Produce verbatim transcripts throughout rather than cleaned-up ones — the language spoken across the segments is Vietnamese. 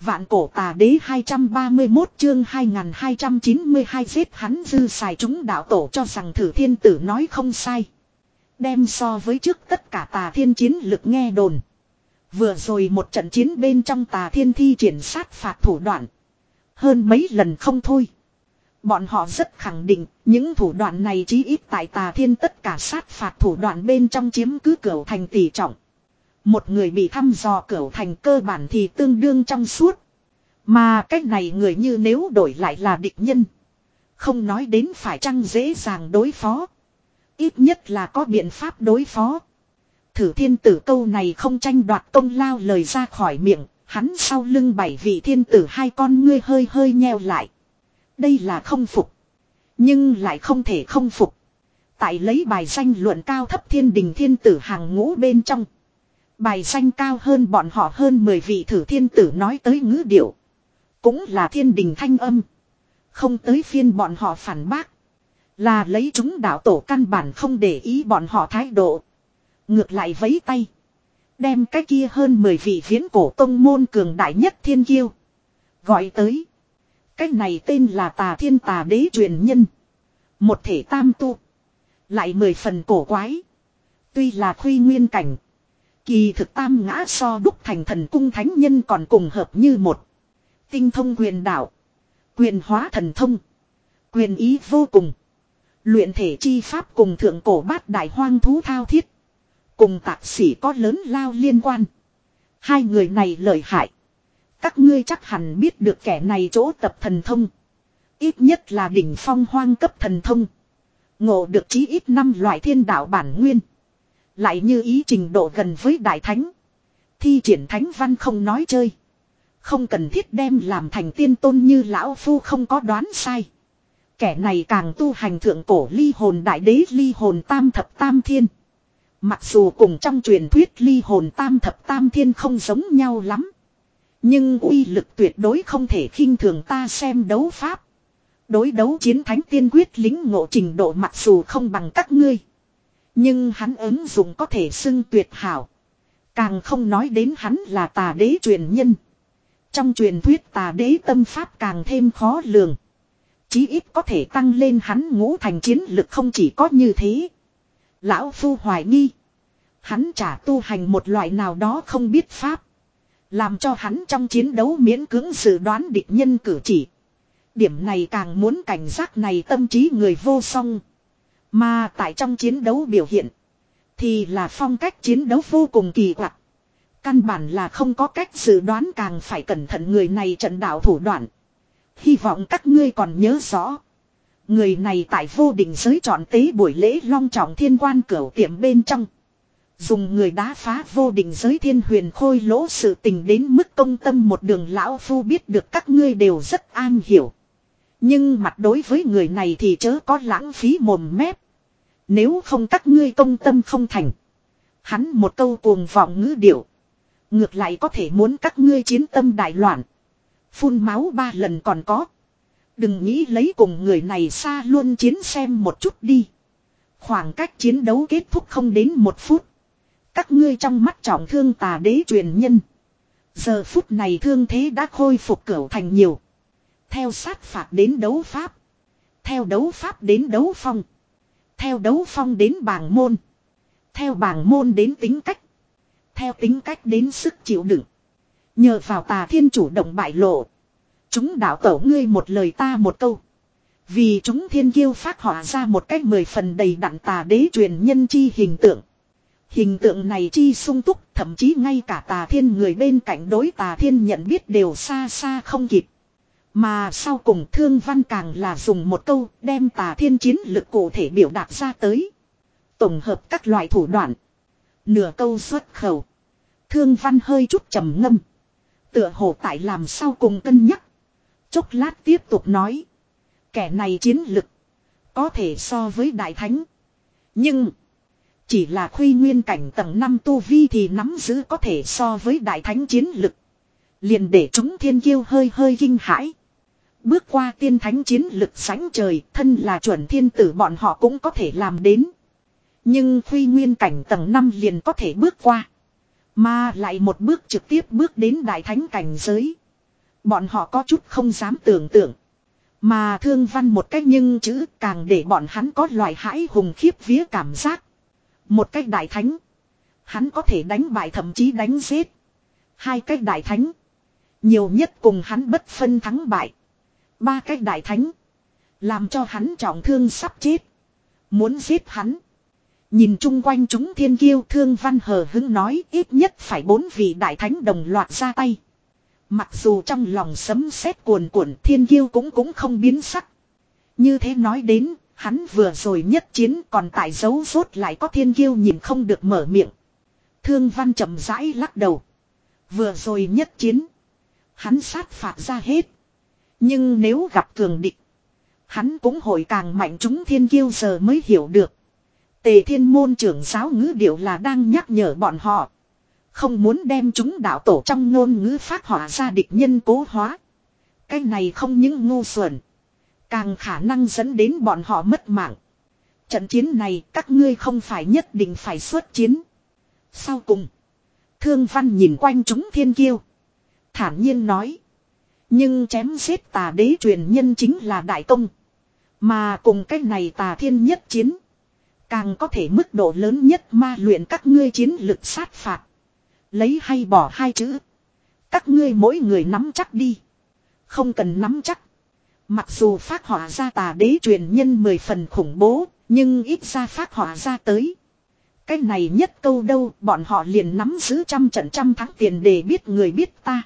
Vạn cổ tà đế hai trăm ba mươi mốt chương hai nghìn hai trăm chín mươi hai giết hắn dư xài chúng đạo tổ cho rằng Thử Thiên Tử nói không sai. Đem so với trước tất cả tà thiên chiến lực nghe đồn. Vừa rồi một trận chiến bên trong tà thiên thi triển sát phạt thủ đoạn. Hơn mấy lần không thôi. Bọn họ rất khẳng định những thủ đoạn này chí ít tại tà thiên tất cả sát phạt thủ đoạn bên trong chiếm cứ cửu thành tỷ trọng. Một người bị thăm dò cửu thành cơ bản thì tương đương trong suốt. Mà cách này người như nếu đổi lại là địch nhân. Không nói đến phải chăng dễ dàng đối phó. Ít nhất là có biện pháp đối phó. Thử Thiên Tử câu này không tranh đoạt công lao lời ra khỏi miệng. Hắn sau lưng bảy vị thiên tử hai con ngươi hơi hơi nheo lại. Đây là không phục. Nhưng lại không thể không phục. Tại lấy bài danh luận cao thấp thiên đình thiên tử hàng ngũ bên trong. Bài danh cao hơn bọn họ hơn mười vị Thử Thiên Tử nói tới ngữ điệu. Cũng là thiên đình thanh âm. Không tới phiên bọn họ phản bác. Là lấy chúng đạo tổ căn bản không để ý bọn họ thái độ. Ngược lại vấy tay. Đem cái kia hơn mười vị viễn cổ tông môn cường đại nhất thiên kiêu. Gọi tới. Cái này tên là Tà Thiên Tà Đế truyền nhân. Một thể tam tu. Lại mười phần cổ quái. Tuy là khuy nguyên cảnh. Kỳ thực tam ngã so đúc thành thần cung thánh nhân còn cùng hợp như một. Tinh thông quyền đạo. Quyền hóa thần thông. Quyền ý vô cùng. Luyện thể chi pháp cùng thượng cổ bát đại hoang thú thao thiết. Cùng tạp sĩ có lớn lao liên quan. Hai người này lợi hại. Các ngươi chắc hẳn biết được kẻ này chỗ tập thần thông. Ít nhất là đỉnh phong hoang cấp thần thông. Ngộ được chí ít năm loại thiên đạo bản nguyên. Lại như ý trình độ gần với đại thánh. Thi triển thánh văn không nói chơi. Không cần thiết đem làm thành tiên tôn như lão phu không có đoán sai. Kẻ này càng tu hành thượng cổ ly hồn đại đế ly hồn tam thập tam thiên. Mặc dù cùng trong truyền thuyết ly hồn tam thập tam thiên không giống nhau lắm. Nhưng uy lực tuyệt đối không thể khinh thường ta xem đấu pháp. Đối đấu chiến thánh tiên quyết lính ngộ trình độ mặc dù không bằng các ngươi. Nhưng hắn ứng dụng có thể xưng tuyệt hảo. Càng không nói đến hắn là tà đế truyền nhân. Trong truyền thuyết tà đế tâm pháp càng thêm khó lường. Chí ít có thể tăng lên hắn ngũ thành chiến lực không chỉ có như thế. Lão Phu hoài nghi. Hắn trả tu hành một loại nào đó không biết pháp. Làm cho hắn trong chiến đấu miễn cưỡng dự đoán địch nhân cử chỉ. Điểm này càng muốn cảnh giác này tâm trí người vô song. Mà tại trong chiến đấu biểu hiện. Thì là phong cách chiến đấu vô cùng kỳ quặc. Căn bản là không có cách dự đoán càng phải cẩn thận người này trận đạo thủ đoạn. Hy vọng các ngươi còn nhớ rõ. Người này tại vô định giới chọn tế buổi lễ long trọng thiên quan cửu tiệm bên trong. Dùng người đá phá vô định giới thiên huyền khôi lỗ sự tình đến mức công tâm một đường lão phu biết được các ngươi đều rất an hiểu. Nhưng mặt đối với người này thì chớ có lãng phí mồm mép. Nếu không các ngươi công tâm không thành. Hắn một câu cuồng vọng ngữ điệu. Ngược lại có thể muốn các ngươi chiến tâm đại loạn. Phun máu ba lần còn có. Đừng nghĩ lấy cùng người này xa luôn chiến xem một chút đi. Khoảng cách chiến đấu kết thúc không đến một phút. Các ngươi trong mắt trọng thương tà đế truyền nhân. Giờ phút này thương thế đã khôi phục cửu thành nhiều. Theo sát phạt đến đấu pháp. Theo đấu pháp đến đấu phong. Theo đấu phong đến bàng môn. Theo bàng môn đến tính cách. Theo tính cách đến sức chịu đựng. Nhờ vào tà thiên chủ động bại lộ. Chúng đạo tổ ngươi một lời ta một câu. Vì chúng thiên kiêu phát họa ra một cách mười phần đầy đặn tà đế truyền nhân chi hình tượng. Hình tượng này chi sung túc, thậm chí ngay cả tà thiên người bên cạnh đối tà thiên nhận biết đều xa xa không kịp. Mà sau cùng Thương Văn càng là dùng một câu đem tà thiên chiến lực cụ thể biểu đạt ra tới. Tổng hợp các loại thủ đoạn. Nửa câu xuất khẩu. Thương Văn hơi chút trầm ngâm. Tựa hồ tại làm sau cùng cân nhắc. Chốc lát tiếp tục nói. Kẻ này chiến lực. Có thể so với đại thánh. Nhưng. Chỉ là khuy nguyên cảnh tầng năm tu vi thì nắm giữ có thể so với đại thánh chiến lực. Liền để chúng thiên kiêu hơi hơi kinh hãi. Bước qua tiên thánh chiến lực sánh trời, thân là chuẩn thiên tử bọn họ cũng có thể làm đến. Nhưng khuy nguyên cảnh tầng năm liền có thể bước qua. Mà lại một bước trực tiếp bước đến đại thánh cảnh giới. Bọn họ có chút không dám tưởng tượng. Mà Thương Văn một cách nhưng chữ càng để bọn hắn có loại hãi hùng khiếp vía cảm giác. Một cách đại thánh. Hắn có thể đánh bại thậm chí đánh giết. Hai cách đại thánh. Nhiều nhất cùng hắn bất phân thắng bại. Ba cách đại thánh. Làm cho hắn trọng thương sắp chết. Muốn giết hắn. Nhìn chung quanh chúng thiên kiêu, Thương Văn hờ hững nói ít nhất phải bốn vị đại thánh đồng loạt ra tay. Mặc dù trong lòng sấm sét cuồn cuộn, thiên kiêu cũng cũng không biến sắc. Như thế nói đến, hắn vừa rồi nhất chiến còn tại dấu rốt lại có thiên kiêu nhìn không được mở miệng. Thương Văn chậm rãi lắc đầu. Vừa rồi nhất chiến. Hắn sát phạt ra hết. Nhưng nếu gặp cường địch. Hắn cũng hội càng mạnh, chúng thiên kiêu giờ mới hiểu được. Tề Thiên môn trưởng giáo ngữ điệu là đang nhắc nhở bọn họ. Không muốn đem chúng đạo tổ trong ngôn ngữ phát họa ra địch nhân cố hóa. Cái này không những ngu xuẩn. Càng khả năng dẫn đến bọn họ mất mạng. Trận chiến này các ngươi không phải nhất định phải xuất chiến. Sau cùng. Thương Văn nhìn quanh chúng thiên kiêu. Thản nhiên nói. Nhưng chém giết tà đế truyền nhân chính là đại công. Mà cùng cái này tà thiên nhất chiến. Càng có thể mức độ lớn nhất ma luyện các ngươi chiến lực sát phạt. Lấy hay bỏ hai chữ. Các ngươi mỗi người nắm chắc đi. Không cần nắm chắc. Mặc dù phát họa ra tà đế truyền nhân mười phần khủng bố. Nhưng ít ra phát họa ra tới. Cái này nhất câu đâu bọn họ liền nắm giữ trăm trận trăm thắng tiền để biết người biết ta.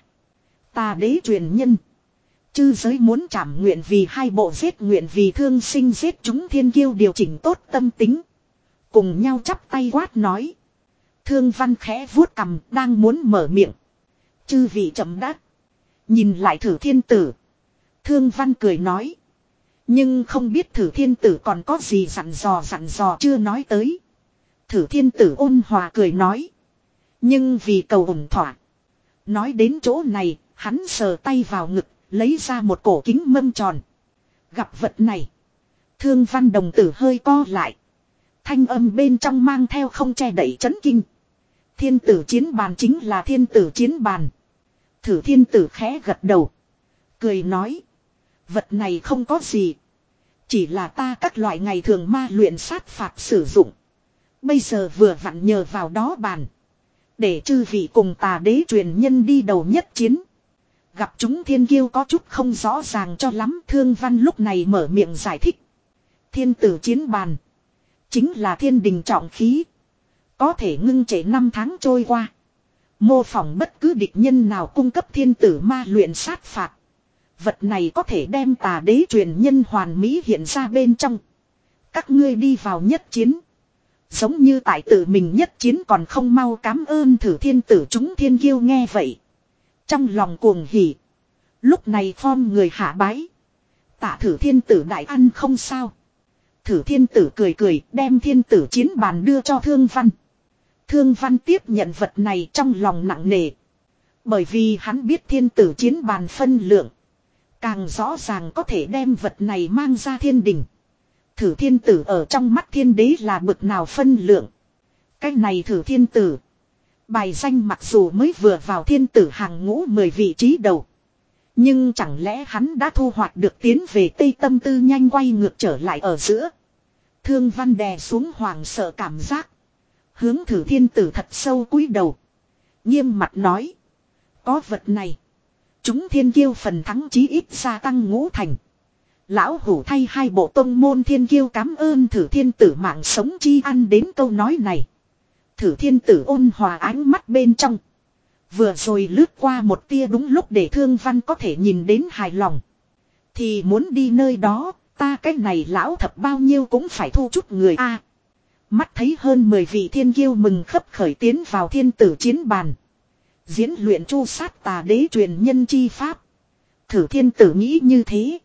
Tà đế truyền nhân. Chư giới muốn trảm nguyện vì hai bộ giết nguyện vì thương sinh giết chúng thiên kiêu điều chỉnh tốt tâm tính. Cùng nhau chắp tay quát nói. Thương Văn khẽ vuốt cằm đang muốn mở miệng. Chư vị chậm đáp. Nhìn lại Thử Thiên Tử. Thương Văn cười nói. Nhưng không biết Thử Thiên Tử còn có gì dặn dò dặn dò chưa nói tới. Thử Thiên Tử ôn hòa cười nói. Nhưng vì cầu ổn thỏa. Nói đến chỗ này, hắn sờ tay vào ngực, lấy ra một cổ kính mâm tròn. Gặp vật này. Thương Văn đồng tử hơi co lại. Thanh âm bên trong mang theo không che đậy chấn kinh. Thiên tử chiến bàn chính là thiên tử chiến bàn. Thử Thiên Tử khẽ gật đầu. Cười nói. Vật này không có gì. Chỉ là ta các loại ngày thường ma luyện sát phạt sử dụng. Bây giờ vừa vặn nhờ vào đó bàn. Để chư vị cùng tà đế truyền nhân đi đầu nhất chiến. Gặp chúng thiên kiêu có chút không rõ ràng cho lắm. Thương Văn lúc này mở miệng giải thích. Thiên tử chiến bàn. Chính là thiên đình trọng khí. Có thể ngưng trễ năm tháng trôi qua. Mô phỏng bất cứ địch nhân nào cung cấp thiên tử ma luyện sát phạt. Vật này có thể đem tà đế truyền nhân hoàn mỹ hiện ra bên trong. Các ngươi đi vào nhất chiến. Giống như tại tự mình nhất chiến còn không mau cám ơn Thử Thiên Tử chúng thiên kiêu nghe vậy. Trong lòng cuồng hỉ. Lúc này form người hạ bái. Tạ Thử Thiên Tử đại ăn không sao. Thử Thiên Tử cười cười đem thiên tử chiến bàn đưa cho Thương Văn. Thương Văn tiếp nhận vật này trong lòng nặng nề. Bởi vì hắn biết thiên tử chiến bàn phân lượng. Càng rõ ràng có thể đem vật này mang ra thiên đình. Thử Thiên Tử ở trong mắt thiên đế là bực nào phân lượng. Cái này Thử Thiên Tử. Bài danh mặc dù mới vừa vào thiên tử hàng ngũ mười vị trí đầu. Nhưng chẳng lẽ hắn đã thu hoạch được tiến về Tây tâm tư nhanh quay ngược trở lại ở giữa. Thương Văn đè xuống hoàng sợ cảm giác. Hướng Thử Thiên Tử thật sâu cúi đầu. Nghiêm mặt nói. Có vật này. Chúng thiên kiêu phần thắng chí ít gia tăng ngũ thành. Lão hủ thay hai bộ tông môn thiên kiêu cảm ơn Thử Thiên Tử mạng sống chi ăn đến câu nói này. Thử Thiên Tử ôn hòa ánh mắt bên trong. Vừa rồi lướt qua một tia đúng lúc để Thương Văn có thể nhìn đến hài lòng. Thì muốn đi nơi đó, ta cái này lão thập bao nhiêu cũng phải thu chút người a. Mắt thấy hơn mười vị thiên kiêu mừng khấp khởi tiến vào thiên tử chiến bàn. Diễn luyện chu sát tà đế truyền nhân chi pháp. Thử Thiên Tử nghĩ như thế.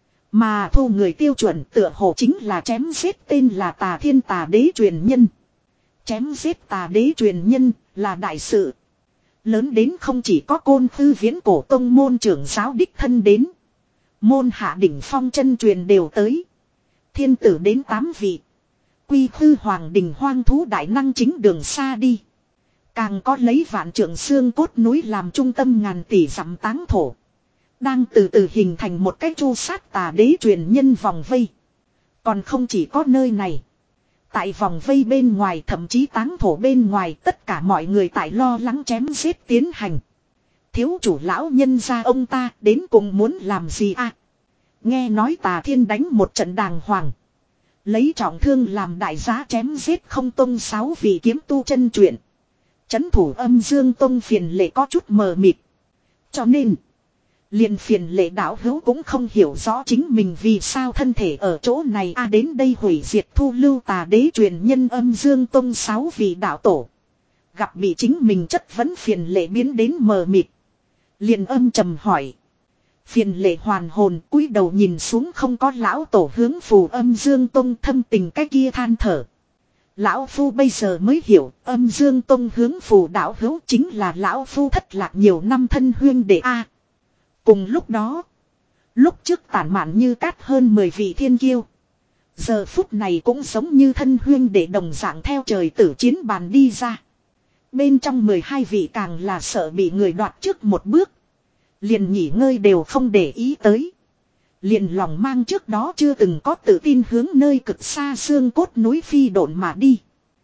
Mà thu người tiêu chuẩn tựa hồ chính là chém giết tên là tà thiên tà đế truyền nhân. Chém giết tà đế truyền nhân là đại sự. Lớn đến không chỉ có Côn Khư Viễn Cổ tông môn trưởng giáo đích thân đến. Môn hạ đỉnh phong chân truyền đều tới. Thiên tử đến tám vị. Quy Khư Hoàng Đình hoang thú đại năng chính đường xa đi. Càng có lấy vạn trượng xương cốt núi làm trung tâm ngàn tỷ dặm táng thổ. Đang từ từ hình thành một cái chu sát tà đế truyền nhân vòng vây. Còn không chỉ có nơi này. Tại vòng vây bên ngoài thậm chí táng thổ bên ngoài tất cả mọi người tại lo lắng chém giết tiến hành. Thiếu chủ lão nhân gia ông ta đến cùng muốn làm gì à? Nghe nói Tà Thiên đánh một trận đàng hoàng. Lấy trọng thương làm đại giá chém giết không tông sáu vị kiếm tu chân truyện. Chấn thủ Âm Dương Tông phiền lệ có chút mờ mịt. Cho nên, liền phiền lệ đạo hữu cũng không hiểu rõ chính mình vì sao thân thể ở chỗ này a à, đến đây hủy diệt thu lưu tà đế truyền nhân Âm Dương Tông sáu vị đạo tổ. Gặp bị chính mình chất vấn phiền lệ biến đến mờ mịt. Liền âm trầm hỏi. Phiền lệ hoàn hồn cúi đầu nhìn xuống không có lão tổ hướng phù Âm Dương Tông thâm tình cái kia than thở. Lão Phu bây giờ mới hiểu Âm Dương Tông hướng phù đạo hữu chính là Lão Phu thất lạc nhiều năm thân huyên đệ A. Cùng lúc đó, lúc trước tản mạn như cát hơn mười vị thiên kiêu. Giờ phút này cũng giống như thân huyên đệ đồng dạng theo trời tử chiến bàn đi ra. Bên trong mười hai vị càng là sợ bị người đoạt trước một bước. Liền nghỉ ngơi đều không để ý tới. Liền lòng mang trước đó chưa từng có tự tin hướng nơi cực xa xương cốt núi phi độn mà đi.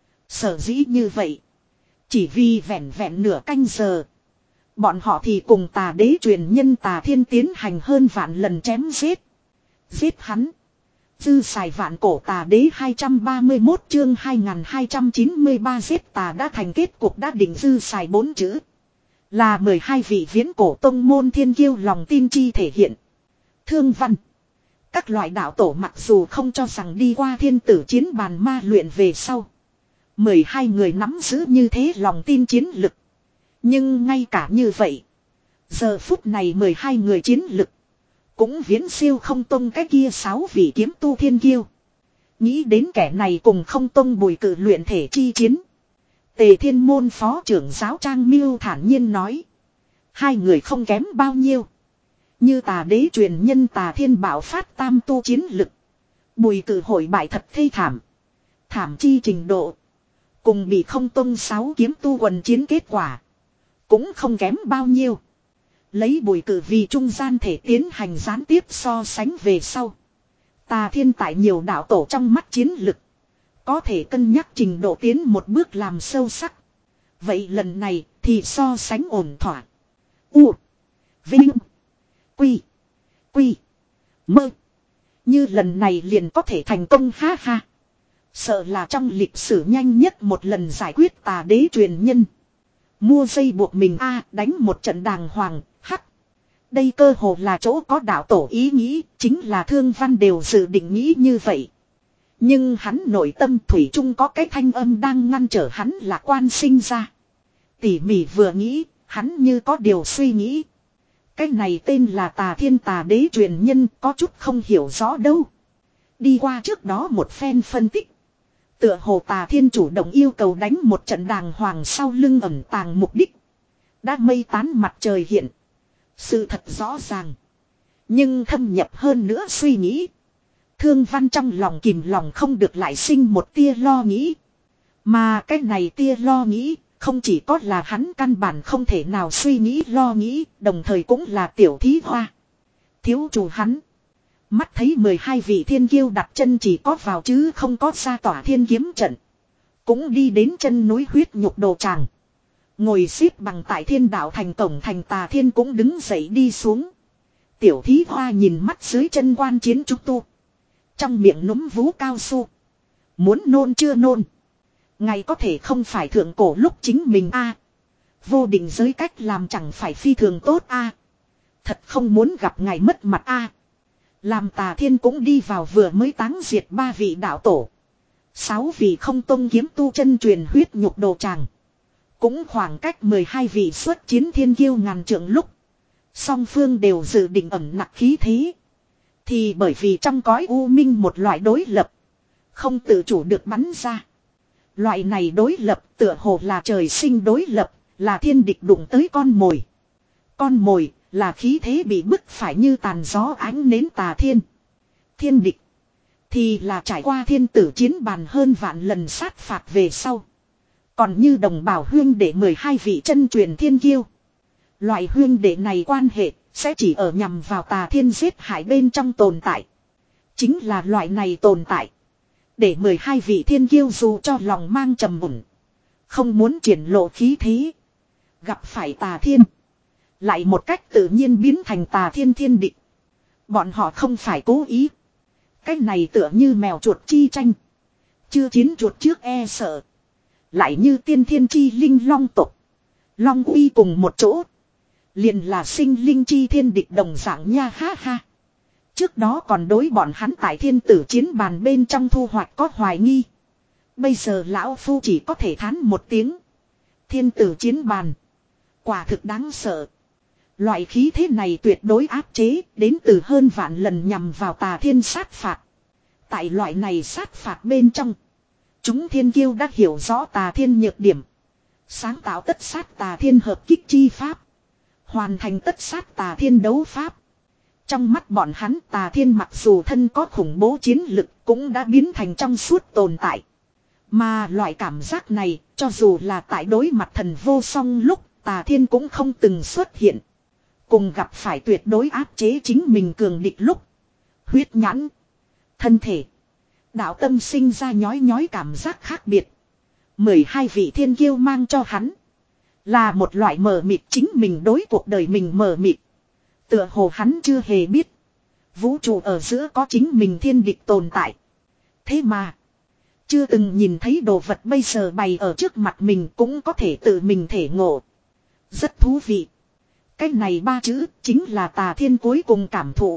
Sở dĩ như vậy. Chỉ vì vẹn vẹn nửa canh giờ. Bọn họ thì cùng tà đế truyền nhân Tà Thiên tiến hành hơn vạn lần chém giết. Giết hắn. Dư xài vạn cổ tà đế hai trăm ba mươi mốt chương hai nghìn hai trăm chín mươi ba giết tà đã thành kết cục đã định dư xài bốn chữ. Là mười hai vị viễn cổ tông môn thiên kiêu lòng tin chi thể hiện. Thương văn. Các loại đạo tổ mặc dù không cho rằng đi qua thiên tử chiến bàn ma luyện về sau. mười hai người nắm giữ như thế lòng tin chiến lực. Nhưng ngay cả như vậy. Giờ phút này mười hai người chiến lực. Cũng viễn siêu không tông cái kia sáu vị kiếm tu thiên kiêu. Nghĩ đến kẻ này cùng không tông bùi cử luyện thể chi chiến. Tề Thiên Môn phó trưởng giáo Trang Miêu thản nhiên nói. Hai người không kém bao nhiêu. Như tà đế truyền nhân Tà Thiên bảo phát tam tu chiến lực. Bùi cử hội bại thật thê thảm. Thảm chi trình độ. Cùng bị không tông sáu kiếm tu quần chiến kết quả. Cũng không kém bao nhiêu. Lấy bùi cử vì trung gian thể tiến hành gián tiếp so sánh về sau. Tà Thiên tại nhiều đạo tổ trong mắt chiến lực. Có thể cân nhắc trình độ tiến một bước làm sâu sắc. Vậy lần này thì so sánh ổn thỏa. U. Vinh. Quy. Quy. Mơ. Như lần này liền có thể thành công ha ha. Sợ là trong lịch sử nhanh nhất một lần giải quyết tà đế truyền nhân. Mua dây buộc mình a à, đánh một trận đàng hoàng, hắc. Đây cơ hồ là chỗ có đạo tổ ý nghĩ, chính là Thương Văn đều dự định nghĩ như vậy. Nhưng hắn nội tâm thủy chung có cái thanh âm đang ngăn trở hắn lạc quan sinh ra. Tỉ mỉ vừa nghĩ, hắn như có điều suy nghĩ. Cái này tên là Tà Thiên Tà Đế truyền nhân có chút không hiểu rõ đâu. Đi qua trước đó một phen phân tích. Tựa hồ Tà Thiên chủ động yêu cầu đánh một trận đàng hoàng sau lưng ẩn tàng mục đích. Đã mây tán mặt trời hiện. Sự thật rõ ràng. Nhưng thâm nhập hơn nữa suy nghĩ. Thương Văn trong lòng kìm lòng không được lại sinh một tia lo nghĩ. Mà cái này tia lo nghĩ, không chỉ có là hắn căn bản không thể nào suy nghĩ lo nghĩ, đồng thời cũng là tiểu thí hoa. Thiếu chủ hắn. Mắt thấy mười hai vị thiên kiêu đặt chân chỉ có vào chứ không có ra tỏa thiên kiếm trận. Cũng đi đến chân núi huyết nhục đồ tràng. Ngồi xếp bằng tại thiên đạo thành cổng thành Tà Thiên cũng đứng dậy đi xuống. Tiểu thí hoa nhìn mắt dưới chân quan chiến trúc tu. Trong miệng núm vú cao su. Muốn nôn chưa nôn. Ngày có thể không phải thượng cổ lúc chính mình a Vô định giới cách làm chẳng phải phi thường tốt a Thật không muốn gặp ngài mất mặt a Làm Tà Thiên cũng đi vào vừa mới táng diệt ba vị đạo tổ. Sáu vị không tông kiếm tu chân truyền huyết nhục đồ tràng. Cũng khoảng cách mười hai vị xuất chiến thiên kiêu ngàn trượng lúc. Song phương đều dự định ẩn nặc khí thế. Thì bởi vì trong cõi u minh một loại đối lập. Không tự chủ được bắn ra. Loại này đối lập tựa hồ là trời sinh đối lập. Là thiên địch đụng tới con mồi. Con mồi là khí thế bị bức phải như tàn gió ánh nến Tà Thiên. Thiên địch thì là trải qua thiên tử chiến bàn hơn vạn lần sát phạt về sau. Còn như đồng bào huyên đệ mười hai vị chân truyền thiên kiêu. Loại huyên đệ này quan hệ Sẽ chỉ ở nhằm vào tà thiên giết hại bên trong tồn tại. Chính là loại này tồn tại. Để mười hai vị thiên kiêu dù cho lòng mang trầm mùn. Không muốn triển lộ khí thế. Gặp phải tà thiên. Lại một cách tự nhiên biến thành tà thiên thiên địch. Bọn họ không phải cố ý. Cái này tựa như mèo chuột chi tranh. Chưa chiến chuột trước e sợ. Lại như tiên thiên chi linh long tộc. Long uy cùng một chỗ. Liền là sinh linh chi thiên địch đồng dạng nha ha ha. Trước đó còn đối bọn hắn tại thiên tử chiến bàn bên trong thu hoạch có hoài nghi. Bây giờ lão phu chỉ có thể thán một tiếng. Thiên tử chiến bàn. Quả thực đáng sợ. Loại khí thế này tuyệt đối áp chế đến từ hơn vạn lần nhằm vào tà thiên sát phạt. Tại loại này sát phạt bên trong. Chúng thiên kiêu đã hiểu rõ tà thiên nhược điểm. Sáng tạo tất sát tà thiên hợp kích chi pháp. Hoàn thành tất sát tà thiên đấu pháp. Trong mắt bọn hắn tà thiên mặc dù thân có khủng bố chiến lực cũng đã biến thành trong suốt tồn tại. Mà loại cảm giác này cho dù là tại đối mặt thần vô song lúc tà thiên cũng không từng xuất hiện. Cùng gặp phải tuyệt đối áp chế chính mình cường địch lúc. Huyết nhãn. Thân thể. Đạo tâm sinh ra nhói nhói cảm giác khác biệt. mười hai vị thiên kiêu mang cho hắn. Là một loại mờ mịt chính mình đối cuộc đời mình mờ mịt. Tựa hồ hắn chưa hề biết. Vũ trụ ở giữa có chính mình thiên địch tồn tại. Thế mà. Chưa từng nhìn thấy đồ vật bây giờ bày ở trước mặt mình cũng có thể tự mình thể ngộ. Rất thú vị. Cái này ba chữ chính là tà thiên cuối cùng cảm thụ.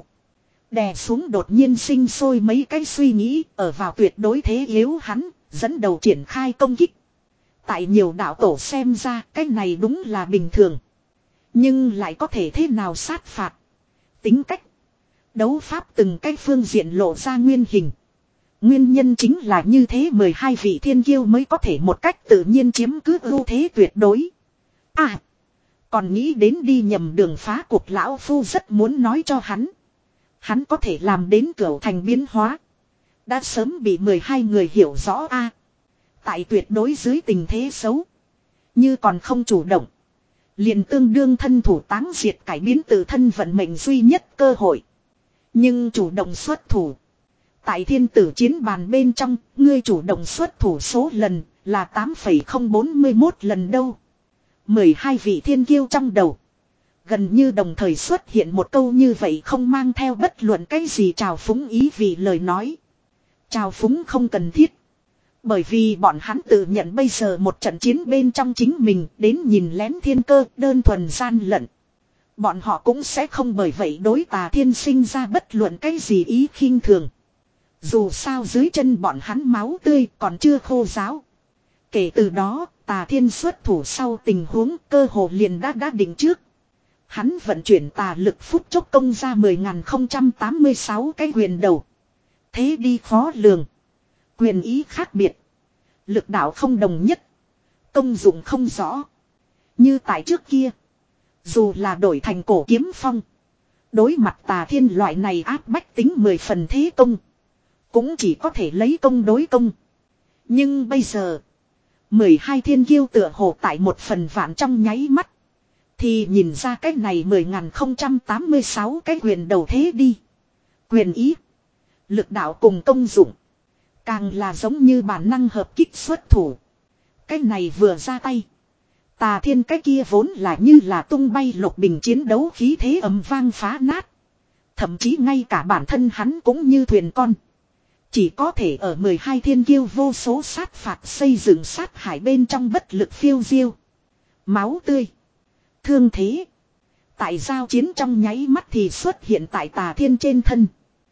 Đè xuống đột nhiên sinh sôi mấy cái suy nghĩ ở vào tuyệt đối thế yếu hắn, dẫn đầu triển khai công kích. Tại nhiều đạo tổ xem ra cái này đúng là bình thường. Nhưng lại có thể thế nào sát phạt. Tính cách. Đấu pháp từng cái phương diện lộ ra nguyên hình. Nguyên nhân chính là như thế mười hai vị thiên kiêu mới có thể một cách tự nhiên chiếm cứ ưu thế tuyệt đối. À. Còn nghĩ đến đi nhầm đường phá cuộc lão phu rất muốn nói cho hắn. Hắn có thể làm đến cửu thành biến hóa. Đã sớm bị mười hai người hiểu rõ a. Tại tuyệt đối dưới tình thế xấu. Như còn không chủ động. Liền tương đương thân thủ táng diệt cải biến tự thân vận mệnh duy nhất cơ hội. Nhưng chủ động xuất thủ. Tại thiên tử chiến bàn bên trong, ngươi chủ động xuất thủ số lần là tám phẩy không bốn mốt lần đâu. mười hai vị thiên kiêu trong đầu. Gần như đồng thời xuất hiện một câu như vậy không mang theo bất luận cái gì trào phúng ý vì lời nói. Trào phúng không cần thiết. Bởi vì bọn hắn tự nhận bây giờ một trận chiến bên trong chính mình đến nhìn lén thiên cơ đơn thuần gian lận. Bọn họ cũng sẽ không bởi vậy đối tà thiên sinh ra bất luận cái gì ý khinh thường. Dù sao dưới chân bọn hắn máu tươi còn chưa khô ráo. Kể từ đó tà thiên xuất thủ sau tình huống cơ hồ liền đã đã định trước. Hắn vận chuyển tà lực phút chốc công ra mười nghìn không trăm tám mươi sáu cái quyền đầu. Thế đi khó lường. Quyền ý khác biệt. Lực đạo không đồng nhất. Công dụng không rõ. Như tại trước kia. Dù là đổi thành cổ kiếm phong. Đối mặt tà thiên loại này áp bách tính mười phần thế công. Cũng chỉ có thể lấy công đối công. Nhưng bây giờ. mười hai thiên kiêu tựa hồ tại một phần vạn trong nháy mắt. Thì nhìn ra cái này mười nghìn không trăm tám mươi sáu cái quyền đầu thế đi. Quyền ý. Lực đạo cùng công dụng. Càng là giống như bản năng hợp kích xuất thủ. Cái này vừa ra tay. Tà thiên cái kia vốn là như là tung bay lục bình chiến đấu khí thế ầm vang phá nát. Thậm chí ngay cả bản thân hắn cũng như thuyền con. Chỉ có thể ở mười hai thiên kiêu vô số sát phạt xây dựng sát hải bên trong bất lực phiêu diêu. Máu tươi. Thương thế. Tại giao chiến trong nháy mắt thì xuất hiện tại tà thiên trên thân.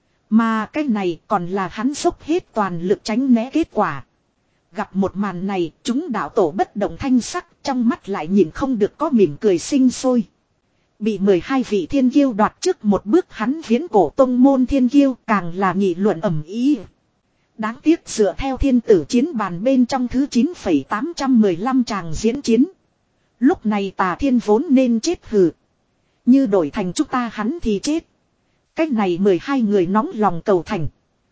Mà cái này còn là hắn dốc hết toàn lực tránh né kết quả. Gặp một màn này chúng đạo tổ bất động thanh sắc trong mắt lại nhìn không được có mỉm cười sinh sôi. Bị mười hai vị thiên kiêu đoạt trước một bước hắn viễn cổ tông môn thiên kiêu càng là nghị luận ầm ý. Đáng tiếc dựa theo thiên tử chiến bàn bên trong thứ chín phẩy tám một lăm tràng diễn chiến. Lúc này tà thiên vốn nên chết hừ. Như đổi thành chúng ta hắn thì chết. Cách này mười hai người nóng lòng cầu thành.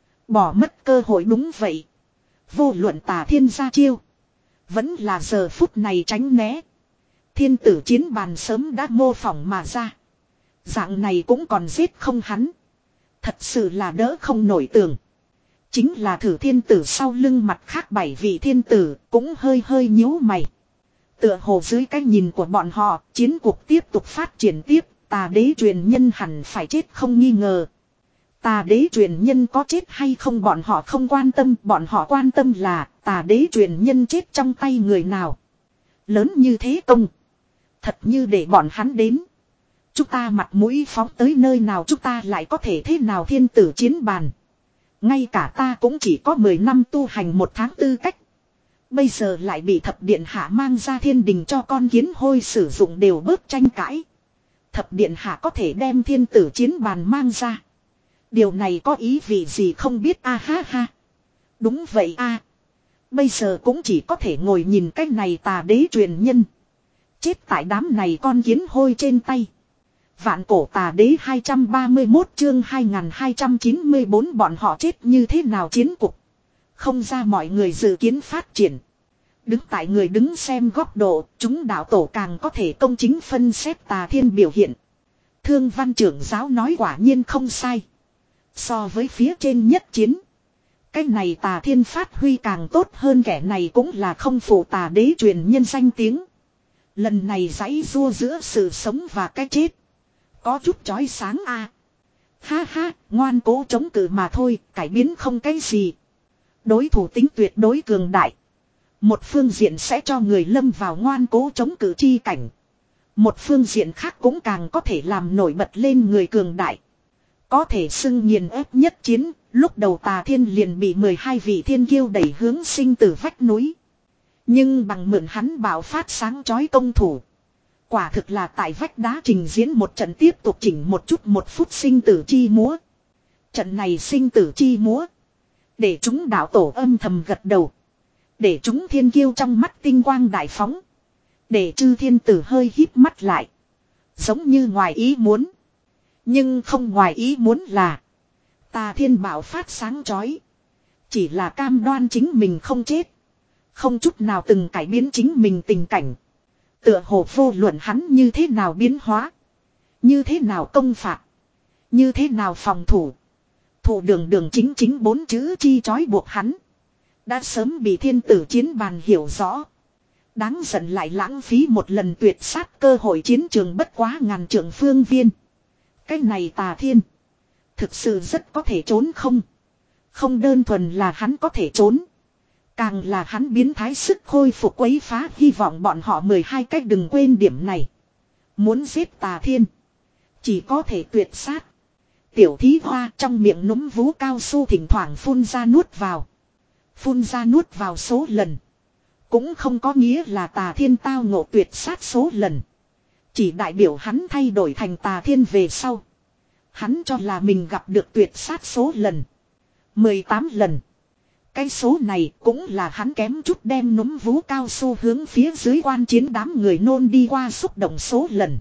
Bỏ mất cơ hội đúng vậy. Vô luận tà thiên ra chiêu. Vẫn là giờ phút này tránh né. Thiên tử chiến bàn sớm đã mô phỏng mà ra. Dạng này cũng còn giết không hắn. Thật sự là đỡ không nổi tường. Chính là Thử Thiên Tử sau lưng mặt khác bảy vị thiên tử cũng hơi hơi nhíu mày. Tựa hồ dưới cái nhìn của bọn họ, chiến cuộc tiếp tục phát triển tiếp, tà đế truyền nhân hẳn phải chết không nghi ngờ. Tà đế truyền nhân có chết hay không bọn họ không quan tâm, bọn họ quan tâm là tà đế truyền nhân chết trong tay người nào. Lớn như thế công. Thật như để bọn hắn đến. Chúng ta mặt mũi phóng tới nơi nào chúng ta lại có thể thế nào thiên tử chiến bàn. Ngay cả ta cũng chỉ có mười năm tu hành một tháng tư cách. Bây giờ lại bị thập điện hạ mang ra thiên đình cho con kiến hôi sử dụng đều bớt tranh cãi. Thập điện hạ có thể đem thiên tử chiến bàn mang ra. Điều này có ý vị gì không biết a ha ha. Đúng vậy a. Bây giờ cũng chỉ có thể ngồi nhìn cái này tà đế truyền nhân. Chết tại đám này con kiến hôi trên tay. Vạn cổ tà đế hai trăm ba mươi mốt chương hai nghìn hai trăm chín mươi bốn bọn họ chết như thế nào chiến cục. Không ra mọi người dự kiến phát triển. Đứng tại người đứng xem góc độ, chúng đạo tổ càng có thể công chính phân xét tà thiên biểu hiện. Thương văn trưởng giáo nói quả nhiên không sai. So với phía trên nhất chiến. Cái này tà thiên phát huy càng tốt hơn kẻ này cũng là không phụ tà đế truyền nhân danh tiếng. Lần này giãy rua giữa sự sống và cái chết. Có chút chói sáng a. À. Ha ha, ngoan cố chống cự mà thôi, cải biến không cái gì. Đối thủ tính tuyệt đối cường đại. Một phương diện sẽ cho người lâm vào ngoan cố chống cự chi cảnh. Một phương diện khác cũng càng có thể làm nổi bật lên người cường đại. Có thể xưng nghiền ép nhất chiến, lúc đầu tà thiên liền bị mười hai vị thiên kiêu đẩy hướng sinh tử vách núi. Nhưng bằng mượn hắn bạo phát sáng chói công thủ. Quả thực là tại vách đá trình diễn một trận tiếp tục chỉnh một chút một phút sinh tử chi múa. Trận này sinh tử chi múa. Để chúng đạo tổ âm thầm gật đầu. Để chúng thiên kiêu trong mắt tinh quang đại phóng. Để chư thiên tử hơi híp mắt lại. Giống như ngoài ý muốn. Nhưng không ngoài ý muốn là. Tà thiên bảo phát sáng chói. Chỉ là cam đoan chính mình không chết. Không chút nào từng cải biến chính mình tình cảnh. Tựa hồ vô luận hắn như thế nào biến hóa. Như thế nào công phạt. Như thế nào phòng thủ. Thủ đường đường chính chính bốn chữ chi chói buộc hắn. Đã sớm bị thiên tử chiến bàn hiểu rõ. Đáng giận lại lãng phí một lần tuyệt sát cơ hội chiến trường bất quá ngàn trượng phương viên. Cái này tà thiên. Thực sự rất có thể trốn không. Không đơn thuần là hắn có thể trốn. Càng là hắn biến thái sức khôi phục quấy phá hy vọng bọn họ mười hai cách đừng quên điểm này. Muốn giết tà thiên. Chỉ có thể tuyệt sát. Tiểu thí hoa trong miệng núm vú cao su thỉnh thoảng phun ra nuốt vào. Phun ra nuốt vào số lần. Cũng không có nghĩa là tà thiên tao ngộ tuyệt sát số lần. Chỉ đại biểu hắn thay đổi thành tà thiên về sau. Hắn cho là mình gặp được tuyệt sát số lần. mười tám lần. Cái số này cũng là hắn kém chút đem núm vú cao su hướng phía dưới quan chiến đám người nôn đi qua xúc động số lần.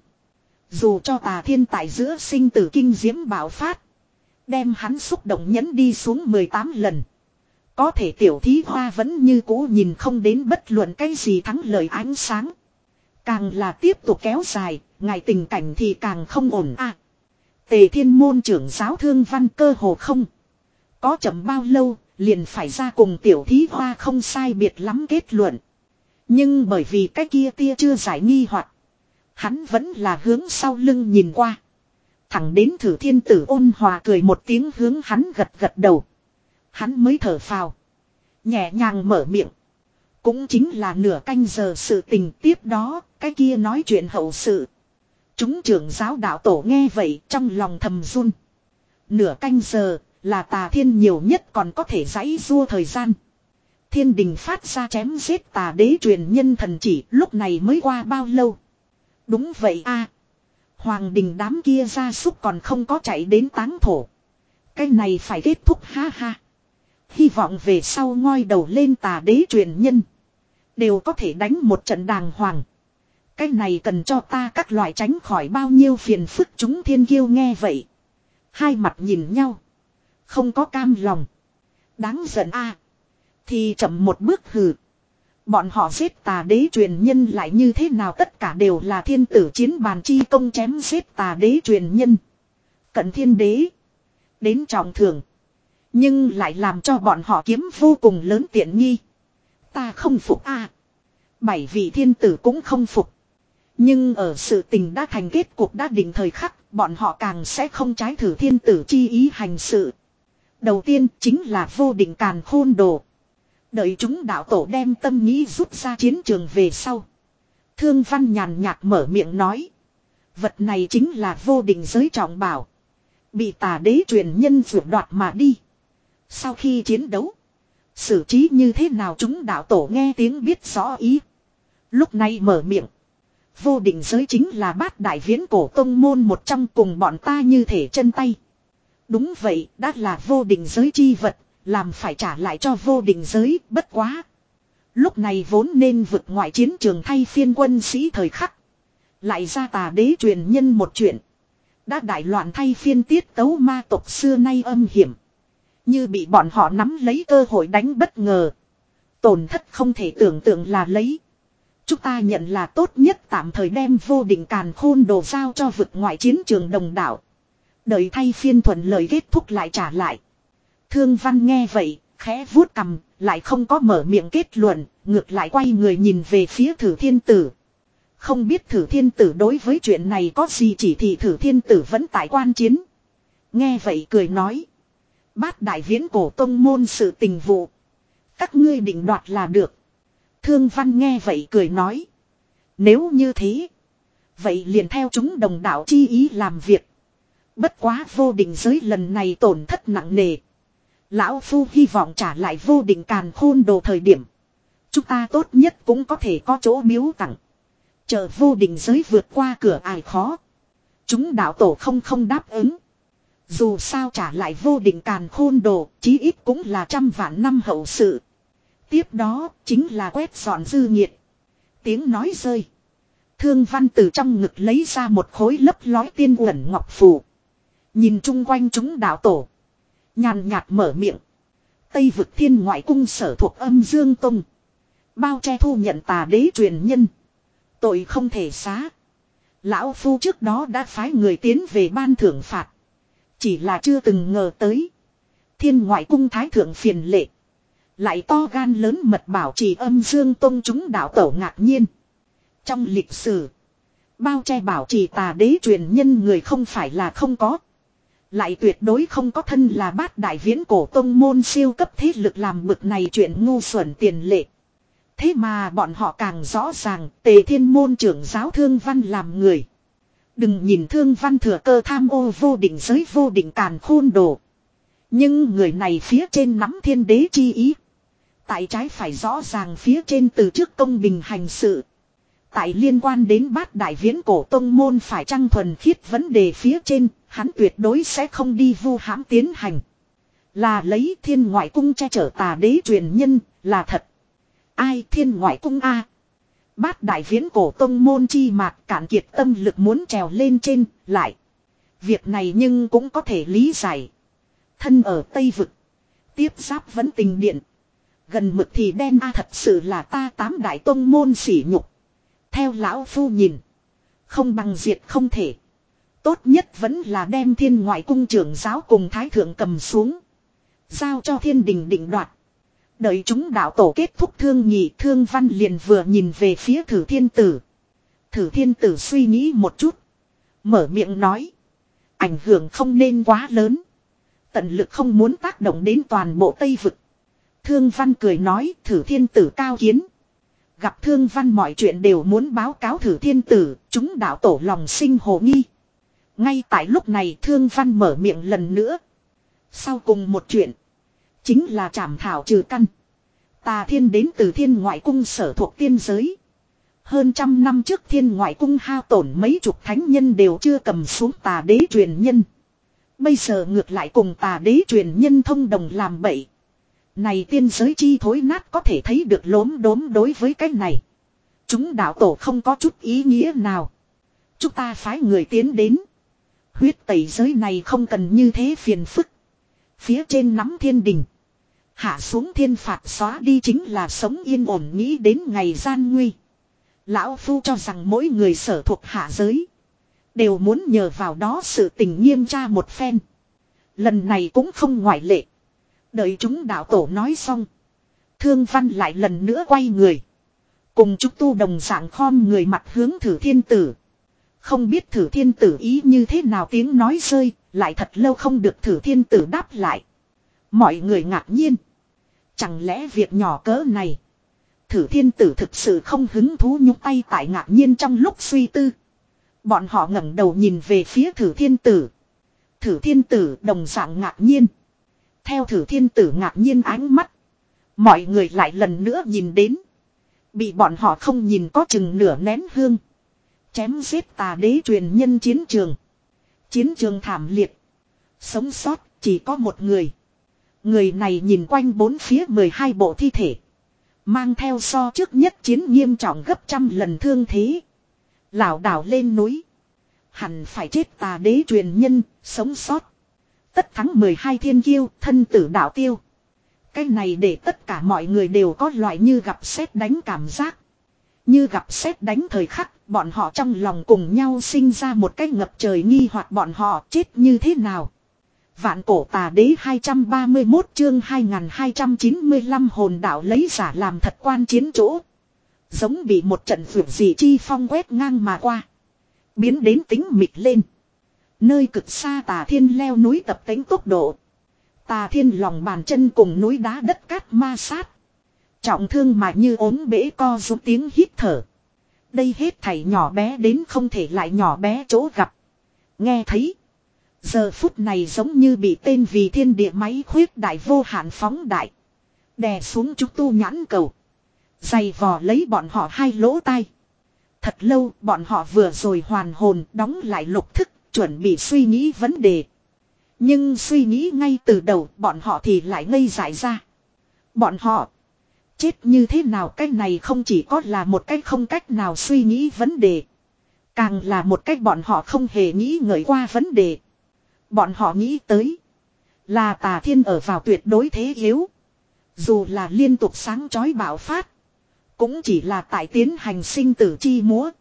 Dù cho tà thiên tại giữa sinh tử kinh diễm bạo phát. Đem hắn xúc động nhấn đi xuống mười tám lần. Có thể tiểu thí hoa vẫn như cũ nhìn không đến bất luận cái gì thắng lợi ánh sáng. Càng là tiếp tục kéo dài, ngài tình cảnh thì càng không ổn à. Tề thiên môn trưởng giáo thương văn cơ hồ không. Có chậm bao lâu, liền phải ra cùng tiểu thí hoa không sai biệt lắm kết luận. Nhưng bởi vì cái kia tia chưa giải nghi hoặc hắn vẫn là hướng sau lưng nhìn qua. Thẳng đến Thử Thiên Tử ôn hòa cười một tiếng hướng hắn gật gật đầu. Hắn mới thở phào. Nhẹ nhàng mở miệng. Cũng chính là nửa canh giờ sự tình tiếp đó, cái kia nói chuyện hậu sự. Chúng trưởng giáo đạo tổ nghe vậy trong lòng thầm run. Nửa canh giờ là tà thiên nhiều nhất còn có thể giãy rua thời gian. Thiên đình phát ra chém giết tà đế truyền nhân thần chỉ lúc này mới qua bao lâu. Đúng vậy a. Hoàng đình đám kia gia súc còn không có chạy đến táng thổ. Cái này phải kết thúc ha ha. Hy vọng về sau ngoi đầu lên tà đế truyền nhân. Đều có thể đánh một trận đàng hoàng. Cái này cần cho ta các loại tránh khỏi bao nhiêu phiền phức chúng thiên kiêu nghe vậy. Hai mặt nhìn nhau. Không có cam lòng. Đáng giận a. Thì chậm một bước hừ. Bọn họ giết tà đế truyền nhân lại như thế nào, tất cả đều là thiên tử chiến bàn chi công, chém giết tà đế truyền nhân. Cận thiên đế. Đến trọng thưởng. Nhưng lại làm cho bọn họ kiếm vô cùng lớn tiện nghi. Ta không phục a. À. Bảy vị thiên tử cũng không phục. Nhưng ở sự tình đã thành kết cục đã định thời khắc, bọn họ càng sẽ không trái thử thiên tử chi ý hành sự. Đầu tiên chính là vô định càn khôn đồ. Đợi chúng đạo tổ đem tâm nghĩ rút ra chiến trường về sau. Thương Văn nhàn nhạt mở miệng nói. Vật này chính là vô định giới trọng bảo. Bị tà đế truyền nhân vượt đoạt mà đi. Sau khi chiến đấu, xử trí như thế nào chúng đạo tổ nghe tiếng biết rõ ý. Lúc này mở miệng. Vô định giới chính là bát đại viễn cổ tông môn một trong, cùng bọn ta như thể chân tay. Đúng vậy, đã là vô định giới chi vật, làm phải trả lại cho vô định giới, bất quá. Lúc này vốn nên vượt ngoại chiến trường thay phiên quân sĩ thời khắc. Lại ra tà đế truyền nhân một chuyện. Đã đại loạn thay phiên tiết tấu ma tộc xưa nay âm hiểm. Như bị bọn họ nắm lấy cơ hội đánh bất ngờ. Tổn thất không thể tưởng tượng là lấy. Chúng ta nhận là tốt nhất tạm thời đem vô định càn khôn đồ giao cho vực ngoại chiến trường đồng đảo. Đợi thay phiên thuận lợi kết thúc lại trả lại. Thương Văn nghe vậy, khẽ vuốt cằm, lại không có mở miệng kết luận, ngược lại quay người nhìn về phía Thử Thiên Tử. Không biết Thử Thiên Tử đối với chuyện này có gì chỉ thị, Thử Thiên Tử vẫn tại quan chiến. Nghe vậy cười nói. Bát đại viễn cổ tông môn sự tình vụ. Các ngươi định đoạt là được. Thương Văn nghe vậy cười nói. Nếu như thế, vậy liền theo chúng đồng đạo chi ý làm việc. Bất quá vô định giới lần này tổn thất nặng nề. Lão Phu hy vọng trả lại vô định càn khôn đồ thời điểm. Chúng ta tốt nhất cũng có thể có chỗ biếu tặng. Chờ vô định giới vượt qua cửa ải khó. Chúng đạo tổ không không đáp ứng. Dù sao trả lại vô định càn khôn đồ, chí ít cũng là trăm vạn năm hậu sự. Tiếp đó chính là quét dọn dư nhiệt. Tiếng nói rơi. Thương Văn từ trong ngực lấy ra một khối lấp lói tiên uẩn ngọc phù. Nhìn chung quanh chúng đạo tổ. Nhàn nhạt mở miệng. Tây vực thiên ngoại cung sở thuộc Âm Dương Tông. Bao che thu nhận tà đế truyền nhân. Tội không thể xá. Lão Phu trước đó đã phái người tiến về ban thưởng phạt. Chỉ là chưa từng ngờ tới. Thiên ngoại cung thái thượng phiền lệ. Lại to gan lớn mật bảo trì Âm Dương Tông chúng đạo tổ ngạc nhiên. Trong lịch sử. Bao che bảo trì tà đế truyền nhân người không phải là không có. Lại tuyệt đối không có thân là bát đại viễn cổ tông môn siêu cấp thế lực làm bực này chuyện ngu xuẩn tiền lệ. Thế mà bọn họ càng rõ ràng Tề Thiên môn trưởng giáo Thương Văn làm người. Đừng nhìn Thương Văn thừa cơ tham ô vô định giới vô định càn khôn đồ. Nhưng người này phía trên nắm thiên đế chi ý. Tại trái phải rõ ràng phía trên từ trước công bình hành sự. Tại liên quan đến bát đại viễn cổ tông môn phải chăng thuần khiết vấn đề phía trên, hắn tuyệt đối sẽ không đi vu hãm tiến hành. Là lấy thiên ngoại cung che chở tà đế truyền nhân, là thật. Ai thiên ngoại cung a? Bát đại viễn cổ tông môn chi mạc cạn kiệt tâm lực muốn trèo lên trên, lại. Việc này nhưng cũng có thể lý giải. Thân ở Tây Vực. Tiếp giáp vẫn tình điện. Gần mực thì đen a, thật sự là ta tám đại tông môn sỉ nhục. Theo lão Phu nhìn. Không bằng diệt không thể. Tốt nhất vẫn là đem thiên ngoại cung trưởng giáo cùng thái thượng cầm xuống. Giao cho thiên đình định đoạt. Đợi chúng đạo tổ kết thúc thương nghị, Thương Văn liền vừa nhìn về phía Thử Thiên Tử. Thử Thiên Tử suy nghĩ một chút. Mở miệng nói. Ảnh hưởng không nên quá lớn. Tận lực không muốn tác động đến toàn bộ Tây Vực. Thương Văn cười nói, Thử Thiên Tử cao kiến. Gặp Thương Văn mọi chuyện đều muốn báo cáo Thử Thiên Tử, chúng đạo tổ lòng sinh hồ nghi. Ngay tại lúc này Thương Văn mở miệng lần nữa. Sau cùng một chuyện. Chính là trảm thảo trừ căn. Tà thiên đến từ thiên ngoại cung sở thuộc tiên giới. Hơn trăm năm trước thiên ngoại cung hao tổn mấy chục thánh nhân đều chưa cầm xuống tà đế truyền nhân. Bây giờ ngược lại cùng tà đế truyền nhân thông đồng làm bậy. Này tiên giới chi thối nát có thể thấy được lốm đốm đối với cái này. Chúng đạo tổ không có chút ý nghĩa nào. Chúng ta phái người tiến đến. Huyết tẩy giới này không cần như thế phiền phức. Phía trên nắm thiên đình. Hạ xuống thiên phạt xóa đi chính là sống yên ổn nghĩ đến ngày gian nguy. Lão Phu cho rằng mỗi người sở thuộc hạ giới. Đều muốn nhờ vào đó sự tình nghiêm tra một phen. Lần này cũng không ngoại lệ. Đợi chúng đạo tổ nói xong. Thương Văn lại lần nữa quay người. Cùng chúng tu đồng dạng khom người mặt hướng Thử Thiên Tử. Không biết Thử Thiên Tử ý như thế nào tiếng nói rơi. Lại thật lâu không được Thử Thiên Tử đáp lại. Mọi người ngạc nhiên. Chẳng lẽ việc nhỏ cỡ này. Thử Thiên Tử thực sự không hứng thú nhúc tay tại ngạc nhiên trong lúc suy tư. Bọn họ ngẩng đầu nhìn về phía Thử Thiên Tử. Thử Thiên Tử đồng dạng ngạc nhiên. Theo Thử Thiên Tử ngạc nhiên ánh mắt. Mọi người lại lần nữa nhìn đến. Bị bọn họ không nhìn có chừng nửa nén hương. Chém giết tà đế truyền nhân chiến trường. Chiến trường thảm liệt. Sống sót chỉ có một người. Người này nhìn quanh bốn phía mười hai bộ thi thể. Mang theo so trước nhất chiến nghiêm trọng gấp trăm lần thương thế. Lảo đảo lên núi. Hẳn phải chết tà đế truyền nhân, sống sót. Tất thắng mười hai thiên kiêu, thân tử đạo tiêu. Cái này để tất cả mọi người đều có loại như gặp sét đánh cảm giác. Như gặp sét đánh thời khắc, bọn họ trong lòng cùng nhau sinh ra một cái ngập trời nghi hoặc bọn họ chết như thế nào. Vạn cổ tà đế hai trăm ba mươi mốt chương hai nghìn hai trăm chín mươi lăm hồn đạo lấy giả làm thật quan chiến chỗ. Giống bị một trận vượt dị chi phong quét ngang mà qua. Biến đến tính mịt lên. Nơi cực xa tà thiên leo núi tập tính tốc độ. Tà thiên lòng bàn chân cùng núi đá đất cát ma sát. Trọng thương mà như ốm bể co rúm tiếng hít thở. Đây hết thảy nhỏ bé đến không thể lại nhỏ bé chỗ gặp. Nghe thấy. Giờ phút này giống như bị tên vì thiên địa máy khuyết đại vô hạn phóng đại. Đè xuống chúng tu nhãn cầu. Dày vò lấy bọn họ hai lỗ tai. Thật lâu bọn họ vừa rồi hoàn hồn đóng lại lục thức chuẩn bị suy nghĩ vấn đề. Nhưng suy nghĩ ngay từ đầu bọn họ thì lại ngây dại ra. Bọn họ chết như thế nào cái này không chỉ có là một cách không cách nào suy nghĩ vấn đề. Càng là một cách bọn họ không hề nghĩ ngợi qua vấn đề. Bọn họ nghĩ tới là tà thiên ở vào tuyệt đối thế yếu. Dù là liên tục sáng chói bạo phát. Cũng chỉ là tại tiến hành sinh tử chi múa.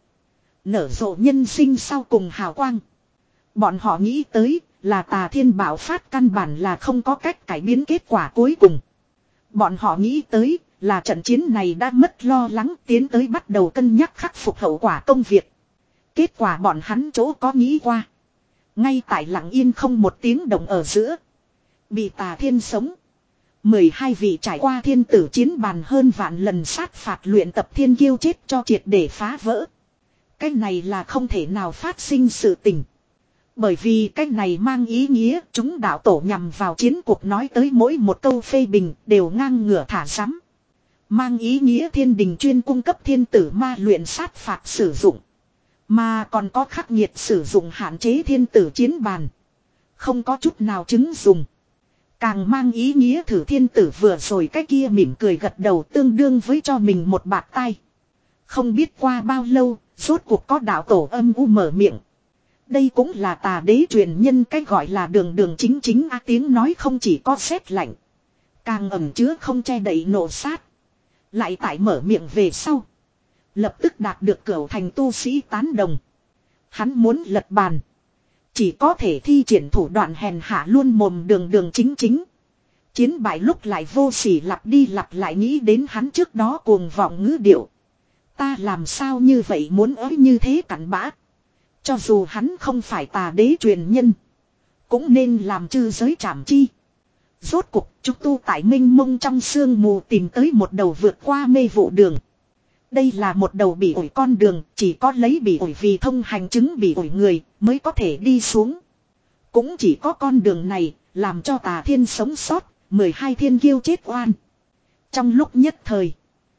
Nở rộ nhân sinh sau cùng hào quang. Bọn họ nghĩ tới là tà thiên bạo phát căn bản là không có cách cải biến kết quả cuối cùng. Bọn họ nghĩ tới là trận chiến này đã mất lo lắng tiến tới bắt đầu cân nhắc khắc phục hậu quả công việc. Kết quả bọn hắn chỗ có nghĩ qua. Ngay tại lặng yên không một tiếng động ở giữa. Bị tà thiên sống. mười hai vị trải qua thiên tử chiến bàn hơn vạn lần sát phạt luyện tập thiên kiêu chết cho triệt để phá vỡ. Cái này là không thể nào phát sinh sự tình. Bởi vì cái này mang ý nghĩa chúng đạo tổ nhằm vào chiến cuộc nói tới mỗi một câu phê bình đều ngang ngửa thả rắm. Mang ý nghĩa thiên đình chuyên cung cấp thiên tử ma luyện sát phạt sử dụng. Mà còn có khắc nghiệt sử dụng hạn chế thiên tử chiến bàn. Không có chút nào chứng dùng. Càng mang ý nghĩa Thử Thiên Tử vừa rồi cái kia mỉm cười gật đầu tương đương với cho mình một bạt tay. Không biết qua bao lâu, rốt cuộc có đạo tổ âm u mở miệng. Đây cũng là tà đế truyền nhân cái gọi là đường đường chính chính á tiếng nói không chỉ có sét lạnh. Càng ẩn chứa không che đậy nộ sát. Lại tại mở miệng về sau. Lập tức đạt được cửu thành tu sĩ tán đồng. Hắn muốn lật bàn. Chỉ có thể thi triển thủ đoạn hèn hạ luôn mồm đường đường chính chính. Chiến bại lúc lại vô sỉ lặp đi lặp lại nghĩ đến hắn trước đó cuồng vọng ngữ điệu. Ta làm sao như vậy muốn ới như thế cặn bã. Cho dù hắn không phải tà đế truyền nhân. Cũng nên làm chư giới trảm chi. Rốt cục chúng tu tại minh mông trong sương mù tìm tới một đầu vượt qua mê vụ đường. Đây là một đầu bị ổi con đường, chỉ có lấy bị ổi vì thông hành chứng bị ổi người mới có thể đi xuống. Cũng chỉ có con đường này, làm cho tà thiên sống sót, mười hai thiên kiêu chết oan. Trong lúc nhất thời,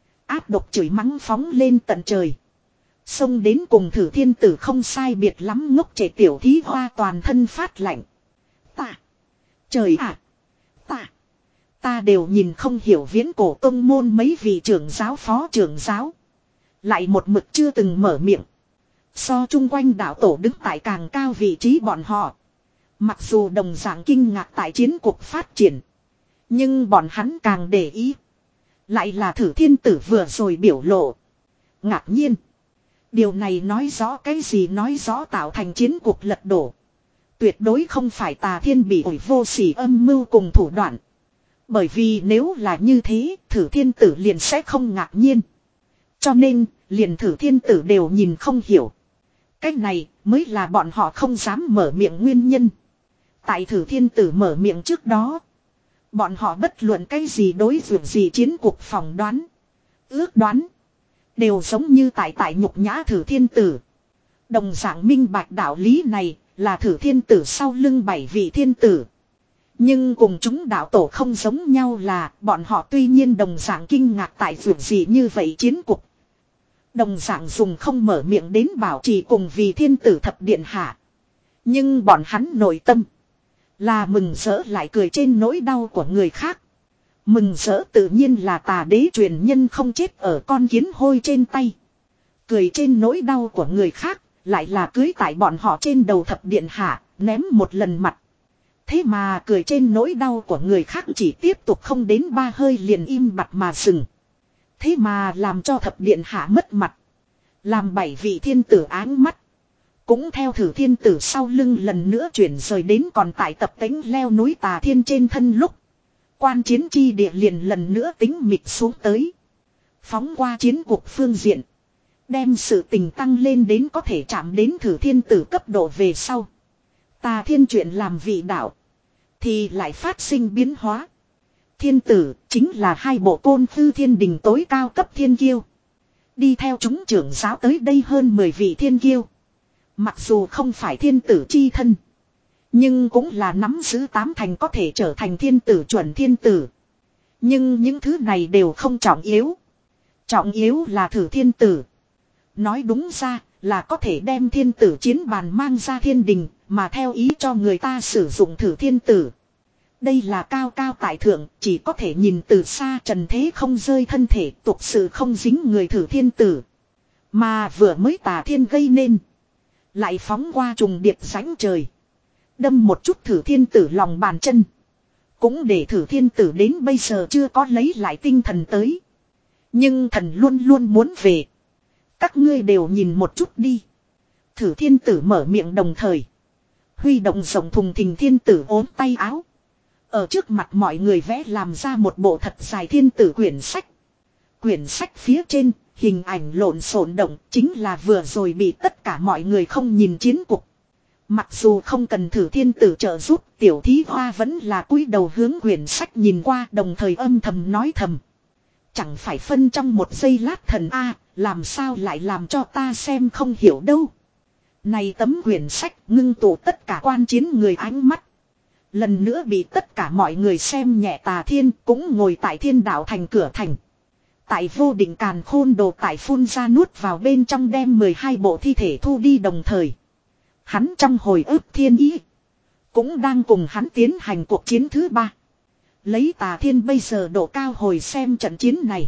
áp độc chửi mắng phóng lên tận trời. Xông đến cùng Thử Thiên Tử không sai biệt lắm ngốc trẻ tiểu thí hoa toàn thân phát lạnh. Ta, trời ạ, ta, ta đều nhìn không hiểu viễn cổ tông môn mấy vị trưởng giáo phó trưởng giáo. Lại một mực chưa từng mở miệng. So chung quanh đạo tổ đứng tại càng cao vị trí bọn họ. Mặc dù đồng dạng kinh ngạc tại chiến cuộc phát triển. Nhưng bọn hắn càng để ý. Lại là Thử Thiên Tử vừa rồi biểu lộ. Ngạc nhiên. Điều này nói rõ cái gì, nói rõ tạo thành chiến cuộc lật đổ. Tuyệt đối không phải Tà Thiên bị ổi vô sỉ âm mưu cùng thủ đoạn. Bởi vì nếu là như thế, Thử Thiên Tử liền sẽ không ngạc nhiên. Cho nên, liền Thử Thiên Tử đều nhìn không hiểu. Cái này mới là bọn họ không dám mở miệng nguyên nhân. Tại Thử Thiên Tử mở miệng trước đó, bọn họ bất luận cái gì đối tượng gì chiến cuộc phỏng đoán, ước đoán, đều giống như tại tại nhục nhã Thử Thiên Tử. Đồng dạng minh bạch đạo lý này là Thử Thiên Tử sau lưng bảy vị thiên tử. Nhưng cùng chúng đạo tổ không giống nhau là bọn họ tuy nhiên đồng dạng kinh ngạc tại việc gì như vậy chiến cuộc. Đồng dạng dùng không mở miệng đến bảo trì cùng vì thiên tử thập điện hạ. Nhưng bọn hắn nội tâm là mừng rỡ lại cười trên nỗi đau của người khác. Mừng rỡ tự nhiên là Tà Đế truyền nhân không chết ở con kiến hôi trên tay. Cười trên nỗi đau của người khác lại là cưới tại bọn họ trên đầu thập điện hạ, ném một lần mặt. Thế mà cười trên nỗi đau của người khác chỉ tiếp tục không đến ba hơi liền im bặt mà dừng. Thế mà làm cho thập điện hạ mất mặt. Làm bảy vị thiên tử áng mắt. Cũng theo Thử Thiên Tử sau lưng lần nữa chuyển rời đến còn tại tập tính leo núi Tà Thiên trên thân lúc. Quan chiến chi địa liền lần nữa tính mịt xuống tới. Phóng qua chiến cuộc phương diện. Đem sự tình tăng lên đến có thể chạm đến Thử Thiên Tử cấp độ về sau. Tà Thiên chuyện làm vị đạo. Thì lại phát sinh biến hóa. Thiên tử chính là hai bộ côn tư thiên đình tối cao cấp thiên kiêu. Đi theo chúng trưởng giáo tới đây hơn mười vị thiên kiêu. Mặc dù không phải thiên tử chi thân. Nhưng cũng là nắm giữ tám thành có thể trở thành thiên tử chuẩn thiên tử. Nhưng những thứ này đều không trọng yếu. Trọng yếu là Thử Thiên Tử. Nói đúng ra là có thể đem thiên tử chiến bàn mang ra thiên đình. Mà theo ý cho người ta sử dụng Thử Thiên Tử. Đây là cao cao tại thượng, chỉ có thể nhìn từ xa trần thế không rơi thân thể, tục sự không dính người Thử Thiên Tử. Mà vừa mới Tà Thiên gây nên. Lại phóng qua trùng điệp rãnh trời. Đâm một chút Thử Thiên Tử lòng bàn chân. Cũng để Thử Thiên Tử đến bây giờ chưa có lấy lại tinh thần tới. Nhưng thần luôn luôn muốn về. Các ngươi đều nhìn một chút đi. Thử Thiên Tử mở miệng đồng thời. Huy động rộng thùng thình thiên tử ốm tay áo. Ở trước mặt mọi người vẽ làm ra một bộ thật dài thiên tử quyển sách. Quyển sách phía trên, hình ảnh lộn xộn động chính là vừa rồi bị tất cả mọi người không nhìn chiến cục. Mặc dù không cần Thử Thiên Tử trợ giúp, tiểu thí hoa vẫn là cúi đầu hướng quyển sách nhìn qua, đồng thời âm thầm nói thầm. Chẳng phải phân trong một giây lát thần A, làm sao lại làm cho ta xem không hiểu đâu. Này tấm quyển sách ngưng tụ tất cả quan chiến người ánh mắt. Lần nữa bị tất cả mọi người xem nhẹ Tà Thiên cũng ngồi tại Thiên Đạo Thành cửa thành. Tại vô định càn khôn đồ tại phun ra nuốt vào bên trong đem mười hai bộ thi thể thu đi đồng thời. Hắn trong hồi ức thiên ý. Cũng đang cùng hắn tiến hành cuộc chiến thứ ba. Lấy Tà Thiên bây giờ độ cao hồi xem trận chiến này.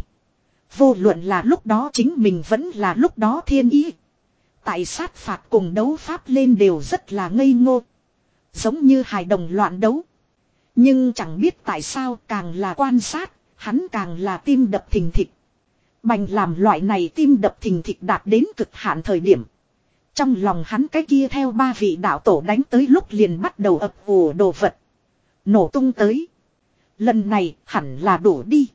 Vô luận là lúc đó chính mình vẫn là lúc đó thiên ý. Tại sát phạt cùng đấu pháp lên đều rất là ngây ngô. Giống như hài đồng loạn đấu. Nhưng chẳng biết tại sao càng là quan sát, hắn càng là tim đập thình thịch. Bành làm loại này tim đập thình thịch đạt đến cực hạn thời điểm. Trong lòng hắn cái kia theo ba vị đạo tổ đánh tới lúc liền bắt đầu ập ùa đồ vật. Nổ tung tới. Lần này hẳn là đủ đi.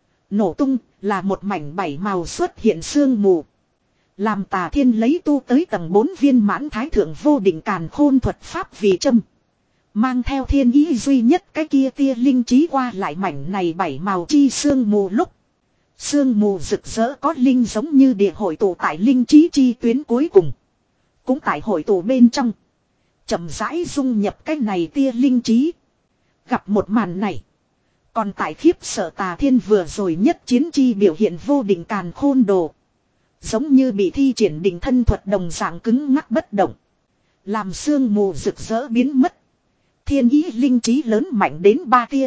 Nổ tung là một mảnh bảy màu xuất hiện sương mù. Làm Tà Thiên lấy tu tới tầng bốn viên mãn thái thượng vô định càn khôn thuật pháp vì châm. Mang theo thiên ý duy nhất cái kia tia linh trí qua lại mảnh này bảy màu chi sương mù lúc. Sương mù rực rỡ có linh giống như địa hội tụ tại linh trí chi tuyến cuối cùng. Cũng tại hội tụ bên trong. Chậm rãi dung nhập cái này tia linh trí. Gặp một màn này. Còn tại khiếp sợ Tà Thiên vừa rồi nhất chiến chi biểu hiện vô định càn khôn đồ. Giống như bị thi triển định thân thuật đồng dạng cứng ngắc bất động. Làm sương mù rực rỡ biến mất. Thiên ý linh trí lớn mạnh đến ba tia.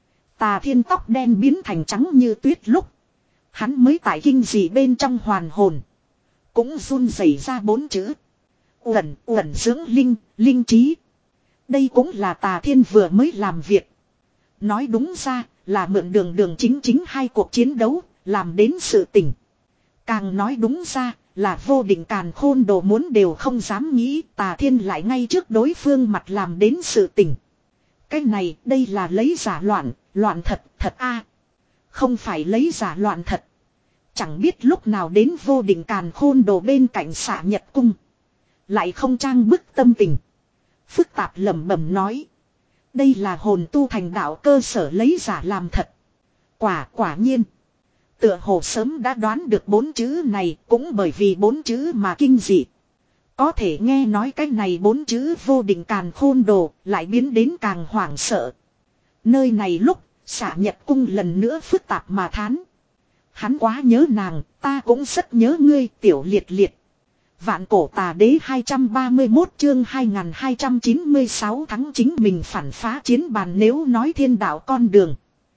Tà Thiên tóc đen biến thành trắng như tuyết lúc. Hắn mới tại kinh dị bên trong hoàn hồn. Cũng run rẩy ra bốn chữ. Uẩn, uẩn dưỡng linh, linh trí. Đây cũng là Tà Thiên vừa mới làm việc. Nói đúng ra là mượn đường đường chính chính hai cuộc chiến đấu, làm đến sự tình. Càng nói đúng ra, là vô định càn khôn đồ muốn đều không dám nghĩ, Tà Thiên lại ngay trước đối phương mặt làm đến sự tình. Cái này, đây là lấy giả loạn, loạn thật, thật a, không phải lấy giả loạn thật. Chẳng biết lúc nào đến vô định càn khôn đồ bên cạnh Xạ Nhật Cung. Lại không trang bức tâm tình. Phức tạp lẩm bẩm nói. Đây là hồn tu thành đạo cơ sở lấy giả làm thật. Quả quả nhiên. Tựa hồ sớm đã đoán được bốn chữ này, cũng bởi vì bốn chữ mà kinh dị. Có thể nghe nói cái này bốn chữ vô định càn khôn đồ, lại biến đến càng hoảng sợ. Nơi này lúc, Xạ Nhật Cung lần nữa phức tạp mà thán. Hắn quá nhớ nàng, ta cũng rất nhớ ngươi, tiểu liệt liệt. Vạn cổ tà đế hai trăm ba mươi mốt chương hai nghìn hai trăm chín mươi sáu thắng chính mình phản phá chiến bàn, nếu nói thiên đạo con đường.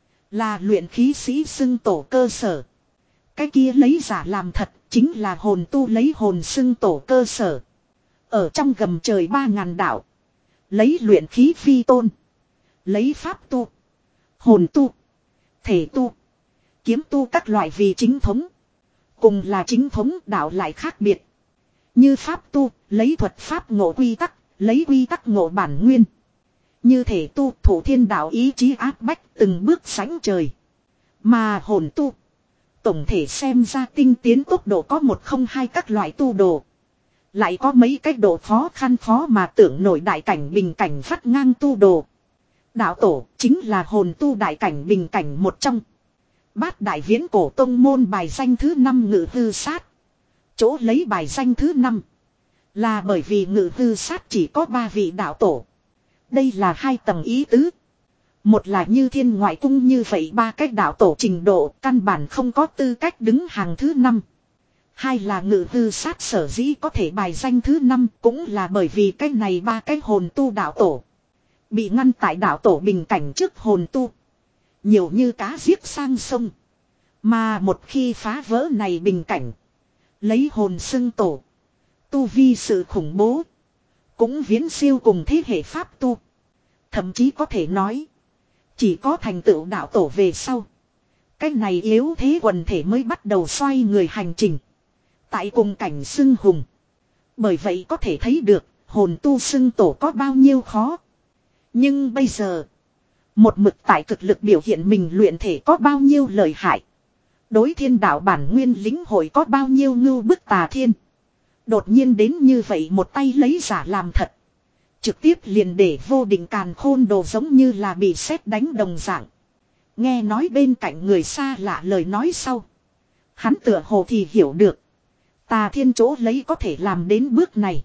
Là luyện khí sĩ xưng tổ cơ sở. Cái kia lấy giả làm thật, chính là hồn tu lấy hồn xưng tổ cơ sở. Ở trong gầm trời ba ngàn đạo. Lấy luyện khí phi tôn. Lấy pháp tu. Hồn tu. Thể tu. Kiếm tu các loại vì chính thống. Cùng là chính thống đạo lại khác biệt. Như pháp tu, lấy thuật pháp ngộ quy tắc, lấy quy tắc ngộ bản nguyên. Như thể tu thủ thiên đạo ý chí áp bách từng bước sánh trời. Mà hồn tu. Tổng thể xem ra tinh tiến tốc độ có một không hai các loại tu đồ. Lại có mấy cách độ khó khăn khó mà tưởng nổi đại cảnh bình cảnh vắt ngang tu đồ. Đạo tổ chính là hồn tu đại cảnh bình cảnh một trong. Bát đại viễn cổ tông môn bài danh thứ năm ngự hư sát. Chỗ lấy bài danh thứ năm là bởi vì ngự hư sát chỉ có ba vị đạo tổ. Đây là hai tầng ý tứ. Một là như thiên ngoại cung như vậy ba cách đạo tổ trình độ căn bản không có tư cách đứng hàng thứ năm. Hai là ngự hư sát sở dĩ có thể bài danh thứ năm cũng là bởi vì cái này ba cái hồn tu đạo tổ. Bị ngăn tại đạo tổ bình cảnh trước hồn tu. Nhiều như cá giết sang sông. Mà một khi phá vỡ này bình cảnh. Lấy hồn xưng tổ. Tu vi sự khủng bố. Cũng viễn siêu cùng thế hệ pháp tu. Thậm chí có thể nói. Chỉ có thành tựu đạo tổ về sau. Cái này yếu thế quần thể mới bắt đầu xoay người hành trình. Tại cùng cảnh xưng hùng. Bởi vậy có thể thấy được hồn tu xưng tổ có bao nhiêu khó. Nhưng bây giờ. Một mực tại cực lực biểu hiện mình luyện thể có bao nhiêu lợi hại. Đối thiên đạo bản nguyên lính hội có bao nhiêu ngưu bức Tà Thiên. Đột nhiên đến như vậy một tay lấy giả làm thật. Trực tiếp liền để vô định càn khôn đồ giống như là bị sét đánh đồng dạng. Nghe nói bên cạnh người xa lạ lời nói sau. Hắn tựa hồ thì hiểu được. Tà Thiên chỗ lấy có thể làm đến bước này.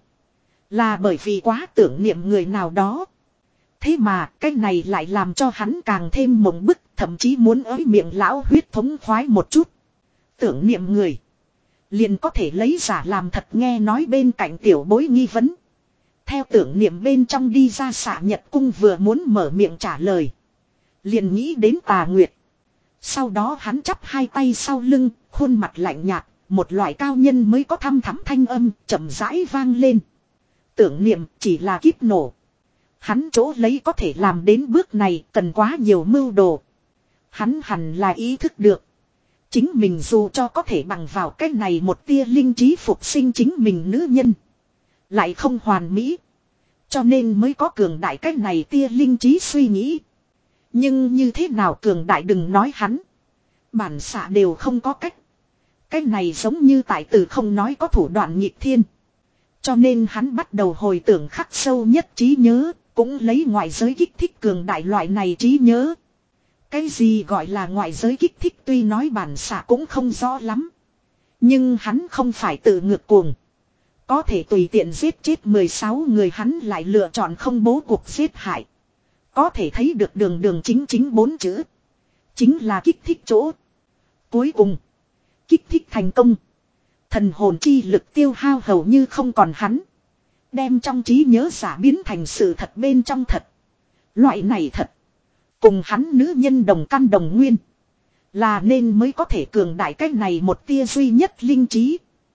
Là bởi vì quá tưởng niệm người nào đó. Thế mà cái này lại làm cho hắn càng thêm mộng bức. Thậm chí muốn ới miệng lão huyết thống khoái một chút. Tưởng niệm người. Liền có thể lấy giả làm thật, nghe nói bên cạnh tiểu bối nghi vấn. Theo tưởng niệm bên trong đi ra Xạ Nhật Cung vừa muốn mở miệng trả lời. Liền nghĩ đến Tà Nguyệt. Sau đó hắn chắp hai tay sau lưng, khuôn mặt lạnh nhạt, một loại cao nhân mới có thăm thắm thanh âm chậm rãi vang lên. Tưởng niệm chỉ là kíp nổ. Hắn chỗ lấy có thể làm đến bước này cần quá nhiều mưu đồ. Hắn hẳn là ý thức được. Chính mình dù cho có thể bằng vào cái này một tia linh trí phục sinh chính mình nữ nhân. Lại không hoàn mỹ. Cho nên mới có cường đại cái này tia linh trí suy nghĩ. Nhưng như thế nào cường đại đừng nói hắn. Bản xạ đều không có cách. Cái này giống như tại tử không nói có thủ đoạn nhịp thiên. Cho nên hắn bắt đầu hồi tưởng khắc sâu nhất trí nhớ. Cũng lấy ngoại giới kích thích cường đại loại này trí nhớ. Cái gì gọi là ngoại giới kích thích tuy nói bản xạ cũng không rõ lắm. Nhưng hắn không phải tự ngược cuồng. Có thể tùy tiện giết chết mười sáu người hắn lại lựa chọn không bố cuộc giết hại. Có thể thấy được đường đường chính chính bốn chữ. Chính là kích thích chỗ. Cuối cùng. Kích thích thành công. Thần hồn chi lực tiêu hao hầu như không còn hắn. Đem trong trí nhớ giả biến thành sự thật bên trong thật. Loại này thật. Cùng hắn nữ nhân đồng căn đồng nguyên. Là nên mới có thể cường đại cách này một tia duy nhất linh trí.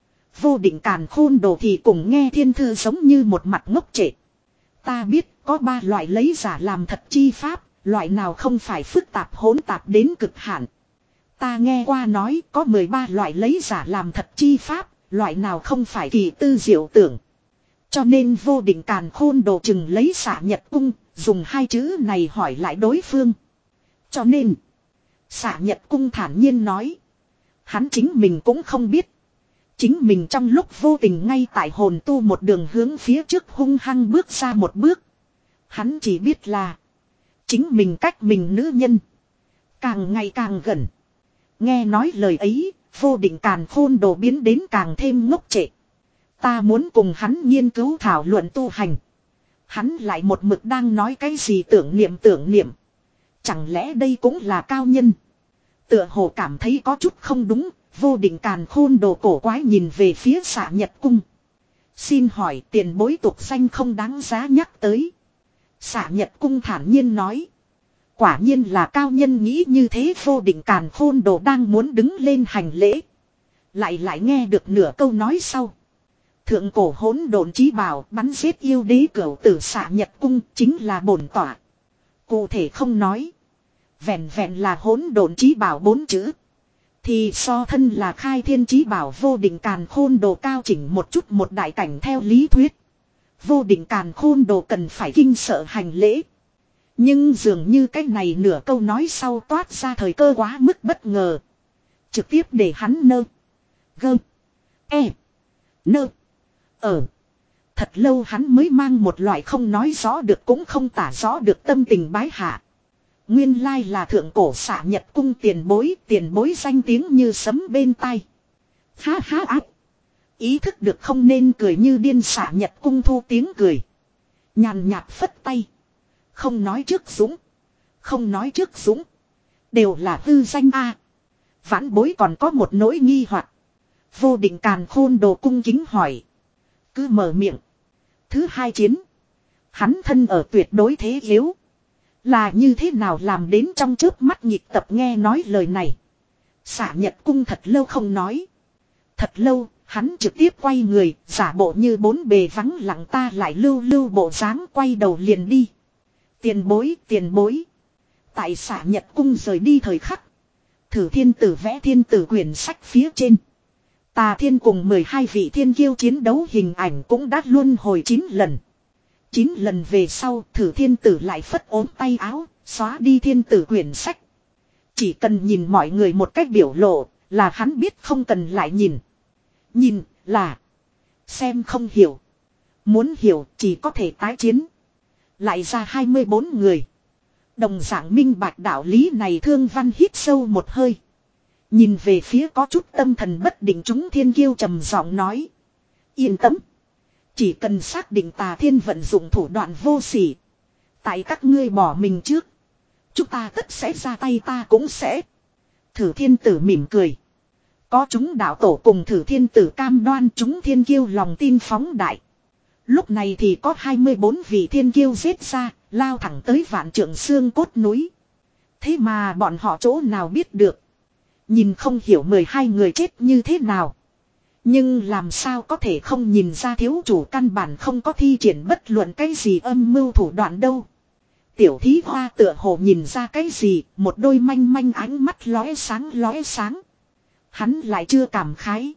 Vô định càn khôn đồ thì cùng nghe thiên thư giống như một mặt ngốc trệ. Ta biết có ba loại lấy giả làm thật chi pháp. Loại nào không phải phức tạp hỗn tạp đến cực hạn. Ta nghe qua nói có mười ba loại lấy giả làm thật chi pháp, loại nào không phải kỳ tư diệu tưởng. Cho nên vô định càn khôn đồ chừng lấy xạ nhật cung, dùng hai chữ này hỏi lại đối phương. Cho nên, xạ nhật cung thản nhiên nói. Hắn chính mình cũng không biết. Chính mình trong lúc vô tình ngay tại hồn tu một đường hướng phía trước hung hăng bước ra một bước. Hắn chỉ biết là chính mình cách mình nữ nhân càng ngày càng gần. Nghe nói lời ấy, vô định càn khôn đồ biến đến càng thêm ngốc trệ. Ta muốn cùng hắn nghiên cứu thảo luận tu hành. Hắn lại một mực đang nói cái gì tưởng niệm tưởng niệm. Chẳng lẽ đây cũng là cao nhân? Tựa hồ cảm thấy có chút không đúng, vô định càn khôn đồ cổ quái nhìn về phía xạ nhật cung. Xin hỏi tiền bối tục danh không đáng giá nhắc tới. Xạ nhật cung thản nhiên nói. Quả nhiên là cao nhân nghĩ như thế, vô định càn khôn đồ đang muốn đứng lên hành lễ. Lại lại nghe được nửa câu nói sau. Thượng cổ hỗn độn chí bảo bắn giết yêu đế cửu tử xạ nhật cung chính là bổn tỏa. Cụ thể không nói. Vẹn vẹn là hỗn độn chí bảo bốn chữ. Thì so thân là khai thiên chí bảo vô định càn khôn đồ cao chỉnh một chút một đại cảnh theo lý thuyết. Vô định càn khôn đồ cần phải kinh sợ hành lễ. Nhưng dường như cái này nửa câu nói sau toát ra thời cơ quá mức bất ngờ. Trực tiếp để hắn nơ. Gơ. E. Nơ. Ở. Thật lâu hắn mới mang một loại không nói rõ được cũng không tả rõ được tâm tình bái hạ. Nguyên lai là thượng cổ xạ nhật cung tiền bối, tiền bối danh tiếng như sấm bên tai. Ha ha ác. Ý thức được không nên cười như điên, xạ nhật cung thu tiếng cười. Nhàn nhạt phất tay. Không nói trước dũng. Không nói trước dũng. Đều là hư danh a. Vãn bối còn có một nỗi nghi hoặc. Vô định càn khôn đồ cung kính hỏi. Cứ mở miệng. Thứ hai chiến. Hắn thân ở tuyệt đối thế yếu. Là như thế nào làm đến trong chớp mắt nhịp tập nghe nói lời này. Xạ nhật cung thật lâu không nói. Thật lâu, hắn trực tiếp quay người, giả bộ như bốn bề vắng lặng ta lại lưu lưu bộ dáng quay đầu liền đi. Tiền bối, tiền bối. Tại xạ nhật cung rời đi thời khắc. Thử thiên tử vẽ thiên tử quyển sách phía trên. Tà thiên cùng mười hai vị thiên kiêu chiến đấu hình ảnh cũng đã luân hồi chín lần. chín lần về sau thử thiên tử lại phất ốm tay áo, xóa đi thiên tử quyển sách. Chỉ cần nhìn mọi người một cách biểu lộ là hắn biết không cần lại nhìn. Nhìn là xem không hiểu. Muốn hiểu chỉ có thể tái chiến. Lại ra hai mươi bốn người. Đồng dạng minh bạch đạo lý này Thương Văn hít sâu một hơi. Nhìn về phía có chút tâm thần bất định chúng thiên kiêu trầm giọng nói. Yên tâm. Chỉ cần xác định tà thiên vận dụng thủ đoạn vô sỉ. Tại các ngươi bỏ mình trước. Chúng ta tất sẽ ra tay, ta cũng sẽ. Thử thiên tử mỉm cười. Có chúng đạo tổ cùng thử thiên tử cam đoan, chúng thiên kiêu lòng tin phóng đại. Lúc này thì có hai mươi bốn vị thiên kiêu giết ra, lao thẳng tới vạn trượng xương cốt núi. Thế mà bọn họ chỗ nào biết được. Nhìn không hiểu mười hai người chết như thế nào. Nhưng làm sao có thể không nhìn ra thiếu chủ căn bản không có thi triển bất luận cái gì âm mưu thủ đoạn đâu. Tiểu thí hoa tựa hồ nhìn ra cái gì, một đôi manh manh ánh mắt lóe sáng lóe sáng. Hắn lại chưa cảm khái.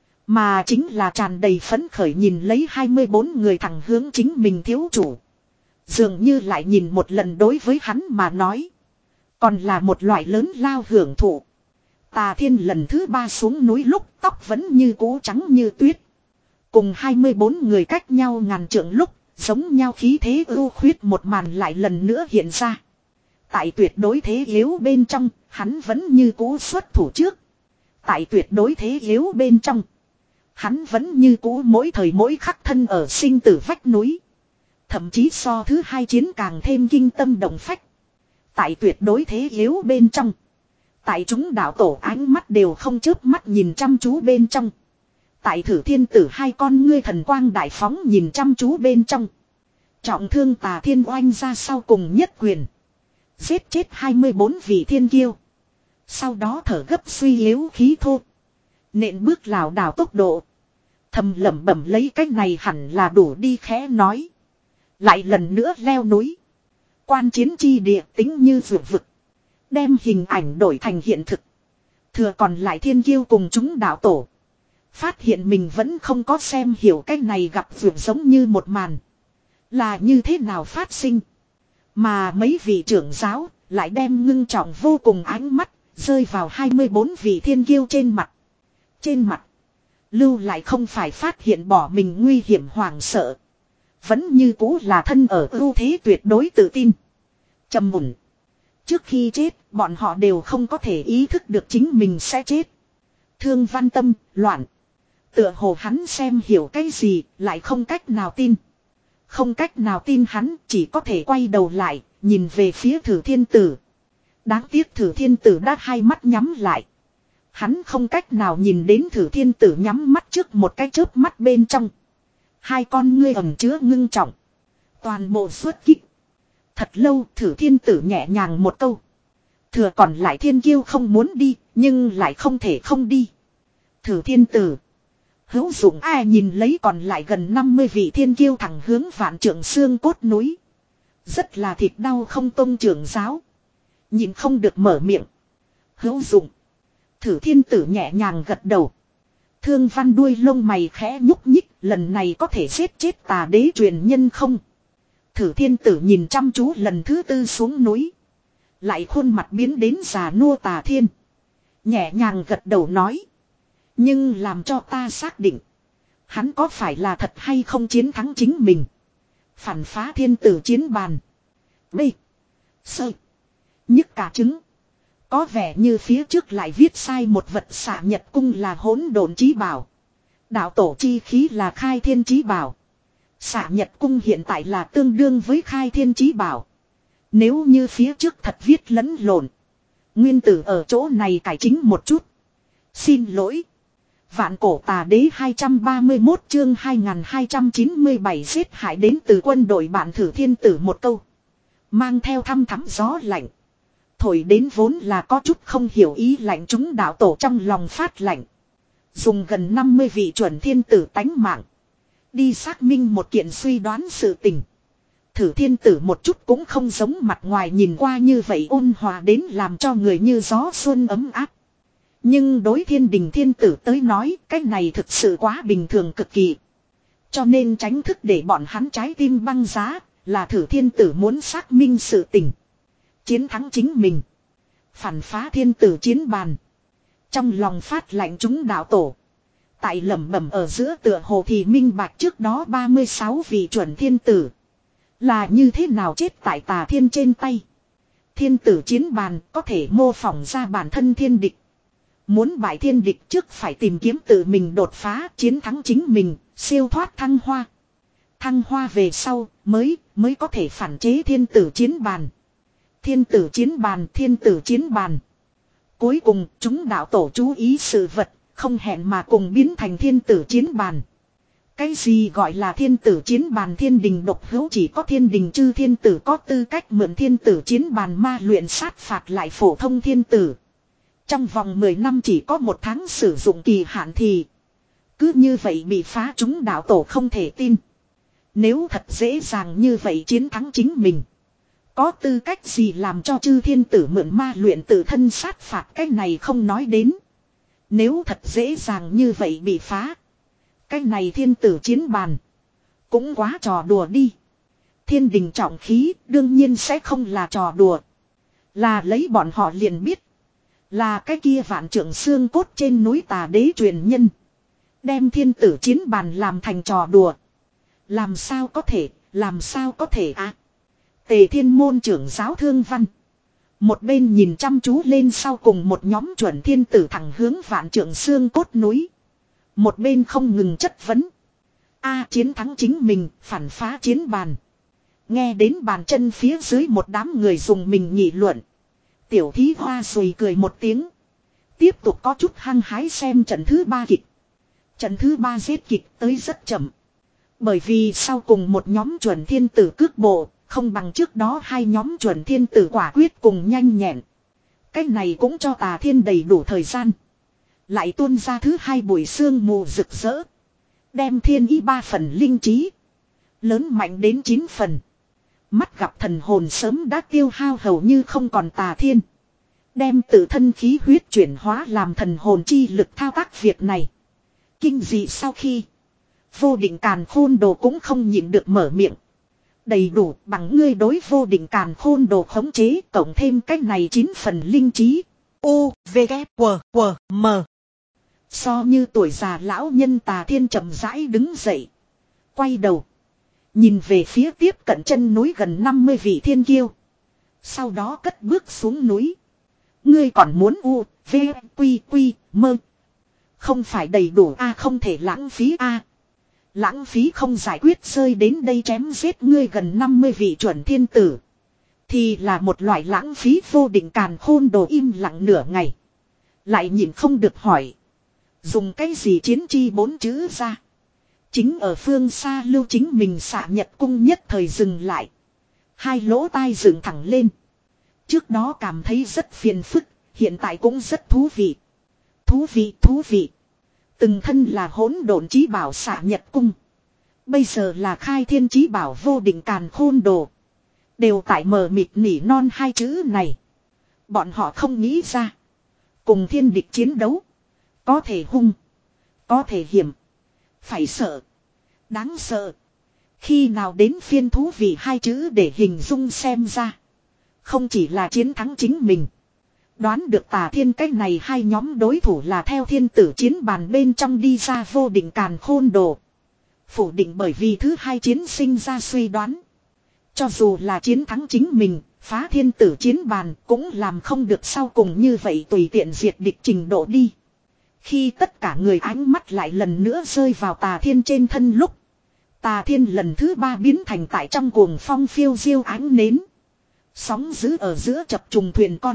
Mà chính là tràn đầy phấn khởi nhìn lấy hai mươi bốn người thẳng hướng chính mình thiếu chủ. Dường như lại nhìn một lần đối với hắn mà nói. Còn là một loại lớn lao hưởng thụ. Tà thiên lần thứ ba xuống núi lúc tóc vẫn như cũ trắng như tuyết. Cùng hai mươi bốn người cách nhau ngàn trượng lúc, giống nhau khí thế ưu khuyết một màn lại lần nữa hiện ra. Tại tuyệt đối thế yếu bên trong, hắn vẫn như cũ xuất thủ trước. Tại tuyệt đối thế yếu bên trong, hắn vẫn như cũ mỗi thời mỗi khắc thân ở sinh tử vách núi. Thậm chí so thứ hai chiến càng thêm kinh tâm động phách. Tại tuyệt đối thế yếu bên trong, tại chúng đạo tổ ánh mắt đều không chớp mắt nhìn chăm chú bên trong. Tại thử thiên tử hai con ngươi thần quang đại phóng nhìn chăm chú bên trong. Trọng thương tà thiên oanh ra sau cùng nhất quyền. Giết chết hai mươi bốn vị thiên kiêu. Sau đó thở gấp suy yếu khí thô. Nện bước lảo đảo tốc độ. Thầm lẩm bẩm lấy cách này hẳn là đủ đi khẽ nói. Lại lần nữa leo núi. quan chiến chi địa tính như vượt vực. Đem hình ảnh đổi thành hiện thực. Thừa còn lại thiên kiêu cùng chúng đạo tổ. Phát hiện mình vẫn không có xem hiểu cái này gặp vượt giống như một màn. Là như thế nào phát sinh. Mà mấy vị trưởng giáo lại đem ngưng trọng vô cùng ánh mắt rơi vào hai mươi bốn vị thiên kiêu trên mặt. Trên mặt. Lưu lại không phải phát hiện bỏ mình nguy hiểm hoảng sợ. Vẫn như cũ là thân ở ưu thế tuyệt đối tự tin. Trầm mùn. Trước khi chết, bọn họ đều không có thể ý thức được chính mình sẽ chết. Thương Văn tâm, loạn. Tựa hồ hắn xem hiểu cái gì, lại không cách nào tin. Không cách nào tin hắn, chỉ có thể quay đầu lại, nhìn về phía Thử Thiên Tử. Đáng tiếc Thử Thiên Tử đã hai mắt nhắm lại. Hắn không cách nào nhìn đến Thử Thiên Tử nhắm mắt trước một cái chớp mắt bên trong. Hai con ngươi ẩn chứa ngưng trọng. Toàn bộ xuất kích. Thật lâu Thử Thiên Tử nhẹ nhàng một câu. Thừa còn lại thiên kiêu không muốn đi, nhưng lại không thể không đi. Thử Thiên Tử. Hữu dụng ai nhìn lấy còn lại gần năm mươi vị thiên kiêu thẳng hướng vạn trượng xương cốt núi. Rất là thịt đau không tôn trưởng giáo. Nhìn không được mở miệng. Hữu dụng. Thử Thiên Tử nhẹ nhàng gật đầu. Thương Văn đuôi lông mày khẽ nhúc nhích, lần này có thể giết chết tà đế truyền nhân không? Thử Thiên Tử nhìn chăm chú lần thứ tư xuống núi. Lại khuôn mặt biến đến già nua Tà Thiên. Nhẹ nhàng gật đầu nói. Nhưng làm cho ta xác định. Hắn có phải là thật hay không chiến thắng chính mình? Phản phá thiên tử chiến bàn. B. Sơ. Nhức cả trứng. Có vẻ như phía trước lại viết sai một vật. Xạ Nhật Cung là hỗn độn chí bảo. Đạo tổ chi khí là khai thiên chí bảo. Xạ Nhật Cung hiện tại là tương đương với khai thiên chí bảo. Nếu như phía trước thật viết lẫn lộn. Nguyên tử ở chỗ này cải chính một chút. Xin lỗi. Vạn cổ tà đế hai trăm ba mươi mốt chương hai nghìn hai trăm chín mươi bảy giết hại đến từ quân đội bạn Thử Thiên Tử một câu. Mang theo thăm thắm gió lạnh. Thổi đến vốn là có chút không hiểu ý lạnh chúng đạo tổ trong lòng phát lạnh. Dùng gần năm mươi vị chuẩn thiên tử tánh mạng. Đi xác minh một kiện suy đoán sự tình. Thử Thiên Tử một chút cũng không giống mặt ngoài nhìn qua như vậy ôn hòa đến làm cho người như gió xuân ấm áp. Nhưng đối Thiên Đình Thiên Tử tới nói cái này thực sự quá bình thường cực kỳ. Cho nên tránh thức để bọn hắn trái tim băng giá là Thử Thiên Tử muốn xác minh sự tình. Chiến thắng chính mình. Phản phá thiên tử chiến bàn. Trong lòng phát lạnh chúng đạo tổ. Tại lẩm bẩm ở giữa tựa hồ thì minh bạch trước đó ba mươi sáu vị chuẩn thiên tử. Là như thế nào chết tại Tà Thiên trên tay. Thiên tử chiến bàn có thể mô phỏng ra bản thân thiên địch. Muốn bại thiên địch trước phải tìm kiếm tự mình đột phá chiến thắng chính mình, siêu thoát thăng hoa. Thăng hoa về sau mới mới có thể phản chế thiên tử chiến bàn. Thiên tử chiến bàn, thiên tử chiến bàn. Cuối cùng chúng đạo tổ chú ý sự vật, không hẹn mà cùng biến thành thiên tử chiến bàn. Cái gì gọi là thiên tử chiến bàn thiên đình độc hữu chỉ có thiên đình chư thiên tử có tư cách mượn thiên tử chiến bàn ma luyện sát phạt lại phổ thông thiên tử. Trong vòng mười năm chỉ có một tháng sử dụng kỳ hạn thì. Cứ như vậy bị phá chúng đạo tổ không thể tin. Nếu thật dễ dàng như vậy chiến thắng chính mình. Có tư cách gì làm cho chư thiên tử mượn ma luyện tự thân sát phạt cái này không nói đến. Nếu thật dễ dàng như vậy bị phá. Cái này thiên tử chiến bàn. Cũng quá trò đùa đi. Thiên đình trọng khí đương nhiên sẽ không là trò đùa. Là lấy bọn họ liền biết. Là cái kia vạn trượng xương cốt trên núi Tà đế truyền nhân. Đem thiên tử chiến bàn làm thành trò đùa. Làm sao có thể, làm sao có thể à. Tề Thiên môn trưởng giáo Thương Văn. Một bên nhìn chăm chú lên sau cùng một nhóm chuẩn thiên tử thẳng hướng vạn trượng xương cốt núi. Một bên không ngừng chất vấn. A chiến thắng chính mình, phản phá chiến bàn. Nghe đến bàn chân phía dưới một đám người dùng mình nghị luận. Tiểu thí hoa sùi cười một tiếng. Tiếp tục có chút hăng hái xem trận thứ ba kịch. Trận thứ ba giết kịch tới rất chậm. Bởi vì sau cùng một nhóm chuẩn thiên tử cước bộ. Không bằng trước đó hai nhóm chuẩn thiên tử quả quyết cùng nhanh nhẹn. Cái này cũng cho Tà Thiên đầy đủ thời gian. Lại tuôn ra thứ hai buổi sương mù rực rỡ. Đem thiên ý ba phần linh trí. Lớn mạnh đến chín phần. Mắt gặp thần hồn sớm đã tiêu hao hầu như không còn Tà Thiên. Đem tự thân khí huyết chuyển hóa làm thần hồn chi lực thao tác việc này. Kinh dị sau khi. Vô Định Càn Khôn Đồ cũng không nhịn được mở miệng. Đầy đủ bằng ngươi đối Vô Định Càn Khôn Đồ khống chế cộng thêm cách này chín phần linh trí. U, V, K, W, W, M. So như tuổi già lão nhân Tà Thiên chậm rãi đứng dậy. Quay đầu. Nhìn về phía tiếp cận chân núi gần năm mươi vị thiên kiêu. Sau đó cất bước xuống núi. Ngươi còn muốn U, V, Quy, Quy, Mơ. Không phải đầy đủ A, không thể lãng phí A. Lãng phí không giải quyết rơi đến đây chém giết ngươi gần năm mươi vị chuẩn thiên tử. Thì là một loại lãng phí. Vô Định Càn Khôn Đồ im lặng nửa ngày. Lại nhìn không được hỏi. Dùng cái gì chiến chi bốn chữ ra. Chính ở phương xa Lưu Chính mình xạ nhật cung nhất thời dừng lại. Hai lỗ tai dựng thẳng lên. Trước đó cảm thấy rất phiền phức. Hiện tại cũng rất thú vị. Thú vị, thú vị. Từng thân là hỗn độn chí bảo xạ nhật cung. Bây giờ là khai thiên chí bảo Vô Định Càn Khôn Đồ. Đều tại mờ mịt nỉ non hai chữ này. Bọn họ không nghĩ ra. Cùng thiên địch chiến đấu. Có thể hung. Có thể hiểm. Phải sợ. Đáng sợ. Khi nào đến phiên thú vị hai chữ để hình dung xem ra. Không chỉ là chiến thắng chính mình. Đoán được Tà Thiên cách này hai nhóm đối thủ là theo thiên tử chiến bàn bên trong đi ra Vô Định Càn Khôn Đồ. Phủ định bởi vì thứ hai chiến sinh ra suy đoán. Cho dù là chiến thắng chính mình, phá thiên tử chiến bàn cũng làm không được sau cùng như vậy tùy tiện diệt địch trình độ đi. Khi tất cả người ánh mắt lại lần nữa rơi vào Tà Thiên trên thân lúc. Tà Thiên lần thứ ba biến thành tại trong cuồng phong phiêu diêu ánh nến. Sóng dữ ở giữa chập trùng thuyền con.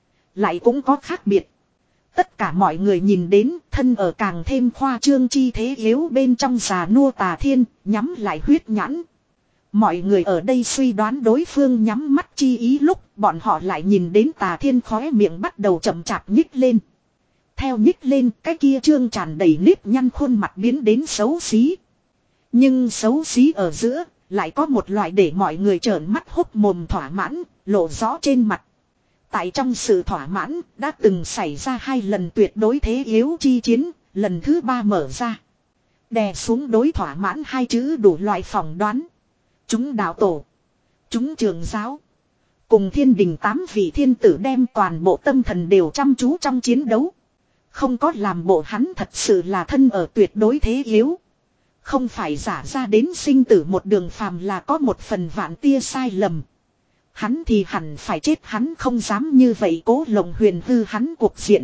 Lại cũng có khác biệt. Tất cả mọi người nhìn đến thân ở càng thêm khoa trương chi thế yếu bên trong già nua Tà Thiên, nhắm lại huyết nhãn. Mọi người ở đây suy đoán đối phương nhắm mắt chi ý lúc bọn họ lại nhìn đến Tà Thiên khóe miệng bắt đầu chậm chạp nhích lên. Theo nhích lên cái kia trương tràn đầy nếp nhăn khuôn mặt biến đến xấu xí. Nhưng xấu xí ở giữa lại có một loại để mọi người trợn mắt hốc mồm thỏa mãn lộ rõ trên mặt. Tại trong sự thỏa mãn đã từng xảy ra hai lần tuyệt đối thế yếu chi chiến, lần thứ ba mở ra. Đè xuống đối thỏa mãn hai chữ đủ loại phỏng đoán. Chúng đạo tổ, chúng trường giáo, cùng thiên đình tám vị thiên tử đem toàn bộ tâm thần đều chăm chú trong chiến đấu. Không có làm bộ hắn thật sự là thân ở tuyệt đối thế yếu. Không phải giả ra đến sinh tử một đường phàm là có một phần vạn tia sai lầm. Hắn thì hẳn phải chết, hắn không dám như vậy cố lồng huyền hư hắn cuộc diện.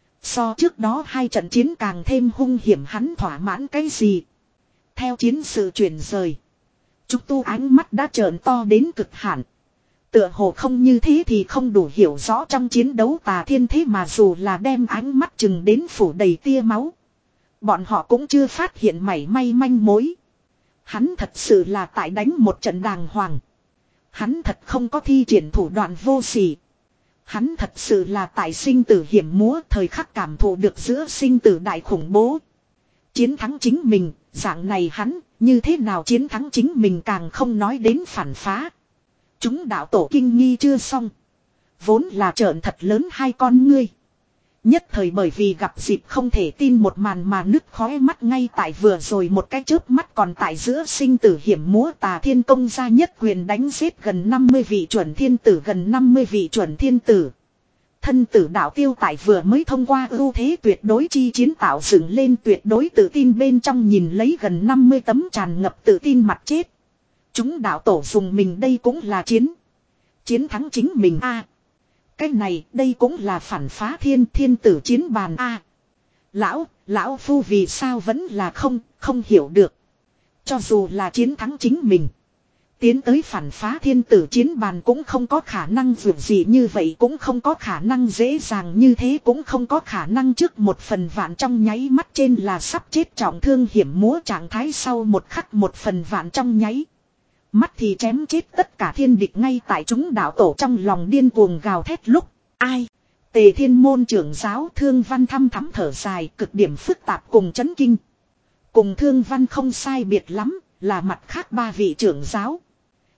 So trước đó hai trận chiến càng thêm hung hiểm, hắn thỏa mãn cái gì. Theo chiến sự chuyển rời. Trúc Tu ánh mắt đã trợn to đến cực hạn. Tựa hồ không như thế thì không đủ hiểu rõ trong chiến đấu Tà Thiên thế mà dù là đem ánh mắt chừng đến phủ đầy tia máu. Bọn họ cũng chưa phát hiện mảy may manh mối. Hắn thật sự là tại đánh một trận đàng hoàng. Hắn thật không có thi triển thủ đoạn vô sỉ. Hắn thật sự là tại sinh tử hiểm múa, thời khắc cảm thụ được giữa sinh tử đại khủng bố. Chiến thắng chính mình, dạng này hắn, như thế nào chiến thắng chính mình càng không nói đến phản phá. Chúng đạo tổ kinh nghi chưa xong. Vốn là trợn thật lớn hai con ngươi. Nhất thời bởi vì gặp dịp không thể tin một màn mà nứt khóe mắt ngay tại vừa rồi một cái chớp mắt còn tại giữa sinh tử hiểm múa Tà Thiên công ra nhất quyền đánh giết gần năm mươi vị chuẩn thiên tử gần năm mươi vị chuẩn thiên tử. Thân tử đạo tiêu tại vừa mới thông qua ưu thế tuyệt đối chi chiến tạo dựng lên tuyệt đối tự tin bên trong nhìn lấy gần năm mươi tấm tràn ngập tự tin mặt chết. Chúng đạo tổ dùng mình đây cũng là chiến. Chiến thắng chính mình a. Cái này đây cũng là phản phá thiên thiên tử chiến bàn a. Lão, lão phu vì sao vẫn là không, không hiểu được. Cho dù là chiến thắng chính mình. Tiến tới phản phá thiên tử chiến bàn cũng không có khả năng vượt gì như vậy, cũng không có khả năng dễ dàng như thế, cũng không có khả năng trước một phần vạn trong nháy mắt trên là sắp chết trọng thương hiểm múa trạng thái sau một khắc một phần vạn trong nháy. Mắt thì chém chết tất cả thiên địch ngay tại chúng đạo tổ trong lòng điên cuồng gào thét lúc. Ai? Tề Thiên môn trưởng giáo Thương Văn thăm thắm thở dài, cực điểm phức tạp cùng chấn kinh. Cùng Thương Văn không sai biệt lắm, là mặt khác ba vị trưởng giáo.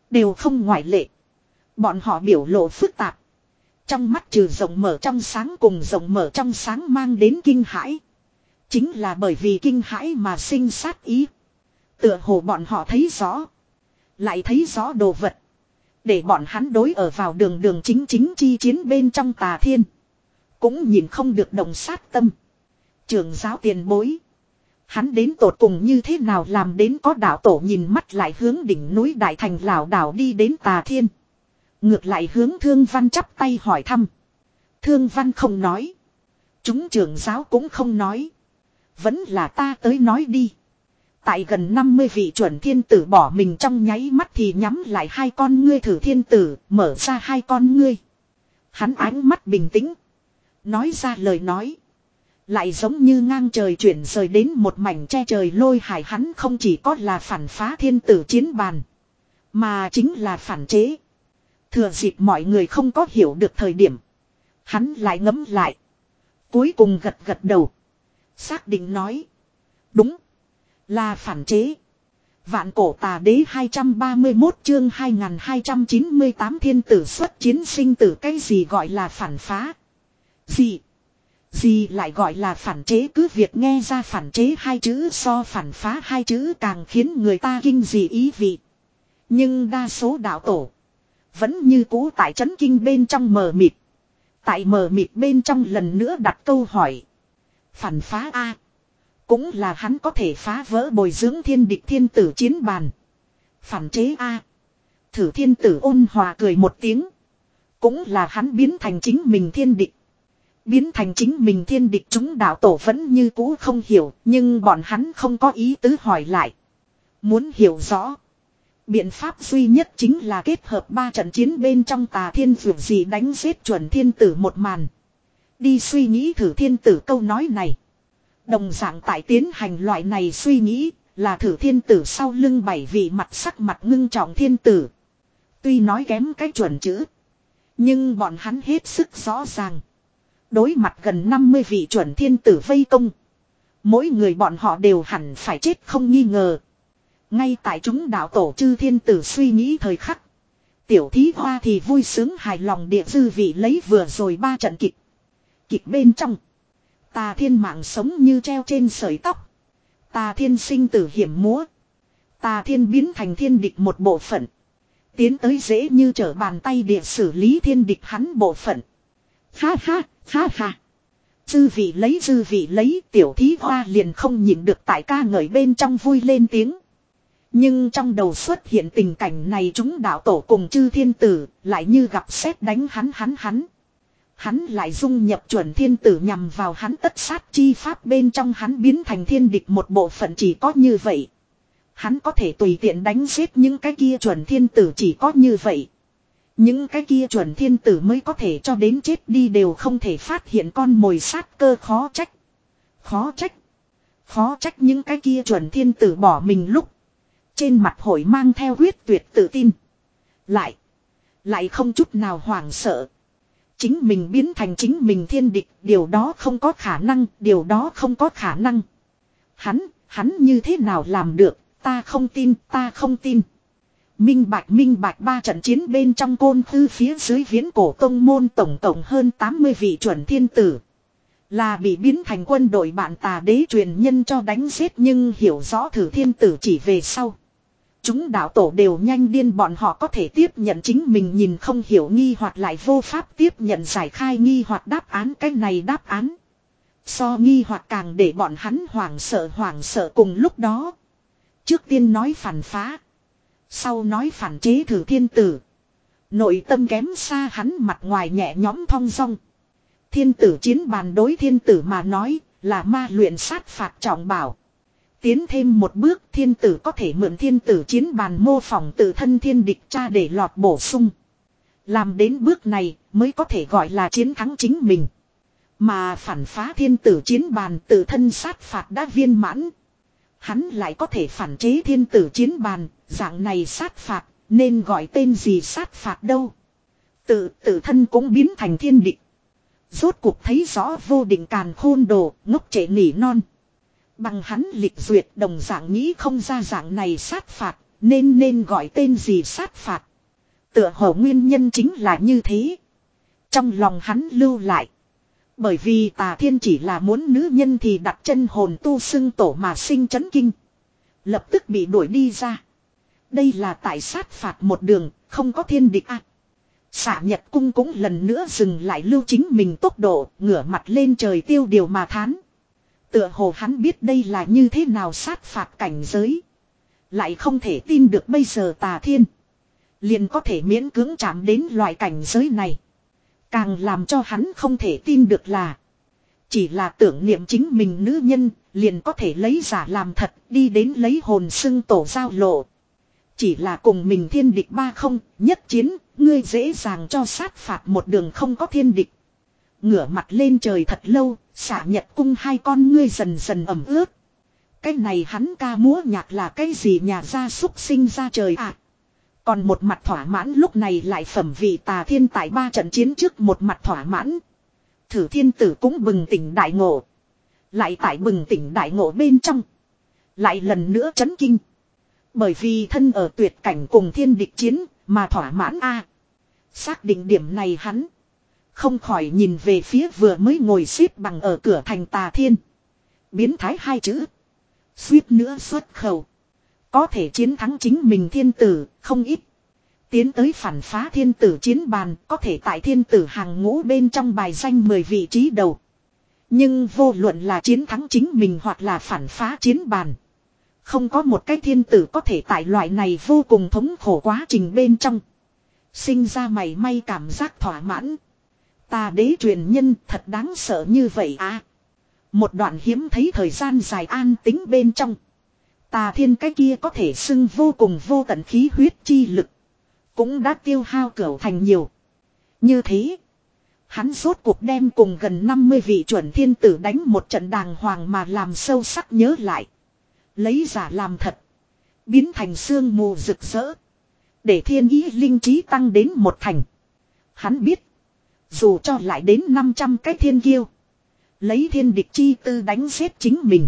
Đều không ngoại lệ. Bọn họ biểu lộ phức tạp. Trong mắt trừ rộng mở trong sáng cùng rộng mở trong sáng mang đến kinh hãi. Chính là bởi vì kinh hãi mà sinh sát ý. Tựa hồ bọn họ thấy rõ. Lại thấy rõ đồ vật. Để bọn hắn đối ở vào đường đường chính chính chi chiến bên trong tà thiên. Cũng nhìn không được đồng sát tâm. Trưởng giáo tiền bối. Hắn đến tột cùng như thế nào làm đến có đạo tổ nhìn mắt lại hướng đỉnh núi Đại Thành lảo đảo đi đến tà thiên. Ngược lại hướng Thương Văn chắp tay hỏi thăm. Thương Văn không nói. Chúng trưởng giáo cũng không nói. Vẫn là ta tới nói đi. Tại gần năm mươi vị chuẩn thiên tử bỏ mình trong nháy mắt thì nhắm lại hai con ngươi thử thiên tử, mở ra hai con ngươi. Hắn ánh mắt bình tĩnh. Nói ra lời nói. Lại giống như ngang trời chuyển rời đến một mảnh che trời lôi hải, hắn không chỉ có là phản phá thiên tử chiến bàn. Mà chính là phản chế. Thừa dịp mọi người không có hiểu được thời điểm. Hắn lại ngẫm lại. Cuối cùng gật gật đầu. Xác định nói. Đúng. Là phản chế. Vạn cổ tà đế hai trăm ba mươi mốt chương hai nghìn hai trăm chín mươi tám thiên tử xuất chiến sinh tử, cái gì gọi là phản phá? Gì? Gì lại gọi là phản chế? Cứ việc nghe ra phản chế hai chữ so phản phá hai chữ càng khiến người ta kinh dị ý vị. Nhưng đa số đạo tổ vẫn như cũ tại chấn kinh bên trong mờ mịt. Tại mờ mịt bên trong lần nữa đặt câu hỏi. Phản phá A. Cũng là hắn có thể phá vỡ bồi dưỡng thiên địch thiên tử chiến bàn. Phản chế A. Thử thiên tử ôn hòa cười một tiếng. Cũng là hắn biến thành chính mình thiên địch. Biến thành chính mình thiên địch, chúng đạo tổ vẫn như cũ không hiểu. Nhưng bọn hắn không có ý tứ hỏi lại. Muốn hiểu rõ. Biện pháp duy nhất chính là kết hợp ba trận chiến bên trong tà thiên vượt gì đánh giết chuẩn thiên tử một màn. Đi suy nghĩ thử thiên tử câu nói này. Đồng dạng tại tiến hành loại này suy nghĩ là thử thiên tử sau lưng bảy vị mặt sắc mặt ngưng trọng thiên tử. Tuy nói kém cái chuẩn chữ. Nhưng bọn hắn hết sức rõ ràng. Đối mặt gần năm mươi vị chuẩn thiên tử vây công. Mỗi người bọn họ đều hẳn phải chết không nghi ngờ. Ngay tại chúng đạo tổ chư thiên tử suy nghĩ thời khắc. Tiểu thí hoa thì vui sướng hài lòng địa dư vị lấy vừa rồi ba trận kịch. Kịch bên trong. Tà thiên mạng sống như treo trên sợi tóc. Tà thiên sinh tử hiểm múa. Tà thiên biến thành thiên địch một bộ phận. Tiến tới dễ như trở bàn tay địa xử lý thiên địch hắn bộ phận. Ha ha, ha ha. Dư vị lấy dư vị lấy, tiểu thí hoa liền không nhịn được tại ca ngợi bên trong vui lên tiếng. Nhưng trong đầu xuất hiện tình cảnh này, chúng đạo tổ cùng chư thiên tử lại như gặp sét đánh hắn hắn hắn. Hắn lại dung nhập chuẩn thiên tử nhằm vào hắn tất sát chi pháp bên trong, hắn biến thành thiên địch một bộ phận, chỉ có như vậy. Hắn có thể tùy tiện đánh giết những cái kia chuẩn thiên tử, chỉ có như vậy. Những cái kia chuẩn thiên tử mới có thể cho đến chết đi đều không thể phát hiện con mồi sát cơ, khó trách. Khó trách. Khó trách những cái kia chuẩn thiên tử bỏ mình lúc. Trên mặt hội mang theo huyết tuyệt tự tin. Lại. Lại không chút nào hoảng sợ. Chính mình biến thành chính mình thiên địch, điều đó không có khả năng, điều đó không có khả năng. Hắn, hắn như thế nào làm được, ta không tin, ta không tin. Minh bạch minh bạch, ba trận chiến bên trong Côn Tư phía dưới Viễn Cổ Tông môn tổng tổng hơn tám mươi vị chuẩn thiên tử. Là bị biến thành quân đội bạn tà đế truyền nhân cho đánh giết, nhưng hiểu rõ thử thiên tử chỉ về sau. Chúng đạo tổ đều nhanh điên, bọn họ có thể tiếp nhận chính mình nhìn không hiểu nghi hoặc lại vô pháp tiếp nhận giải khai nghi hoặc đáp án, cái này đáp án. So nghi hoặc càng để bọn hắn hoảng sợ hoảng sợ cùng lúc đó. Trước tiên nói phản phá. Sau nói phản chế thử thiên tử. Nội tâm kém xa hắn mặt ngoài nhẹ nhõm thong dong. Thiên tử chiến bàn đối thiên tử mà nói là ma luyện sát phạt trọng bảo. Tiến thêm một bước, thiên tử có thể mượn thiên tử chiến bàn mô phỏng tự thân thiên địch tra để lọt bổ sung. Làm đến bước này mới có thể gọi là chiến thắng chính mình. Mà phản phá thiên tử chiến bàn, tự thân sát phạt đã viên mãn. Hắn lại có thể phản chế thiên tử chiến bàn, dạng này sát phạt, nên gọi tên gì sát phạt đâu. Tự, tự thân cũng biến thành thiên địch. Rốt cuộc thấy rõ vô định càn khôn đồ, ngốc trệ nỉ non. Bằng hắn lịch duyệt đồng dạng nghĩ không ra dạng này sát phạt, Nên nên gọi tên gì sát phạt. Tựa hồ nguyên nhân chính là như thế. Trong lòng hắn lưu lại. Bởi vì Tà Thiên chỉ là muốn nữ nhân thì đặt chân hồn tu xưng tổ mà sinh chấn kinh. Lập tức bị đuổi đi ra. Đây là tại sát phạt một đường, không có thiên địch à. Xạ Nhật Cung cũng lần nữa dừng lại lưu chính mình tốc độ, ngửa mặt lên trời tiêu điều mà thán. Tựa hồ hắn biết đây là như thế nào sát phạt cảnh giới. Lại không thể tin được bây giờ Tà Thiên liền có thể miễn cưỡng chạm đến loại cảnh giới này. Càng làm cho hắn không thể tin được là chỉ là tưởng niệm chính mình nữ nhân liền có thể lấy giả làm thật đi đến lấy hồn xưng tổ giao lộ. Chỉ là cùng mình thiên địch ba không nhất chiến, ngươi dễ dàng cho sát phạt một đường không có thiên địch. Ngửa mặt lên trời thật lâu, Xạ Nhật Cung hai con ngươi dần dần ẩm ướt. Cái này hắn ca múa nhạc là cái gì nhà gia súc sinh ra trời à. Còn một mặt thỏa mãn lúc này lại phẩm vị Tà Thiên tại ba trận chiến trước một mặt thỏa mãn. Thử Thiên Tử cũng bừng tỉnh đại ngộ. Lại tại bừng tỉnh đại ngộ bên trong. Lại lần nữa chấn kinh. Bởi vì thân ở tuyệt cảnh cùng thiên địch chiến mà thỏa mãn a. Xác định điểm này hắn không khỏi nhìn về phía vừa mới ngồi xếp bằng ở cửa thành Tà Thiên. Biến thái hai chữ. Suýt nữa xuất khẩu. Có thể chiến thắng chính mình thiên tử, không ít. Tiến tới phản phá thiên tử chiến bàn, có thể tại thiên tử hàng ngũ bên trong bài danh mười vị trí đầu. Nhưng vô luận là chiến thắng chính mình hoặc là phản phá chiến bàn. Không có một cái thiên tử có thể tại loại này vô cùng thống khổ quá trình bên trong. Sinh ra mày may cảm giác thỏa mãn. Tà đế truyền nhân thật đáng sợ như vậy à. Một đoạn hiếm thấy thời gian dài an tính bên trong. Tà Thiên cái kia có thể xưng vô cùng vô tận khí huyết chi lực. Cũng đã tiêu hao cửu thành nhiều. Như thế. Hắn rốt cuộc đem cùng gần năm mươi vị chuẩn thiên tử đánh một trận đàng hoàng mà làm sâu sắc nhớ lại. Lấy giả làm thật. Biến thành sương mù rực rỡ. Để thiên ý linh trí tăng đến một thành. Hắn biết. Dù cho lại đến năm trăm cái thiên kiêu. Lấy thiên địch chi tư đánh giết chính mình.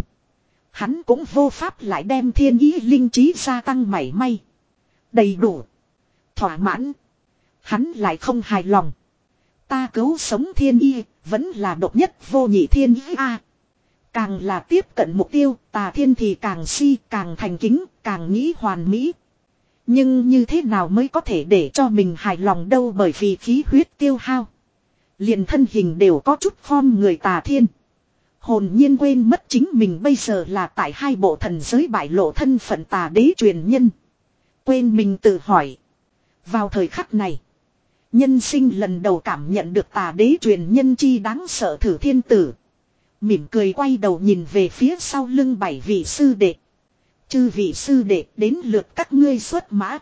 Hắn cũng vô pháp lại đem thiên ý linh trí gia tăng mảy may. Đầy đủ. Thỏa mãn. Hắn lại không hài lòng. Ta cứu sống thiên ý. Vẫn là độc nhất vô nhị thiên ý a. Càng là tiếp cận mục tiêu. Tà Thiên thì càng si càng thành kính. Càng nghĩ hoàn mỹ. Nhưng như thế nào mới có thể để cho mình hài lòng đâu. Bởi vì khí huyết tiêu hao. Liền thân hình đều có chút form người Tà Thiên. Hồn nhiên quên mất chính mình bây giờ là tại hai bộ thần giới bại lộ thân phận Tà đế truyền nhân. Quên mình tự hỏi. Vào thời khắc này. Nhân sinh lần đầu cảm nhận được Tà đế truyền nhân chi đáng sợ Thử Thiên Tử. Mỉm cười quay đầu nhìn về phía sau lưng bảy vị sư đệ. Chư vị sư đệ đến lượt các ngươi xuất mã.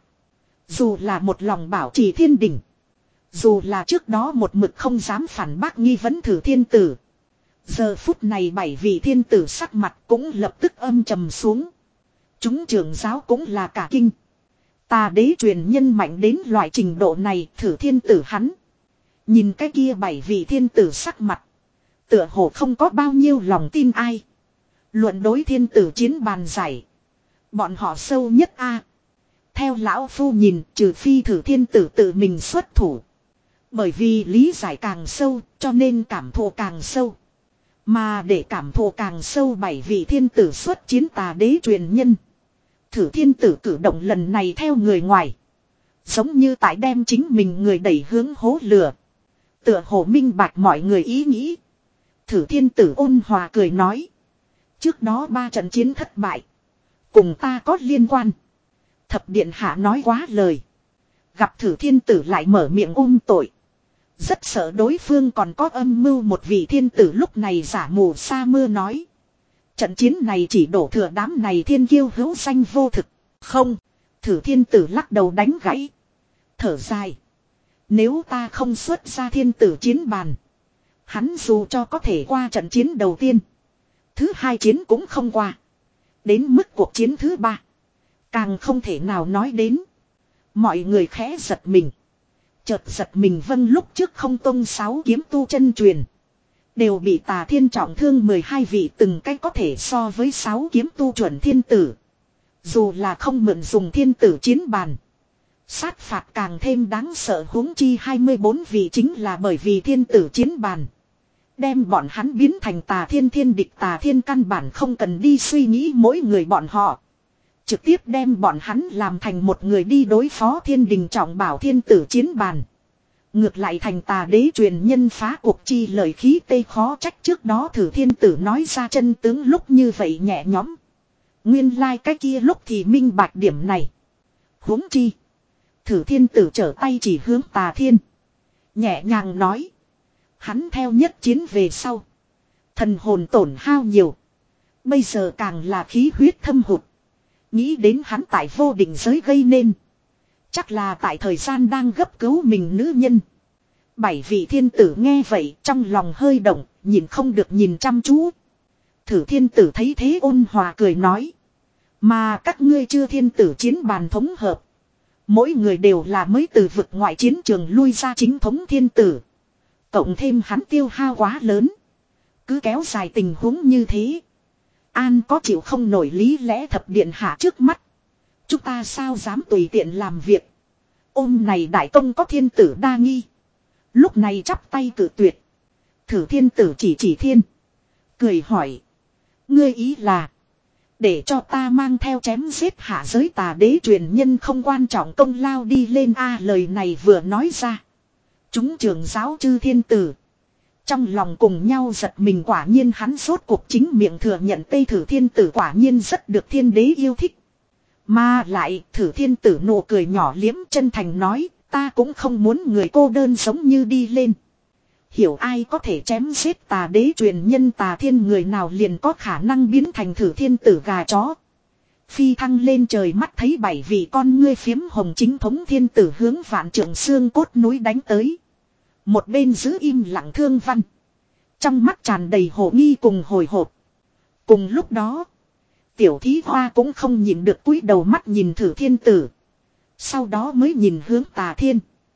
Dù là một lòng bảo trì thiên đỉnh. Dù là trước đó một mực không dám phản bác nghi vấn Thử Thiên Tử. Giờ phút này bảy vị thiên tử sắc mặt cũng lập tức âm trầm xuống. Chúng trưởng giáo cũng là cả kinh. Tà đế truyền nhân mạnh đến loại trình độ này Thử Thiên Tử hắn. Nhìn cái kia bảy vị thiên tử sắc mặt. Tựa hồ không có bao nhiêu lòng tin ai. Luận đối thiên tử chiến bàn giải. Bọn họ sâu nhất a. Theo lão phu nhìn trừ phi Thử Thiên Tử tự mình xuất thủ. Bởi vì lý giải càng sâu cho nên cảm thụ càng sâu. Mà để cảm thụ càng sâu bảy vị thiên tử xuất chiến Tà đế truyền nhân. Thử Thiên Tử cử động lần này theo người ngoài. Giống như tại đem chính mình người đẩy hướng hố lửa. Tựa hồ minh bạch mọi người ý nghĩ. Thử Thiên Tử ôn hòa cười nói. Trước đó ba trận chiến thất bại. Cùng ta có liên quan. Thập điện hạ nói quá lời. Gặp Thử Thiên Tử lại mở miệng ôm tội. Rất sợ đối phương còn có âm mưu một vị thiên tử lúc này giả mù sa mưa nói. Trận chiến này chỉ đổ thừa đám này thiên kiêu hữu danh vô thực. Không, Thử Thiên Tử lắc đầu đánh gãy. Thở dài. Nếu ta không xuất ra thiên tử chiến bàn. Hắn dù cho có thể qua trận chiến đầu tiên. Thứ hai chiến cũng không qua. Đến mức cuộc chiến thứ ba. Càng không thể nào nói đến. Mọi người khẽ giật mình. Chợt giật mình vâng lúc trước không tông sáu kiếm tu chân truyền. Đều bị Tà Thiên trọng thương mười hai vị từng cách có thể so với sáu kiếm tu chuẩn thiên tử. Dù là không mượn dùng thiên tử chiến bàn. Sát phạt càng thêm đáng sợ, huống chi hai mươi bốn vị chính là bởi vì thiên tử chiến bàn. Đem bọn hắn biến thành tà thiên thiên địch, tà thiên căn bản không cần đi suy nghĩ mỗi người bọn họ. Trực tiếp đem bọn hắn làm thành một người đi đối phó thiên đình trọng bảo thiên tử chiến bàn. Ngược lại thành tà đế truyền nhân phá cuộc chi lời khí tê, khó trách trước đó Thử Thiên Tử nói ra chân tướng lúc như vậy nhẹ nhõm. Nguyên lai like cái kia lúc thì minh bạch điểm này. Huống chi. Thử Thiên Tử trở tay chỉ hướng tà thiên. Nhẹ nhàng nói. Hắn theo nhất chiến về sau. Thần hồn tổn hao nhiều. Bây giờ càng là khí huyết thâm hụt. Nghĩ đến hắn tại vô định giới gây nên. Chắc là tại thời gian đang gấp cứu mình nữ nhân. Bảy vị thiên tử nghe vậy trong lòng hơi động, nhìn không được nhìn chăm chú. Thử Thiên Tử thấy thế ôn hòa cười nói. Mà các ngươi chưa thiên tử chiến bàn thống hợp. Mỗi người đều là mới từ vực ngoại chiến trường lui ra chính thống thiên tử. Cộng thêm hắn tiêu hao quá lớn. Cứ kéo dài tình huống như thế. An có chịu không nổi lý lẽ thập điện hạ trước mắt. Chúng ta sao dám tùy tiện làm việc. Ôm này đại công có thiên tử đa nghi. Lúc này chắp tay cử tuyệt. Thử Thiên Tử chỉ chỉ thiên. Cười hỏi. Ngươi ý là. Để cho ta mang theo chém giết hạ giới tà đế truyền nhân không quan trọng công lao đi lên a. Lời này vừa nói ra. Chúng trưởng giáo chư thiên tử. Trong lòng cùng nhau giật mình, quả nhiên hắn rốt cuộc chính miệng thừa nhận Tây Thử Thiên Tử quả nhiên rất được thiên đế yêu thích. Mà lại Thử Thiên Tử nụ cười nhỏ liếm chân thành nói, ta cũng không muốn người cô đơn giống như đi lên. Hiểu ai có thể chém giết tà đế truyền nhân tà thiên người nào liền có khả năng biến thành Thử Thiên Tử gà chó. Phi thăng lên trời, mắt thấy bảy vị con ngươi phiếm hồng chính thống thiên tử hướng vạn trượng xương cốt núi đánh tới. Một bên giữ im lặng Thương Văn. Trong mắt tràn đầy hồ nghi cùng hồi hộp. Cùng lúc đó. Tiểu thí hoa cũng không nhìn được cúi đầu mắt nhìn Thử Thiên Tử. Sau đó mới nhìn hướng tà thiên.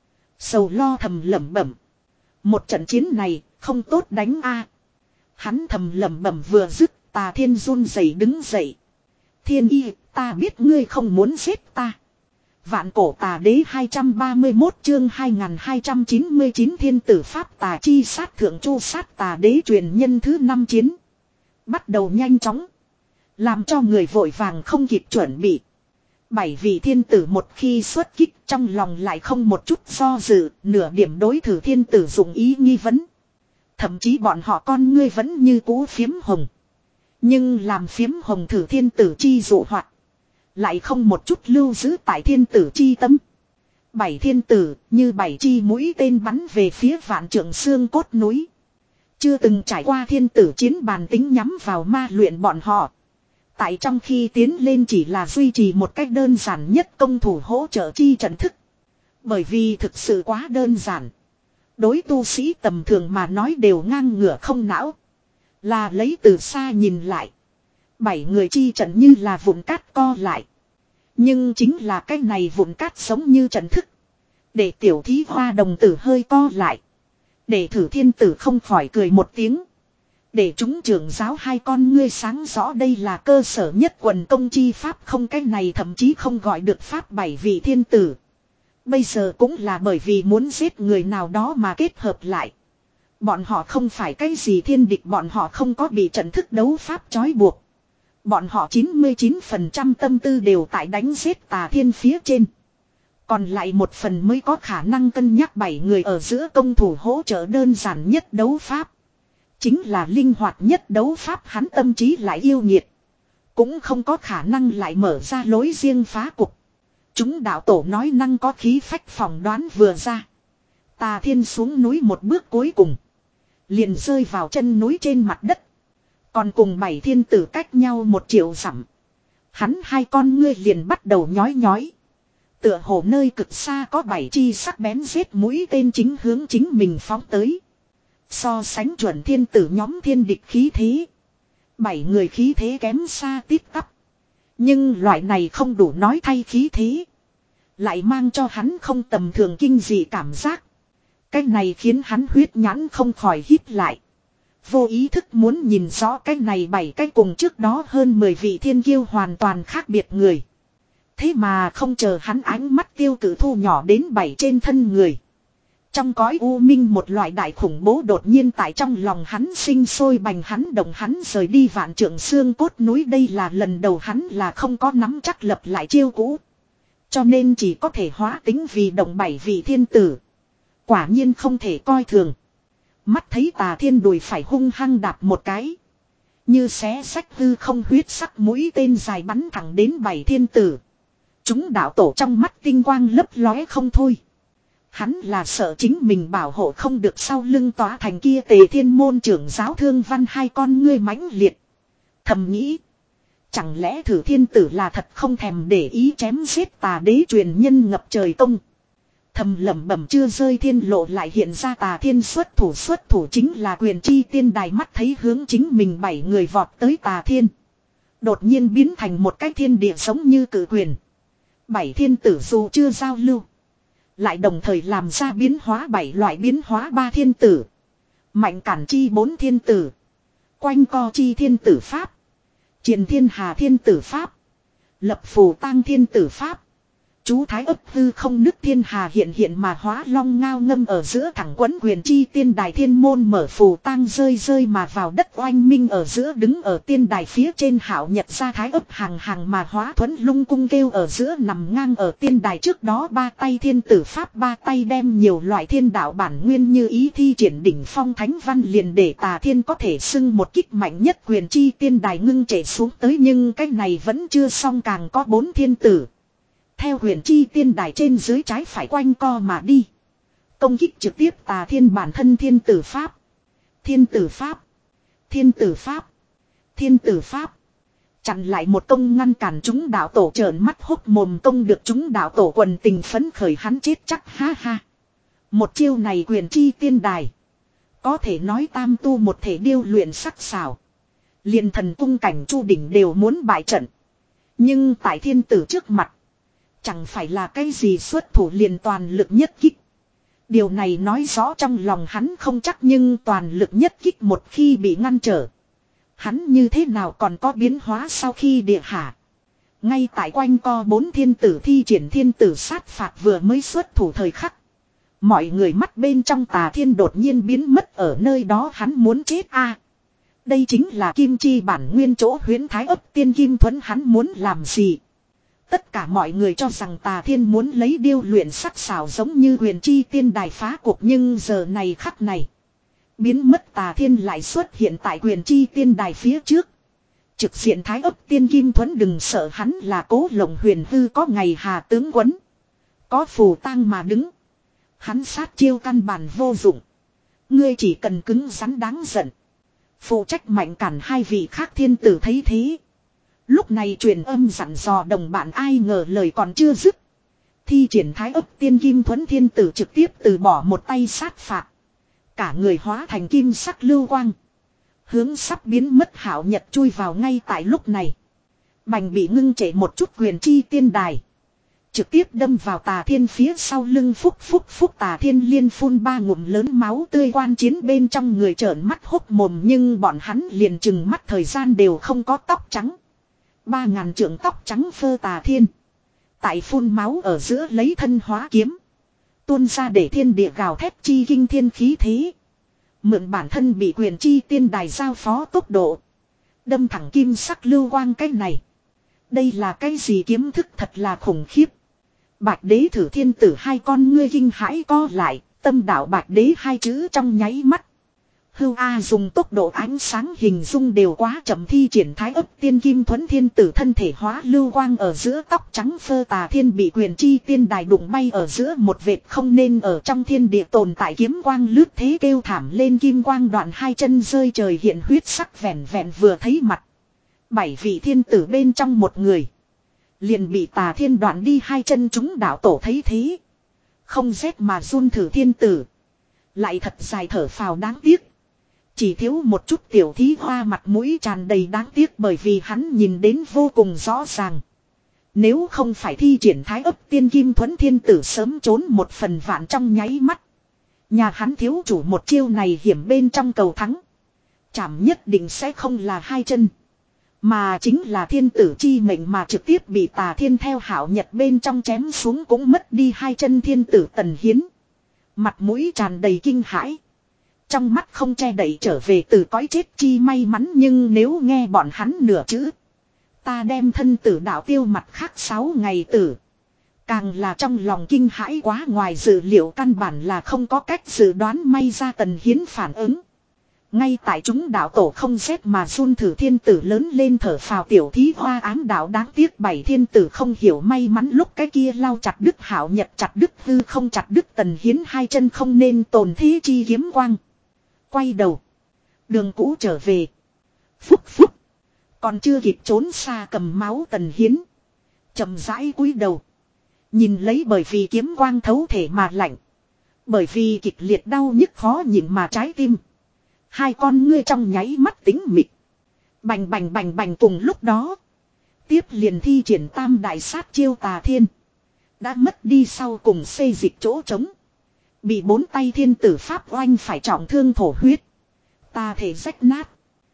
Sầu lo thầm lẩm bẩm. Một trận chiến này không tốt đánh a. Hắn thầm lẩm bẩm vừa dứt, tà thiên run rẩy đứng dậy. Thiên y, ta biết ngươi không muốn giết ta. Vạn cổ tà đế hai trăm ba mươi mốt chương hai nghìn hai trăm chín mươi chín thiên tử pháp tà chi sát thượng chu sát tà đế truyền nhân thứ năm chiến. Bắt đầu nhanh chóng. Làm cho người vội vàng không kịp chuẩn bị. Bảy vị thiên tử một khi xuất kích trong lòng lại không một chút do dự, nửa điểm đối Thử Thiên Tử dụng ý nghi vấn. Thậm chí bọn họ con ngươi vẫn như cũ phiếm hồng. Nhưng làm phiếm hồng Thử Thiên Tử chi dụ hoạt. Lại không một chút lưu giữ tại thiên tử chi tâm. Bảy thiên tử như bảy chi mũi tên bắn về phía vạn trượng xương cốt núi. Chưa từng trải qua thiên tử chiến bàn tính nhắm vào ma luyện bọn họ. Tại trong khi tiến lên chỉ là duy trì một cách đơn giản nhất công thủ hỗ trợ chi trận thức. Bởi vì thực sự quá đơn giản. Đối tu sĩ tầm thường mà nói đều ngang ngửa không não. Là lấy từ xa nhìn lại. Bảy người chi trận như là vụn cát co lại. Nhưng chính là cái này vụn cát giống như trận thức. Để tiểu thí hoa đồng tử hơi co lại. Để Thử Thiên Tử không khỏi cười một tiếng. Để chúng trưởng giáo hai con ngươi sáng rõ đây là cơ sở nhất quần công chi pháp, không cái này thậm chí không gọi được pháp bảy vị thiên tử. Bây giờ cũng là bởi vì muốn giết người nào đó mà kết hợp lại. Bọn họ không phải cái gì thiên địch, bọn họ không có bị trận thức đấu pháp trói buộc. Bọn họ chín mươi chín phần trăm tâm tư đều tại đánh giết tà thiên phía trên. Còn lại một phần mới có khả năng cân nhắc bảy người ở giữa công thủ hỗ trợ đơn giản nhất đấu pháp. Chính là linh hoạt nhất đấu pháp, hắn tâm trí lại yêu nhiệt. Cũng không có khả năng lại mở ra lối riêng phá cục. Chúng đạo tổ nói năng có khí phách phỏng đoán vừa ra. Tà thiên xuống núi một bước cuối cùng. Liền rơi vào chân núi trên mặt đất. Còn cùng bảy thiên tử cách nhau một triệu dặm. Hắn hai con ngươi liền bắt đầu nhói nhói. Tựa hồ nơi cực xa có bảy chi sắc bén giết mũi tên chính hướng chính mình phóng tới. So sánh chuẩn thiên tử nhóm thiên địch khí thế. Bảy người khí thế kém xa tít tắp. Nhưng loại này không đủ nói thay khí thế. Lại mang cho hắn không tầm thường kinh dị cảm giác. Cái này khiến hắn huyết nhãn không khỏi hít lại. Vô ý thức muốn nhìn rõ cái này bảy cái cùng trước đó hơn mười vị thiên kiêu hoàn toàn khác biệt người. Thế mà không chờ hắn ánh mắt tiêu cử thu nhỏ đến bảy trên thân người. Trong cõi u minh một loại đại khủng bố đột nhiên tại trong lòng hắn sinh sôi bành hắn động hắn rời đi vạn trượng xương cốt núi. Đây là lần đầu hắn là không có nắm chắc lập lại chiêu cũ. Cho nên chỉ có thể hóa tính vì động bảy vị thiên tử. Quả nhiên không thể coi thường. Mắt thấy Tà Thiên đùi phải hung hăng đạp một cái. Như xé sách hư không huyết sắc mũi tên dài bắn thẳng đến bảy thiên tử. Chúng đạo tổ trong mắt tinh quang lấp lóe không thôi. Hắn là sợ chính mình bảo hộ không được sau lưng tỏa thành kia Tề Thiên môn trưởng giáo Thương Văn hai con ngươi mãnh liệt. Thầm nghĩ. Chẳng lẽ Thử Thiên tử là thật không thèm để ý chém giết Tà đế truyền nhân ngập trời công. Thầm lẩm bẩm chưa rơi thiên lộ lại hiện ra Tà Thiên xuất thủ xuất thủ chính là Quyền Chi Tiên Đài mắt thấy hướng chính mình bảy người vọt tới Tà Thiên. Đột nhiên biến thành một cái thiên địa giống như cử quyền. Bảy thiên tử dù chưa giao lưu. Lại đồng thời làm ra biến hóa bảy loại biến hóa ba thiên tử. Mạnh cản chi bốn thiên tử. Quanh co chi thiên tử pháp. Triền thiên hà thiên tử pháp. Lập phù tang thiên tử pháp. Chú thái ấp hư không nứt thiên hà hiện hiện mà hóa long ngao ngâm ở giữa thẳng quấn Quyền Chi Tiên Đài thiên môn mở phù tang rơi rơi mà vào đất oanh minh ở giữa đứng ở tiên đài phía trên hảo nhật ra thái ấp hàng hàng mà hóa thuẫn lung cung kêu ở giữa nằm ngang ở tiên đài trước đó ba tay thiên tử pháp ba tay đem nhiều loại thiên đạo bản nguyên như ý thi triển đỉnh phong thánh văn liền để Tà Thiên có thể xưng một kích mạnh nhất Quyền Chi Tiên Đài ngưng trệ xuống tới nhưng cái này vẫn chưa xong càng có bốn thiên tử. Theo Huyền Chi Tiên Đài trên dưới trái phải quanh co mà đi. Công kích trực tiếp Tà Thiên bản thân thiên tử pháp. Thiên tử pháp. Thiên tử pháp. Thiên tử pháp. Chặn lại một công ngăn cản chúng đạo tổ trợn mắt hốc mồm công được chúng đạo tổ quần tình phấn khởi hắn chết chắc ha ha. Một chiêu này Quyền Chi Tiên Đài. Có thể nói tam tu một thể điêu luyện sắc sảo. Liền thần cung cảnh chu đỉnh đều muốn bại trận. Nhưng tại thiên tử trước mặt. Chẳng phải là cái gì xuất thủ liền toàn lực nhất kích. Điều này nói rõ trong lòng hắn không chắc nhưng toàn lực nhất kích một khi bị ngăn trở. Hắn như thế nào còn có biến hóa sau khi địa hạ. Ngay tại quanh co bốn thiên tử thi triển thiên tử sát phạt vừa mới xuất thủ thời khắc. Mọi người mắt bên trong Tà Thiên đột nhiên biến mất ở nơi đó hắn muốn chết a. À, đây chính là kim chi bản nguyên chỗ huyễn thái ấp tiên kim thuẫn hắn muốn làm gì. Tất cả mọi người cho rằng Tà Thiên muốn lấy điêu luyện sắc sảo giống như Huyền Chi Tiên Đài phá cuộc nhưng giờ này khắc này. Biến mất Tà Thiên lại xuất hiện tại Huyền Chi Tiên Đài phía trước. Trực diện thái ấp tiên kim thuẫn đừng sợ hắn là Cố Lộng Huyền hư có ngày hà tướng quấn. Có phù tang mà đứng. Hắn sát chiêu căn bản vô dụng. Ngươi chỉ cần cứng rắn đáng giận. Phụ trách mạnh cản hai vị khác thiên tử thấy thế. Lúc này truyền âm dặn dò đồng bạn ai ngờ lời còn chưa dứt. Thi triển thái ấp tiên kim thuẫn thiên tử trực tiếp từ bỏ một tay sát phạt. Cả người hóa thành kim sắc lưu quang. Hướng sắp biến mất hảo nhật chui vào ngay tại lúc này. Bành bị ngưng trệ một chút Quyền Chi Tiên Đài. Trực tiếp đâm vào Tà Thiên phía sau lưng phúc phúc phúc Tà Thiên liên phun ba ngụm lớn máu tươi quan chiến bên trong người trợn mắt hốc mồm nhưng bọn hắn liền chừng mắt thời gian đều không có tóc trắng. Ba ngàn trượng tóc trắng phơ Tà Thiên. Tại phun máu ở giữa lấy thân hóa kiếm. Tuôn ra để thiên địa gào thét chi kinh thiên khí thế. Mượn bản thân bị Quyền Chi Tiên Đài giao phó tốc độ. Đâm thẳng kim sắc lưu quang cái này. Đây là cái gì kiếm thức thật là khủng khiếp. Bạch đế Thử Thiên tử hai con ngươi kinh hãi co lại. Tâm đạo bạch đế hai chữ trong nháy mắt. Hưu A dùng tốc độ ánh sáng hình dung đều quá chậm thi triển thái ấp tiên kim thuẫn thiên tử thân thể hóa lưu quang ở giữa tóc trắng phơ Tà Thiên bị Quyền Chi Tiên Đài đụng bay ở giữa một vệt không nên ở trong thiên địa tồn tại kiếm quang lướt thế kêu thảm lên kim quang đoạn hai chân rơi trời hiện huyết sắc vẹn vẹn vừa thấy mặt. Bảy vị thiên tử bên trong một người. Liền bị Tà Thiên đoạn đi hai chân chúng đạo tổ thấy thế. Không rét mà run Thử Thiên tử. Lại thật dài thở phào đáng tiếc. Chỉ thiếu một chút tiểu thí hoa mặt mũi tràn đầy đáng tiếc bởi vì hắn nhìn đến vô cùng rõ ràng. Nếu không phải thi triển thái ấp tiên kim thuẫn thiên tử sớm trốn một phần vạn trong nháy mắt. Nhà hắn thiếu chủ một chiêu này hiểm bên trong cầu thắng. Chảm nhất định sẽ không là hai chân. Mà chính là thiên tử chi mệnh mà trực tiếp bị Tà Thiên theo hảo nhật bên trong chém xuống cũng mất đi hai chân thiên tử Tần Hiến. Mặt mũi tràn đầy kinh hãi. Trong mắt không che đậy trở về từ cõi chết chi may mắn, nhưng nếu nghe bọn hắn nửa chữ. Ta đem thân tử đạo tiêu mặt khác sáu ngày tử. Càng là trong lòng kinh hãi quá, ngoài dự liệu căn bản là không có cách dự đoán, may ra Tần Hiến phản ứng. Ngay tại chúng đạo tổ không rét mà run thử thiên tử lớn lên thở phào tiểu thí hoa ám đạo, đáng tiếc bảy thiên tử không hiểu may mắn lúc cái kia lao chặt đứt hảo nhật chặt đứt hư không chặt đứt Tần Hiến hai chân không nên tồn thế chi kiếm quang. Quay đầu. Đường cũ trở về. Phúc phúc. Còn chưa kịp trốn xa cầm máu Tần Hiến. Chậm rãi cúi đầu. Nhìn lấy bởi vì kiếm quang thấu thể mà lạnh. Bởi vì kịch liệt đau nhức khó nhịn mà trái tim. Hai con ngươi trong nháy mắt tính mịt. Bành bành bành bành cùng lúc đó. Tiếp liền thi triển tam đại sát chiêu Tà Thiên. Đã mất đi sau cùng xây dịch chỗ trống. Bị bốn tay thiên tử pháp oanh phải trọng thương thổ huyết. Ta thể rách nát.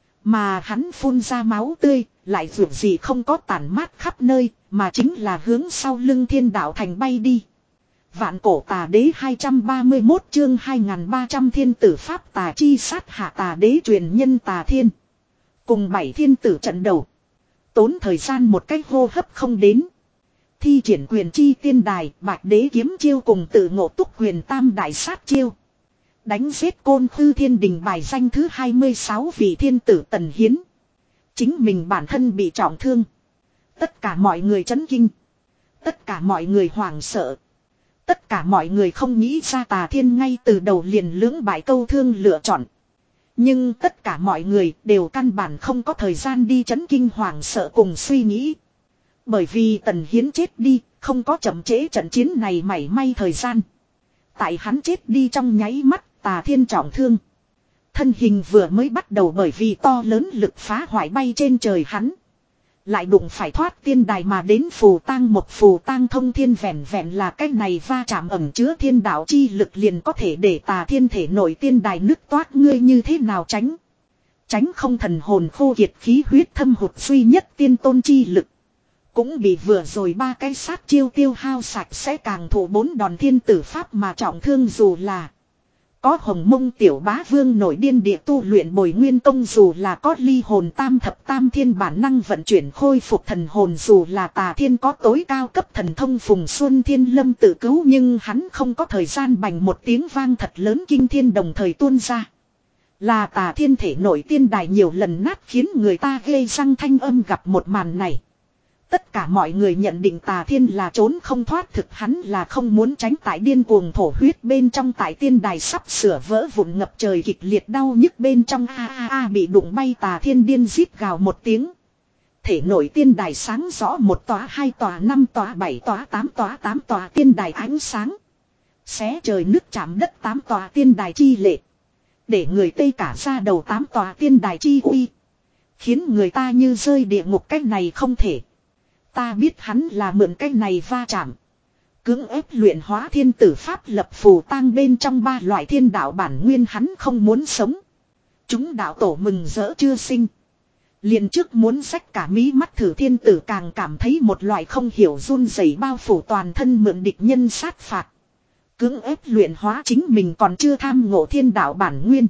Mà hắn phun ra máu tươi. Lại dù gì không có tàn mát khắp nơi. Mà chính là hướng sau lưng thiên đạo thành bay đi. Vạn cổ tà đế hai trăm ba mươi mốt chương hai nghìn ba trăm thiên tử pháp tà chi sát hạ tà đế truyền nhân Tà Thiên. Cùng bảy thiên tử trận đầu. Tốn thời gian một cách hô hấp không đến. Thi triển quyền chi tiên đài, bạch đế kiếm chiêu cùng tự ngộ túc quyền tam đại sát chiêu. Đánh giết côn khư thiên đình bài danh thứ hai mươi sáu vị thiên tử Tần Hiến. Chính mình bản thân bị trọng thương. Tất cả mọi người chấn kinh. Tất cả mọi người hoảng sợ. Tất cả mọi người không nghĩ ra Tà Thiên ngay từ đầu liền lưỡng bại câu thương lựa chọn. Nhưng tất cả mọi người đều căn bản không có thời gian đi chấn kinh hoảng sợ cùng suy nghĩ. Bởi vì Tần Hiến chết đi, không có chậm trễ trận chiến này mảy may thời gian. Tại hắn chết đi trong nháy mắt, Tà Thiên trọng thương. Thân hình vừa mới bắt đầu bởi vì to lớn lực phá hoại bay trên trời hắn. Lại đụng phải thoát tiên đài mà đến phù tang một phù tang thông thiên, vẹn vẹn là cái này va chạm ẩm chứa thiên đạo chi lực liền có thể để Tà Thiên thể nổi tiên đài nứt toát, ngươi như thế nào tránh. Tránh không, thần hồn khô kiệt khí huyết thâm hụt duy nhất tiên tôn chi lực. Cũng bị vừa rồi ba cái sát chiêu tiêu hao sạch sẽ, càng thủ bốn đòn thiên tử pháp mà trọng thương, dù là có hồng mông tiểu bá vương nổi điên địa tu luyện bồi nguyên công, dù là có ly hồn tam thập tam thiên bản năng vận chuyển khôi phục thần hồn, dù là Tà Thiên có tối cao cấp thần thông phùng xuân thiên lâm tự cứu, nhưng hắn không có thời gian bành một tiếng vang thật lớn kinh thiên đồng thời tuôn ra. Là Tà Thiên thể nổi tiên đài nhiều lần nát khiến người ta ghê răng thanh âm. Gặp một màn này, tất cả mọi người nhận định Tà Thiên là trốn không thoát, thực hắn là không muốn tránh. Tại điên cuồng thổ huyết bên trong, tại tiên đài sắp sửa vỡ vụn ngập trời kịch liệt đau nhức bên trong, a a a bị đụng bay Tà Thiên điên rít gào một tiếng. Thể nổi tiên đài sáng rõ, một tòa, hai tòa, năm tòa, bảy tòa, tám tòa, tám tòa tiên đài ánh sáng. Xé trời nước chạm đất tám tòa tiên đài chi lệ. Để người tê cả ra đầu tám tòa tiên đài chi uy. Khiến người ta như rơi địa ngục, cách này không thể. Ta biết hắn là mượn cái này va chạm. Cưỡng ép luyện hóa thiên tử pháp lập phù tang bên trong ba loại thiên đạo bản nguyên, hắn không muốn sống. Chúng đạo tổ mừng rỡ chưa sinh. Liền trước muốn xách cả mí mắt thử thiên tử càng cảm thấy một loại không hiểu run rẩy bao phủ toàn thân, mượn địch nhân sát phạt. Cưỡng ép luyện hóa chính mình còn chưa tham ngộ thiên đạo bản nguyên.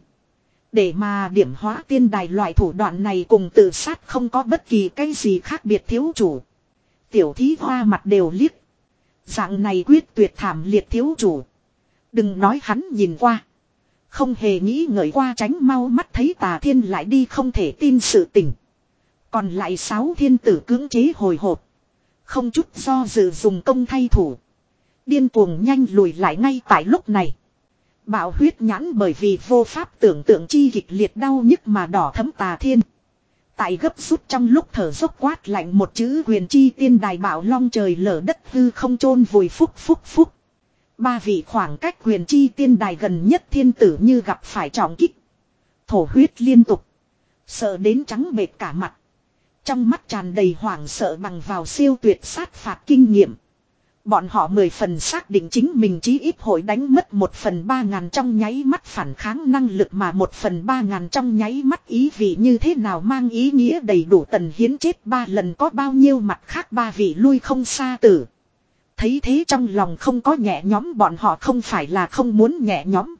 Để mà điểm hóa tiên đài, loại thủ đoạn này cùng tự sát không có bất kỳ cái gì khác biệt. Thiếu chủ. Tiểu thí hoa mặt đều liếc. Dạng này quyết tuyệt thảm liệt thiếu chủ. Đừng nói hắn nhìn qua. Không hề nghĩ ngợi qua tránh mau mắt thấy Tà Thiên lại đi, không thể tin sự tình. Còn lại sáu thiên tử cưỡng chế hồi hộp. Không chút do dự dùng công thay thủ. Điên cuồng nhanh lùi lại. Ngay tại lúc này, bạo huyết nhãn bởi vì vô pháp tưởng tượng chi kịch liệt đau nhức mà đỏ thấm Tà Thiên. Tại gấp rút trong lúc thở dốc quát lạnh một chữ huyền chi tiên đài, bạo long trời lở đất hư không chôn vùi. Phúc phúc phúc. Ba vị khoảng cách huyền chi tiên đài gần nhất thiên tử như gặp phải trọng kích. Thổ huyết liên tục. Sợ đến trắng bệch cả mặt. Trong mắt tràn đầy hoảng sợ bằng vào siêu tuyệt sát phạt kinh nghiệm. Bọn họ mười phần xác định chính mình chí ít hội đánh mất một phần ba ngàn trong nháy mắt phản kháng năng lực, mà một phần ba ngàn trong nháy mắt ý vị như thế nào mang ý nghĩa đầy đủ. Tần Hiến chết ba lần có bao nhiêu mặt khác ba vị lui không xa tử. Thấy thế trong lòng không có nhẹ nhõm, bọn họ không phải là không muốn nhẹ nhõm,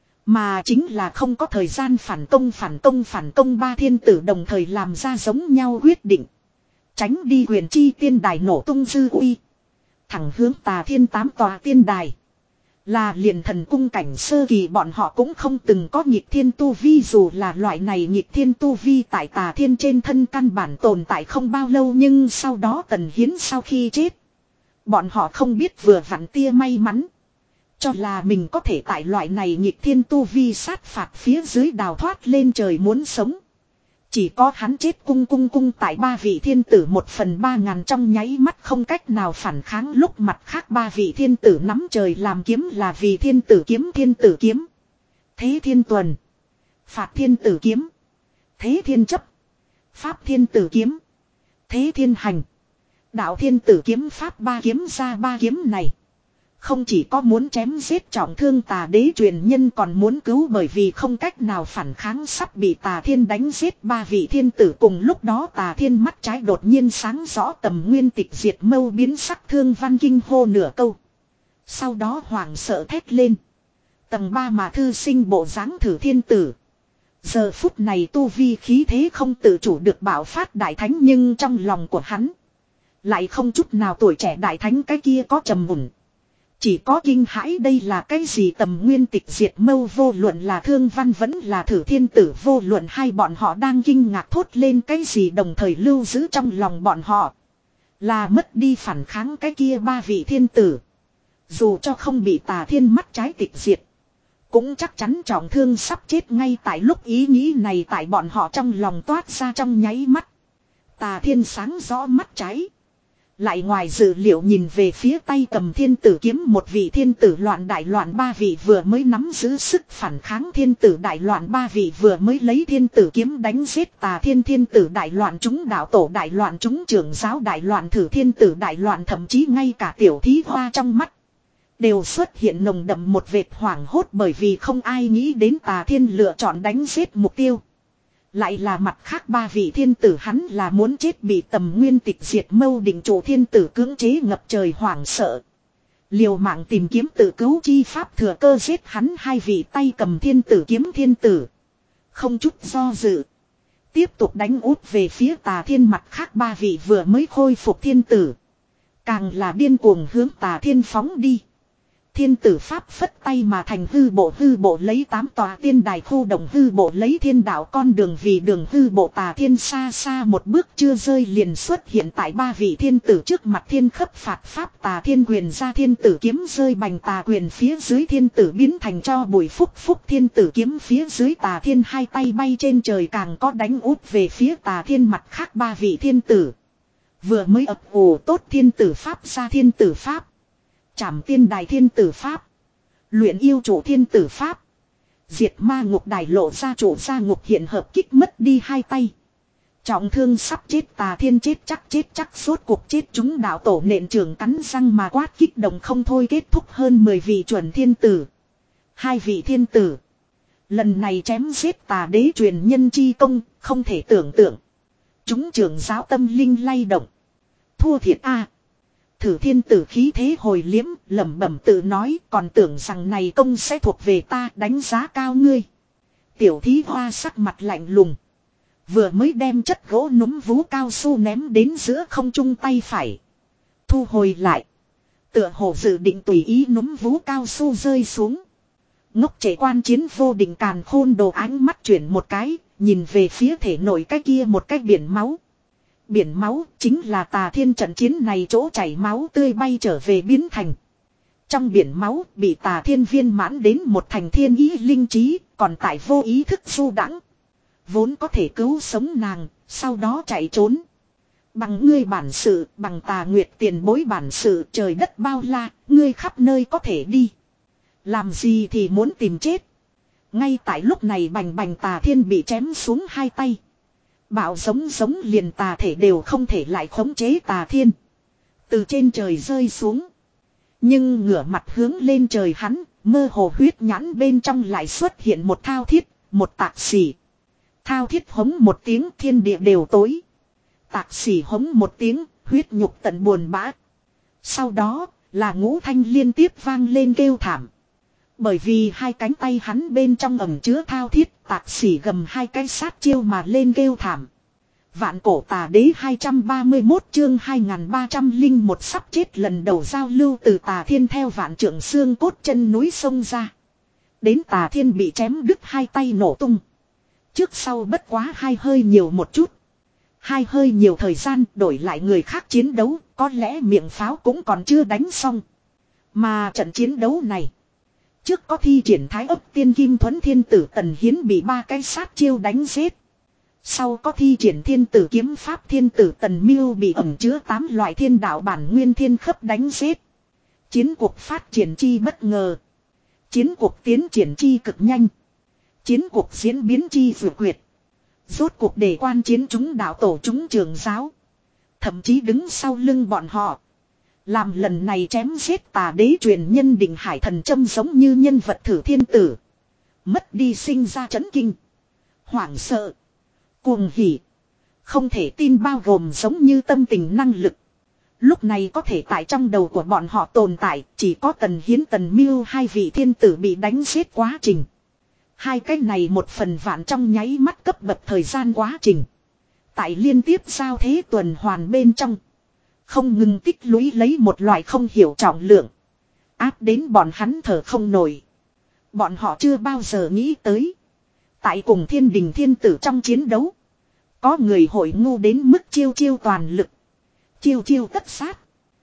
mà chính là không có thời gian phản công phản công phản công. Ba thiên tử đồng thời làm ra giống nhau quyết định. Tránh đi huyền chi tiên đài nổ tung dư uy. Thẳng hướng Tà Thiên tám tòa tiên đài. Là liền thần cung cảnh sơ kỳ bọn họ cũng không từng có nghịch thiên tu vi, dù là loại này nghịch thiên tu vi tại Tà Thiên trên thân căn bản tồn tại không bao lâu, nhưng sau đó Tần Hiến sau khi chết, bọn họ không biết vừa vặn tia may mắn, cho là mình có thể tại loại này nghịch thiên tu vi sát phạt phía dưới đào thoát lên trời muốn sống. Chỉ có hắn chết cung cung cung tại ba vị thiên tử một phần ba ngàn trong nháy mắt không cách nào phản kháng, lúc mặt khác ba vị thiên tử nắm trời làm kiếm, là vì thiên tử kiếm, thiên tử kiếm, thế thiên tuần, phạt thiên tử kiếm, thế thiên chấp, pháp thiên tử kiếm, thế thiên hành, đạo thiên tử kiếm. Pháp ba kiếm ra ba kiếm này không chỉ có muốn chém giết trọng thương Tà đế truyền nhân, còn muốn cứu bởi vì không cách nào phản kháng sắp bị Tà Thiên đánh giết ba vị thiên tử. Cùng lúc đó Tà Thiên mắt trái đột nhiên sáng rõ, Tầm Nguyên Tịch diệt mâu biến sắc, Thương Văn kinh hô nửa câu. Sau đó hoảng sợ thét lên. Tầng ba mà thư sinh bộ dáng Thử Thiên Tử. Giờ phút này tu vi khí thế không tự chủ được bạo phát đại thánh, nhưng trong lòng của hắn lại không chút nào tuổi trẻ đại thánh cái kia có trầm mùn. Chỉ có kinh hãi, đây là cái gì? Tầm Nguyên Tịch diệt mâu, vô luận là Thương Văn vẫn là Thử Thiên Tử, vô luận hai bọn họ đang kinh ngạc thốt lên cái gì, đồng thời lưu giữ trong lòng bọn họ là mất đi phản kháng cái kia ba vị thiên tử. Dù cho không bị Tà Thiên mắt trái tịch diệt, cũng chắc chắn trọng thương sắp chết. Ngay tại lúc ý nghĩ này tại bọn họ trong lòng toát ra trong nháy mắt, Tà Thiên sáng rõ mắt trái, lại ngoài dự liệu nhìn về phía tay cầm thiên tử kiếm một vị thiên tử loạn đại loạn. Ba vị vừa mới nắm giữ sức phản kháng thiên tử đại loạn, ba vị vừa mới lấy thiên tử kiếm đánh giết Tà Thiên thiên tử đại loạn, chúng đạo tổ đại loạn, chúng trưởng giáo đại loạn, Thử Thiên Tử đại loạn, thậm chí ngay cả Tiểu Thí Hoa trong mắt đều xuất hiện nồng đậm một vệt hoảng hốt, bởi vì không ai nghĩ đến Tà Thiên lựa chọn đánh giết mục tiêu lại là mặt khác ba vị thiên tử. Hắn là muốn chết, bị Tầm Nguyên Tịch diệt mâu định chủ thiên tử cưỡng chế, ngập trời hoảng sợ, liều mạng tìm kiếm tự cứu chi pháp, thừa cơ giết hắn hai vị tay cầm thiên tử kiếm thiên tử. Không chút do dự, tiếp tục đánh úp về phía Tà Thiên mặt khác ba vị vừa mới khôi phục thiên tử, càng là điên cuồng hướng Tà Thiên phóng đi. Thiên tử pháp phất tay mà thành hư bộ, hư bộ lấy tám tòa tiên đài khu động, hư bộ lấy thiên đạo con đường vì đường, hư bộ Tà Thiên xa xa một bước chưa rơi liền xuất hiện tại ba vị thiên tử trước mặt. Thiên khấp phạt pháp, Tà Thiên quyền ra, thiên tử kiếm rơi bành Tà quyền phía dưới, thiên tử biến thành cho bụi, phúc phúc thiên tử kiếm phía dưới, Tà Thiên hai tay bay trên trời, càng có đánh úp về phía Tà Thiên mặt khác ba vị thiên tử. Vừa mới ập ủ tốt thiên tử pháp ra thiên tử pháp, Trảm tiên đài thiên tử pháp, luyện yêu chủ thiên tử pháp, diệt ma ngục đài lộ ra chủ gia ngục hiện hợp kích mất đi hai tay. Trọng thương sắp chết Tà Thiên chết chắc chết chắc suốt cuộc chết, chúng đạo tổ nện trường cắn răng mà quát, kích động không thôi. Kết thúc hơn mười vị chuẩn thiên tử, hai vị thiên tử lần này chém giết Tà đế truyền nhân chi công không thể tưởng tượng. Chúng trưởng giáo tâm linh lay động. Thua thiệt a. Thử Thiên Tử khí thế hồi liếm, lẩm bẩm tự nói, còn tưởng rằng này công sẽ thuộc về ta, đánh giá cao ngươi. Tiểu Thí Hoa sắc mặt lạnh lùng, vừa mới đem chất gỗ núm vú cao su ném đến giữa không trung tay phải, thu hồi lại, tựa hồ dự định tùy ý núm vú cao su rơi xuống. Ngốc trẻ quan chiến vô định càn khôn đồ ánh mắt chuyển một cái, nhìn về phía thể nội cái kia một cái biển máu. Biển máu chính là Tà Thiên trận chiến này chỗ chảy máu tươi bay trở về biến thành. Trong biển máu bị Tà Thiên viên mãn đến một thành thiên ý linh trí, còn tại vô ý thức du đãng. Vốn có thể cứu sống nàng, sau đó chạy trốn. Bằng ngươi bản sự, bằng Tà Nguyệt tiền bối bản sự, trời đất bao la, ngươi khắp nơi có thể đi. Làm gì thì muốn tìm chết. Ngay tại lúc này bành bành Tà Thiên bị chém xuống hai tay. Bạo giống giống liền tà thể đều không thể lại khống chế Tà Thiên. Từ trên trời rơi xuống. Nhưng ngửa mặt hướng lên trời hắn, mơ hồ huyết nhãn bên trong lại xuất hiện một thao thiết, một tạc xỉ. Thao thiết hống một tiếng thiên địa đều tối. Tạc xỉ hống một tiếng, huyết nhục tận buồn bã. Sau đó, là ngũ thanh liên tiếp vang lên kêu thảm. Bởi vì hai cánh tay hắn bên trong ẩm chứa thao thiết, tạc xỉ gầm hai cái sát chiêu mà lên kêu thảm. Vạn cổ tà đế hai trăm ba mươi mốt chương hai nghìn ba trăm lẻ một sắp chết lần đầu giao lưu từ tà thiên theo vạn trượng xương cốt chân núi sông ra. Đến tà thiên bị chém đứt hai tay nổ tung. Trước sau bất quá hai hơi nhiều một chút. Hai hơi nhiều thời gian đổi lại người khác chiến đấu, có lẽ miệng pháo cũng còn chưa đánh xong. Mà trận chiến đấu này, trước có thi triển thái ấp tiên kim thuẫn thiên tử Tần Hiến bị ba cái sát chiêu đánh giết. Sau có thi triển thiên tử kiếm pháp thiên tử Tần Miêu bị ẩn chứa tám loại thiên đạo bản nguyên thiên khấp đánh giết. Chiến cuộc phát triển chi bất ngờ. Chiến cuộc tiến triển chi cực nhanh. Chiến cuộc diễn biến chi vừa quyệt. Rốt cuộc để quan chiến chúng đạo tổ chúng trường giáo. Thậm chí đứng sau lưng bọn họ. Làm lần này chém giết tà đế truyền nhân Định Hải Thần Châm giống như nhân vật thử thiên tử. Mất đi sinh ra chấn kinh. Hoảng sợ. Cuồng hỉ. Không thể tin bao gồm giống như tâm tình năng lực. Lúc này có thể tại trong đầu của bọn họ tồn tại chỉ có Tần Hiến Tần Miêu hai vị thiên tử bị đánh giết quá trình. Hai cái này một phần vạn trong nháy mắt cấp bậc thời gian quá trình. Tại liên tiếp giao thế tuần hoàn bên trong. Không ngừng tích lũy lấy một loại không hiểu trọng lượng. Áp đến bọn hắn thở không nổi. Bọn họ chưa bao giờ nghĩ tới. Tại cùng thiên đình thiên tử trong chiến đấu. Có người hội ngu đến mức chiêu chiêu toàn lực. Chiêu chiêu tất sát.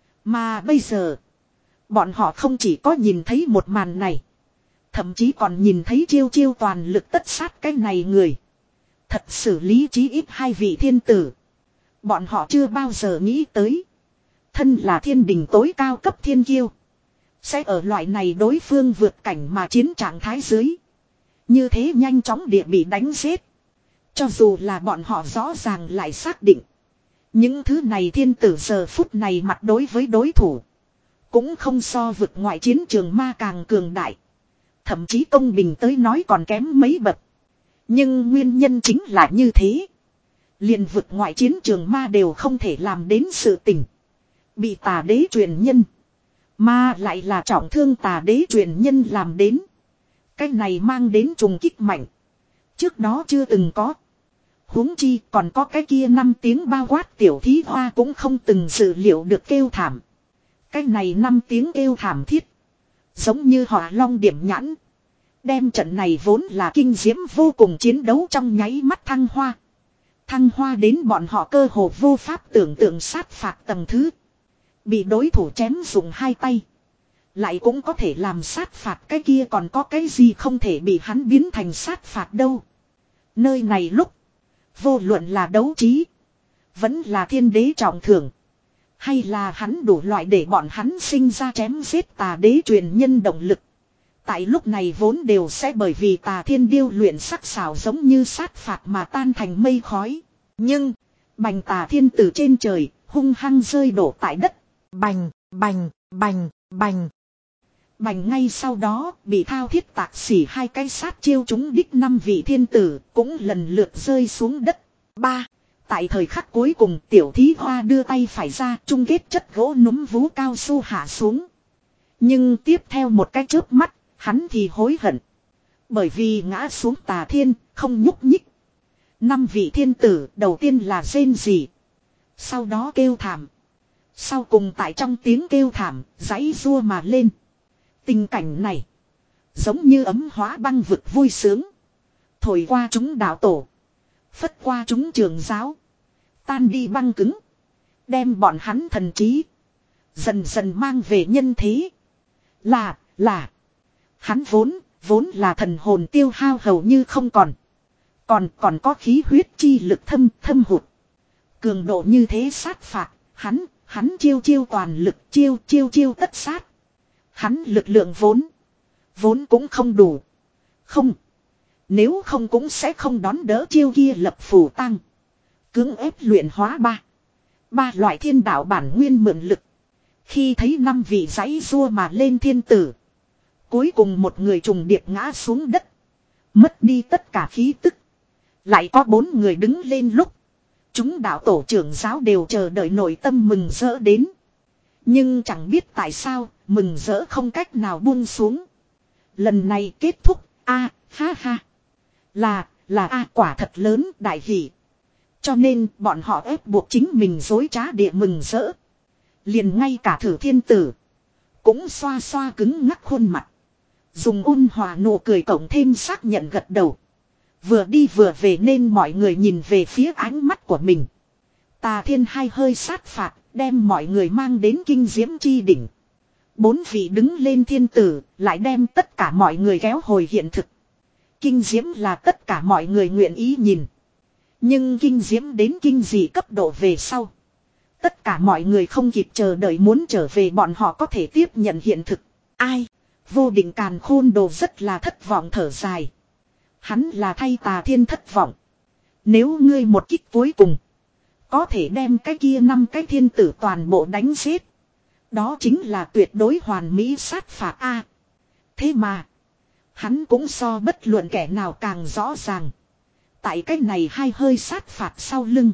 Mà bây giờ. Bọn họ không chỉ có nhìn thấy một màn này. Thậm chí còn nhìn thấy chiêu chiêu toàn lực tất sát cái này người. Thật xử lý chí ít hai vị thiên tử. Bọn họ chưa bao giờ nghĩ tới. Thân là thiên đình tối cao cấp thiên kiêu. Sẽ ở loại này đối phương vượt cảnh mà chiến trạng thái dưới. Như thế nhanh chóng địa bị đánh giết. Cho dù là bọn họ rõ ràng lại xác định. Những thứ này thiên tử giờ phút này mặt đối với đối thủ. Cũng không so vượt ngoại chiến trường ma càng cường đại. Thậm chí công bình tới nói còn kém mấy bậc. Nhưng nguyên nhân chính là như thế. Liền vượt ngoại chiến trường ma đều không thể làm đến sự tình. Bị tà đế truyền nhân. Mà lại là trọng thương tà đế truyền nhân làm đến. Cái này mang đến trùng kích mạnh. Trước đó chưa từng có. Huống chi còn có cái kia năm tiếng bao quát tiểu thí hoa cũng không từng dự liệu được kêu thảm. Cái này năm tiếng kêu thảm thiết. Giống như hỏa long điểm nhãn. Đem trận này vốn là kinh diễm vô cùng chiến đấu trong nháy mắt thăng hoa. Thăng hoa đến bọn họ cơ hồ vô pháp tưởng tượng sát phạt tầng thứ. Bị đối thủ chém dùng hai tay. Lại cũng có thể làm sát phạt cái kia còn có cái gì không thể bị hắn biến thành sát phạt đâu. Nơi này lúc. Vô luận là đấu trí. Vẫn là thiên đế trọng thưởng. Hay là hắn đủ loại để bọn hắn sinh ra chém giết tà đế truyền nhân động lực. Tại lúc này vốn đều sẽ bởi vì tà thiên điêu luyện sắc sảo giống như sát phạt mà tan thành mây khói. Nhưng, bành tà thiên từ trên trời, hung hăng rơi đổ tại đất. Bành, bành, bành, bành. Bành ngay sau đó, bị thao thiết tạc xỉ hai cái sát chiêu chúng đích năm vị thiên tử, cũng lần lượt rơi xuống đất. Ba. Tại thời khắc cuối cùng tiểu thí hoa đưa tay phải ra chung kết chất gỗ núm vú cao su hạ xuống. Nhưng tiếp theo một cái chớp mắt, hắn thì hối hận. Bởi vì ngã xuống tà thiên, không nhúc nhích. Năm vị thiên tử đầu tiên là rên rỉ. Sau đó kêu thảm. Sau cùng tại trong tiếng kêu thảm, giãy rua mà lên. Tình cảnh này, giống như ấm hóa băng vực vui sướng. Thổi qua chúng đạo tổ. Phất qua chúng trường giáo. Tan đi băng cứng. Đem bọn hắn thần trí. Dần dần mang về nhân thế. Là, là. Hắn vốn, vốn là thần hồn tiêu hao hầu như không còn. Còn, còn có khí huyết chi lực thâm, thâm hụt. Cường độ như thế sát phạt, hắn, hắn chiêu chiêu toàn lực chiêu chiêu chiêu tất sát. Hắn lực lượng vốn, vốn cũng không đủ. Không. Nếu không cũng sẽ không đón đỡ chiêu kia lập phủ tăng. Cưỡng ép luyện hóa ba. Ba loại thiên đạo bản nguyên mượn lực. Khi thấy năm vị giãy giụa mà lên thiên tử. Cuối cùng một người trùng điệp ngã xuống đất. Mất đi tất cả khí tức. Lại có bốn người đứng lên lúc. Chúng đạo tổ trưởng giáo đều chờ đợi nội tâm mừng rỡ đến. Nhưng chẳng biết tại sao mừng rỡ không cách nào buông xuống. Lần này kết thúc. A ha ha. Là là a quả thật lớn đại hỷ. Cho nên bọn họ ép buộc chính mình dối trá địa mừng rỡ. Liền ngay cả thử thiên tử. Cũng xoa xoa cứng ngắc khuôn mặt. Dùng ôn hòa nụ cười cộng thêm xác nhận gật đầu. Vừa đi vừa về nên mọi người nhìn về phía ánh mắt của mình. Tà Thiên hai hơi sát phạt, đem mọi người mang đến kinh diễm chi đỉnh. Bốn vị đứng lên thiên tử, lại đem tất cả mọi người kéo hồi hiện thực. Kinh diễm là tất cả mọi người nguyện ý nhìn. Nhưng kinh diễm đến kinh dị cấp độ về sau. Tất cả mọi người không kịp chờ đợi muốn trở về, bọn họ có thể tiếp nhận hiện thực. Ai? Vô Định Càn Khôn Đồ rất là thất vọng thở dài. Hắn là thay Tà Thiên thất vọng. Nếu ngươi một kích cuối cùng có thể đem cái kia năm cái thiên tử toàn bộ đánh giết, đó chính là tuyệt đối hoàn mỹ sát phạt a. Thế mà hắn cũng so bất luận kẻ nào càng rõ ràng. Tại cái này hai hơi sát phạt sau lưng,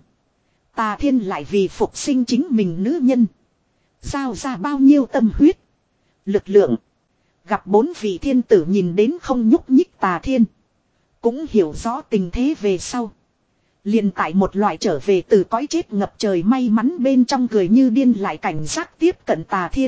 Tà Thiên lại vì phục sinh chính mình nữ nhân, giao ra bao nhiêu tâm huyết, lực lượng. Gặp bốn vị thiên tử nhìn đến không nhúc nhích Tà Thiên, cũng hiểu rõ tình thế về sau. Liền tại một loại trở về từ cõi chết ngập trời may mắn bên trong cười như điên lại cảnh giác tiếp cận Tà Thiên.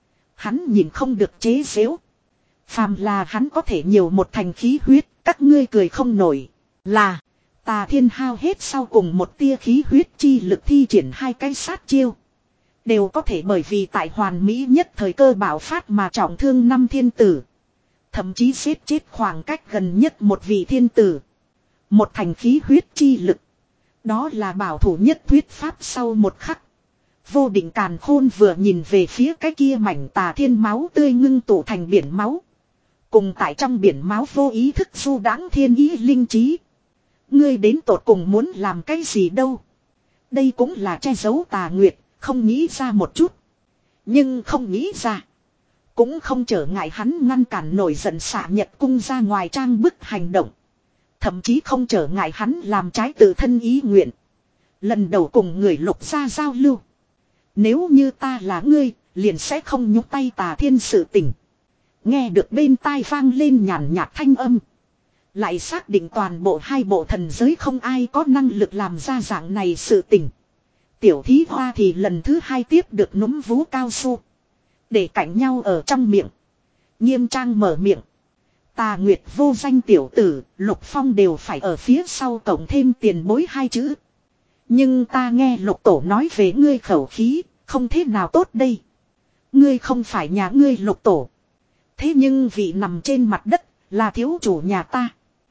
Hắn nhìn không được chế giễu. Phàm là hắn có thể nhiều một thành khí huyết, các ngươi cười không nổi. Là Tà Thiên hao hết sau cùng một tia khí huyết chi lực thi triển hai cái sát chiêu. Đều có thể bởi vì tại hoàn mỹ nhất thời cơ bạo phát mà trọng thương năm thiên tử. Thậm chí giết chết khoảng cách gần nhất một vị thiên tử. Một thành khí huyết chi lực. Đó là bảo thủ nhất thuyết pháp. Sau một khắc, Vô Định Càn Khôn vừa nhìn về phía cái kia mảnh Tà Thiên máu tươi ngưng tụ thành biển máu. Cùng tại trong biển máu vô ý thức du đãng thiên ý linh trí. Ngươi đến tột cùng muốn làm cái gì đâu? Đây cũng là che giấu Tà Nguyệt, không nghĩ ra một chút. Nhưng không nghĩ ra, cũng không trở ngại hắn ngăn cản nổi giận xạ nhật cung ra ngoài trang bức hành động. Thậm chí không trở ngại hắn làm trái tự thân ý nguyện. Lần đầu cùng người Lục gia giao lưu. Nếu như ta là ngươi, liền sẽ không nhúc tay Tà Thiên sự tình. Nghe được bên tai vang lên nhàn nhạt thanh âm. Lại xác định toàn bộ hai bộ thần giới không ai có năng lực làm ra dạng này sự tình. Tiểu Thí Hoa thì lần thứ hai tiếp được núm vú cao su. Để cạnh nhau ở trong miệng. Nghiêm trang mở miệng. Tà Nguyệt vô danh tiểu tử, Lục Phong đều phải ở phía sau cộng thêm tiền bối hai chữ. Nhưng ta nghe Lục Tổ nói về ngươi khẩu khí, không thế nào tốt đây. Ngươi không phải nhà ngươi Lục Tổ. Thế nhưng vị nằm trên mặt đất, là thiếu chủ nhà ta.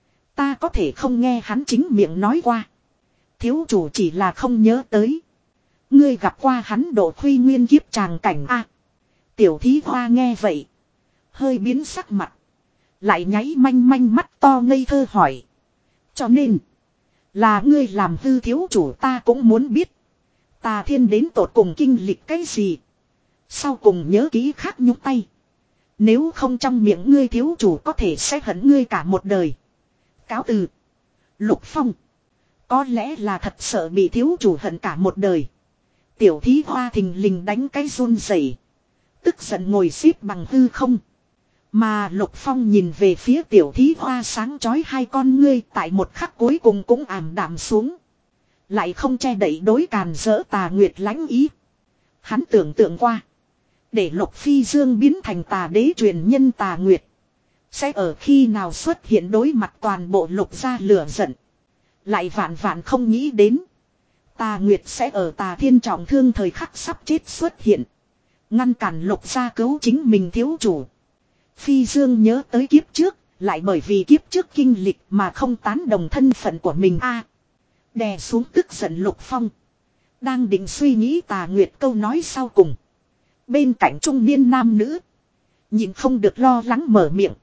Ta có thể không nghe hắn chính miệng nói qua. Thiếu chủ chỉ là không nhớ tới. Ngươi gặp qua hắn độ khuy nguyên kiếp tràng cảnh a. Tiểu Thí Hoa nghe vậy, hơi biến sắc mặt. Lại nháy manh manh mắt to ngây thơ hỏi. Cho nên, là ngươi làm hư thiếu chủ ta cũng muốn biết. Tà Thiên đến tột cùng kinh lịch cái gì? Sau cùng nhớ kỹ khác nhúc tay. Nếu không trong miệng ngươi thiếu chủ có thể sẽ hận ngươi cả một đời. Cáo từ. Lục Phong. Có lẽ là thật sợ bị thiếu chủ hận cả một đời. Tiểu Thí Hoa thình lình đánh cái run rẩy, tức giận ngồi xếp bằng hư không. Mà Lục Phong nhìn về phía Tiểu Thí Hoa sáng chói hai con ngươi tại một khắc cuối cùng cũng ảm đạm xuống. Lại không che đậy đối càn rỡ Tà Nguyệt lãnh ý. Hắn tưởng tượng qua. Để Lục Phi Dương biến thành tà đế truyền nhân Tà Nguyệt. Sẽ ở khi nào xuất hiện đối mặt toàn bộ Lục gia lửa giận. Lại vạn vạn không nghĩ đến. Tà Nguyệt sẽ ở Tà Thiên trọng thương thời khắc sắp chết xuất hiện. Ngăn cản Lục gia cứu chính mình thiếu chủ. Phi Dương nhớ tới kiếp trước, lại bởi vì kiếp trước kinh lịch mà không tán đồng thân phận của mình a. À, đè xuống tức giận Lục Phong. Đang định suy nghĩ Tà Nguyệt câu nói sau cùng. Bên cạnh trung niên nam nữ, nhìn không được lo lắng mở miệng.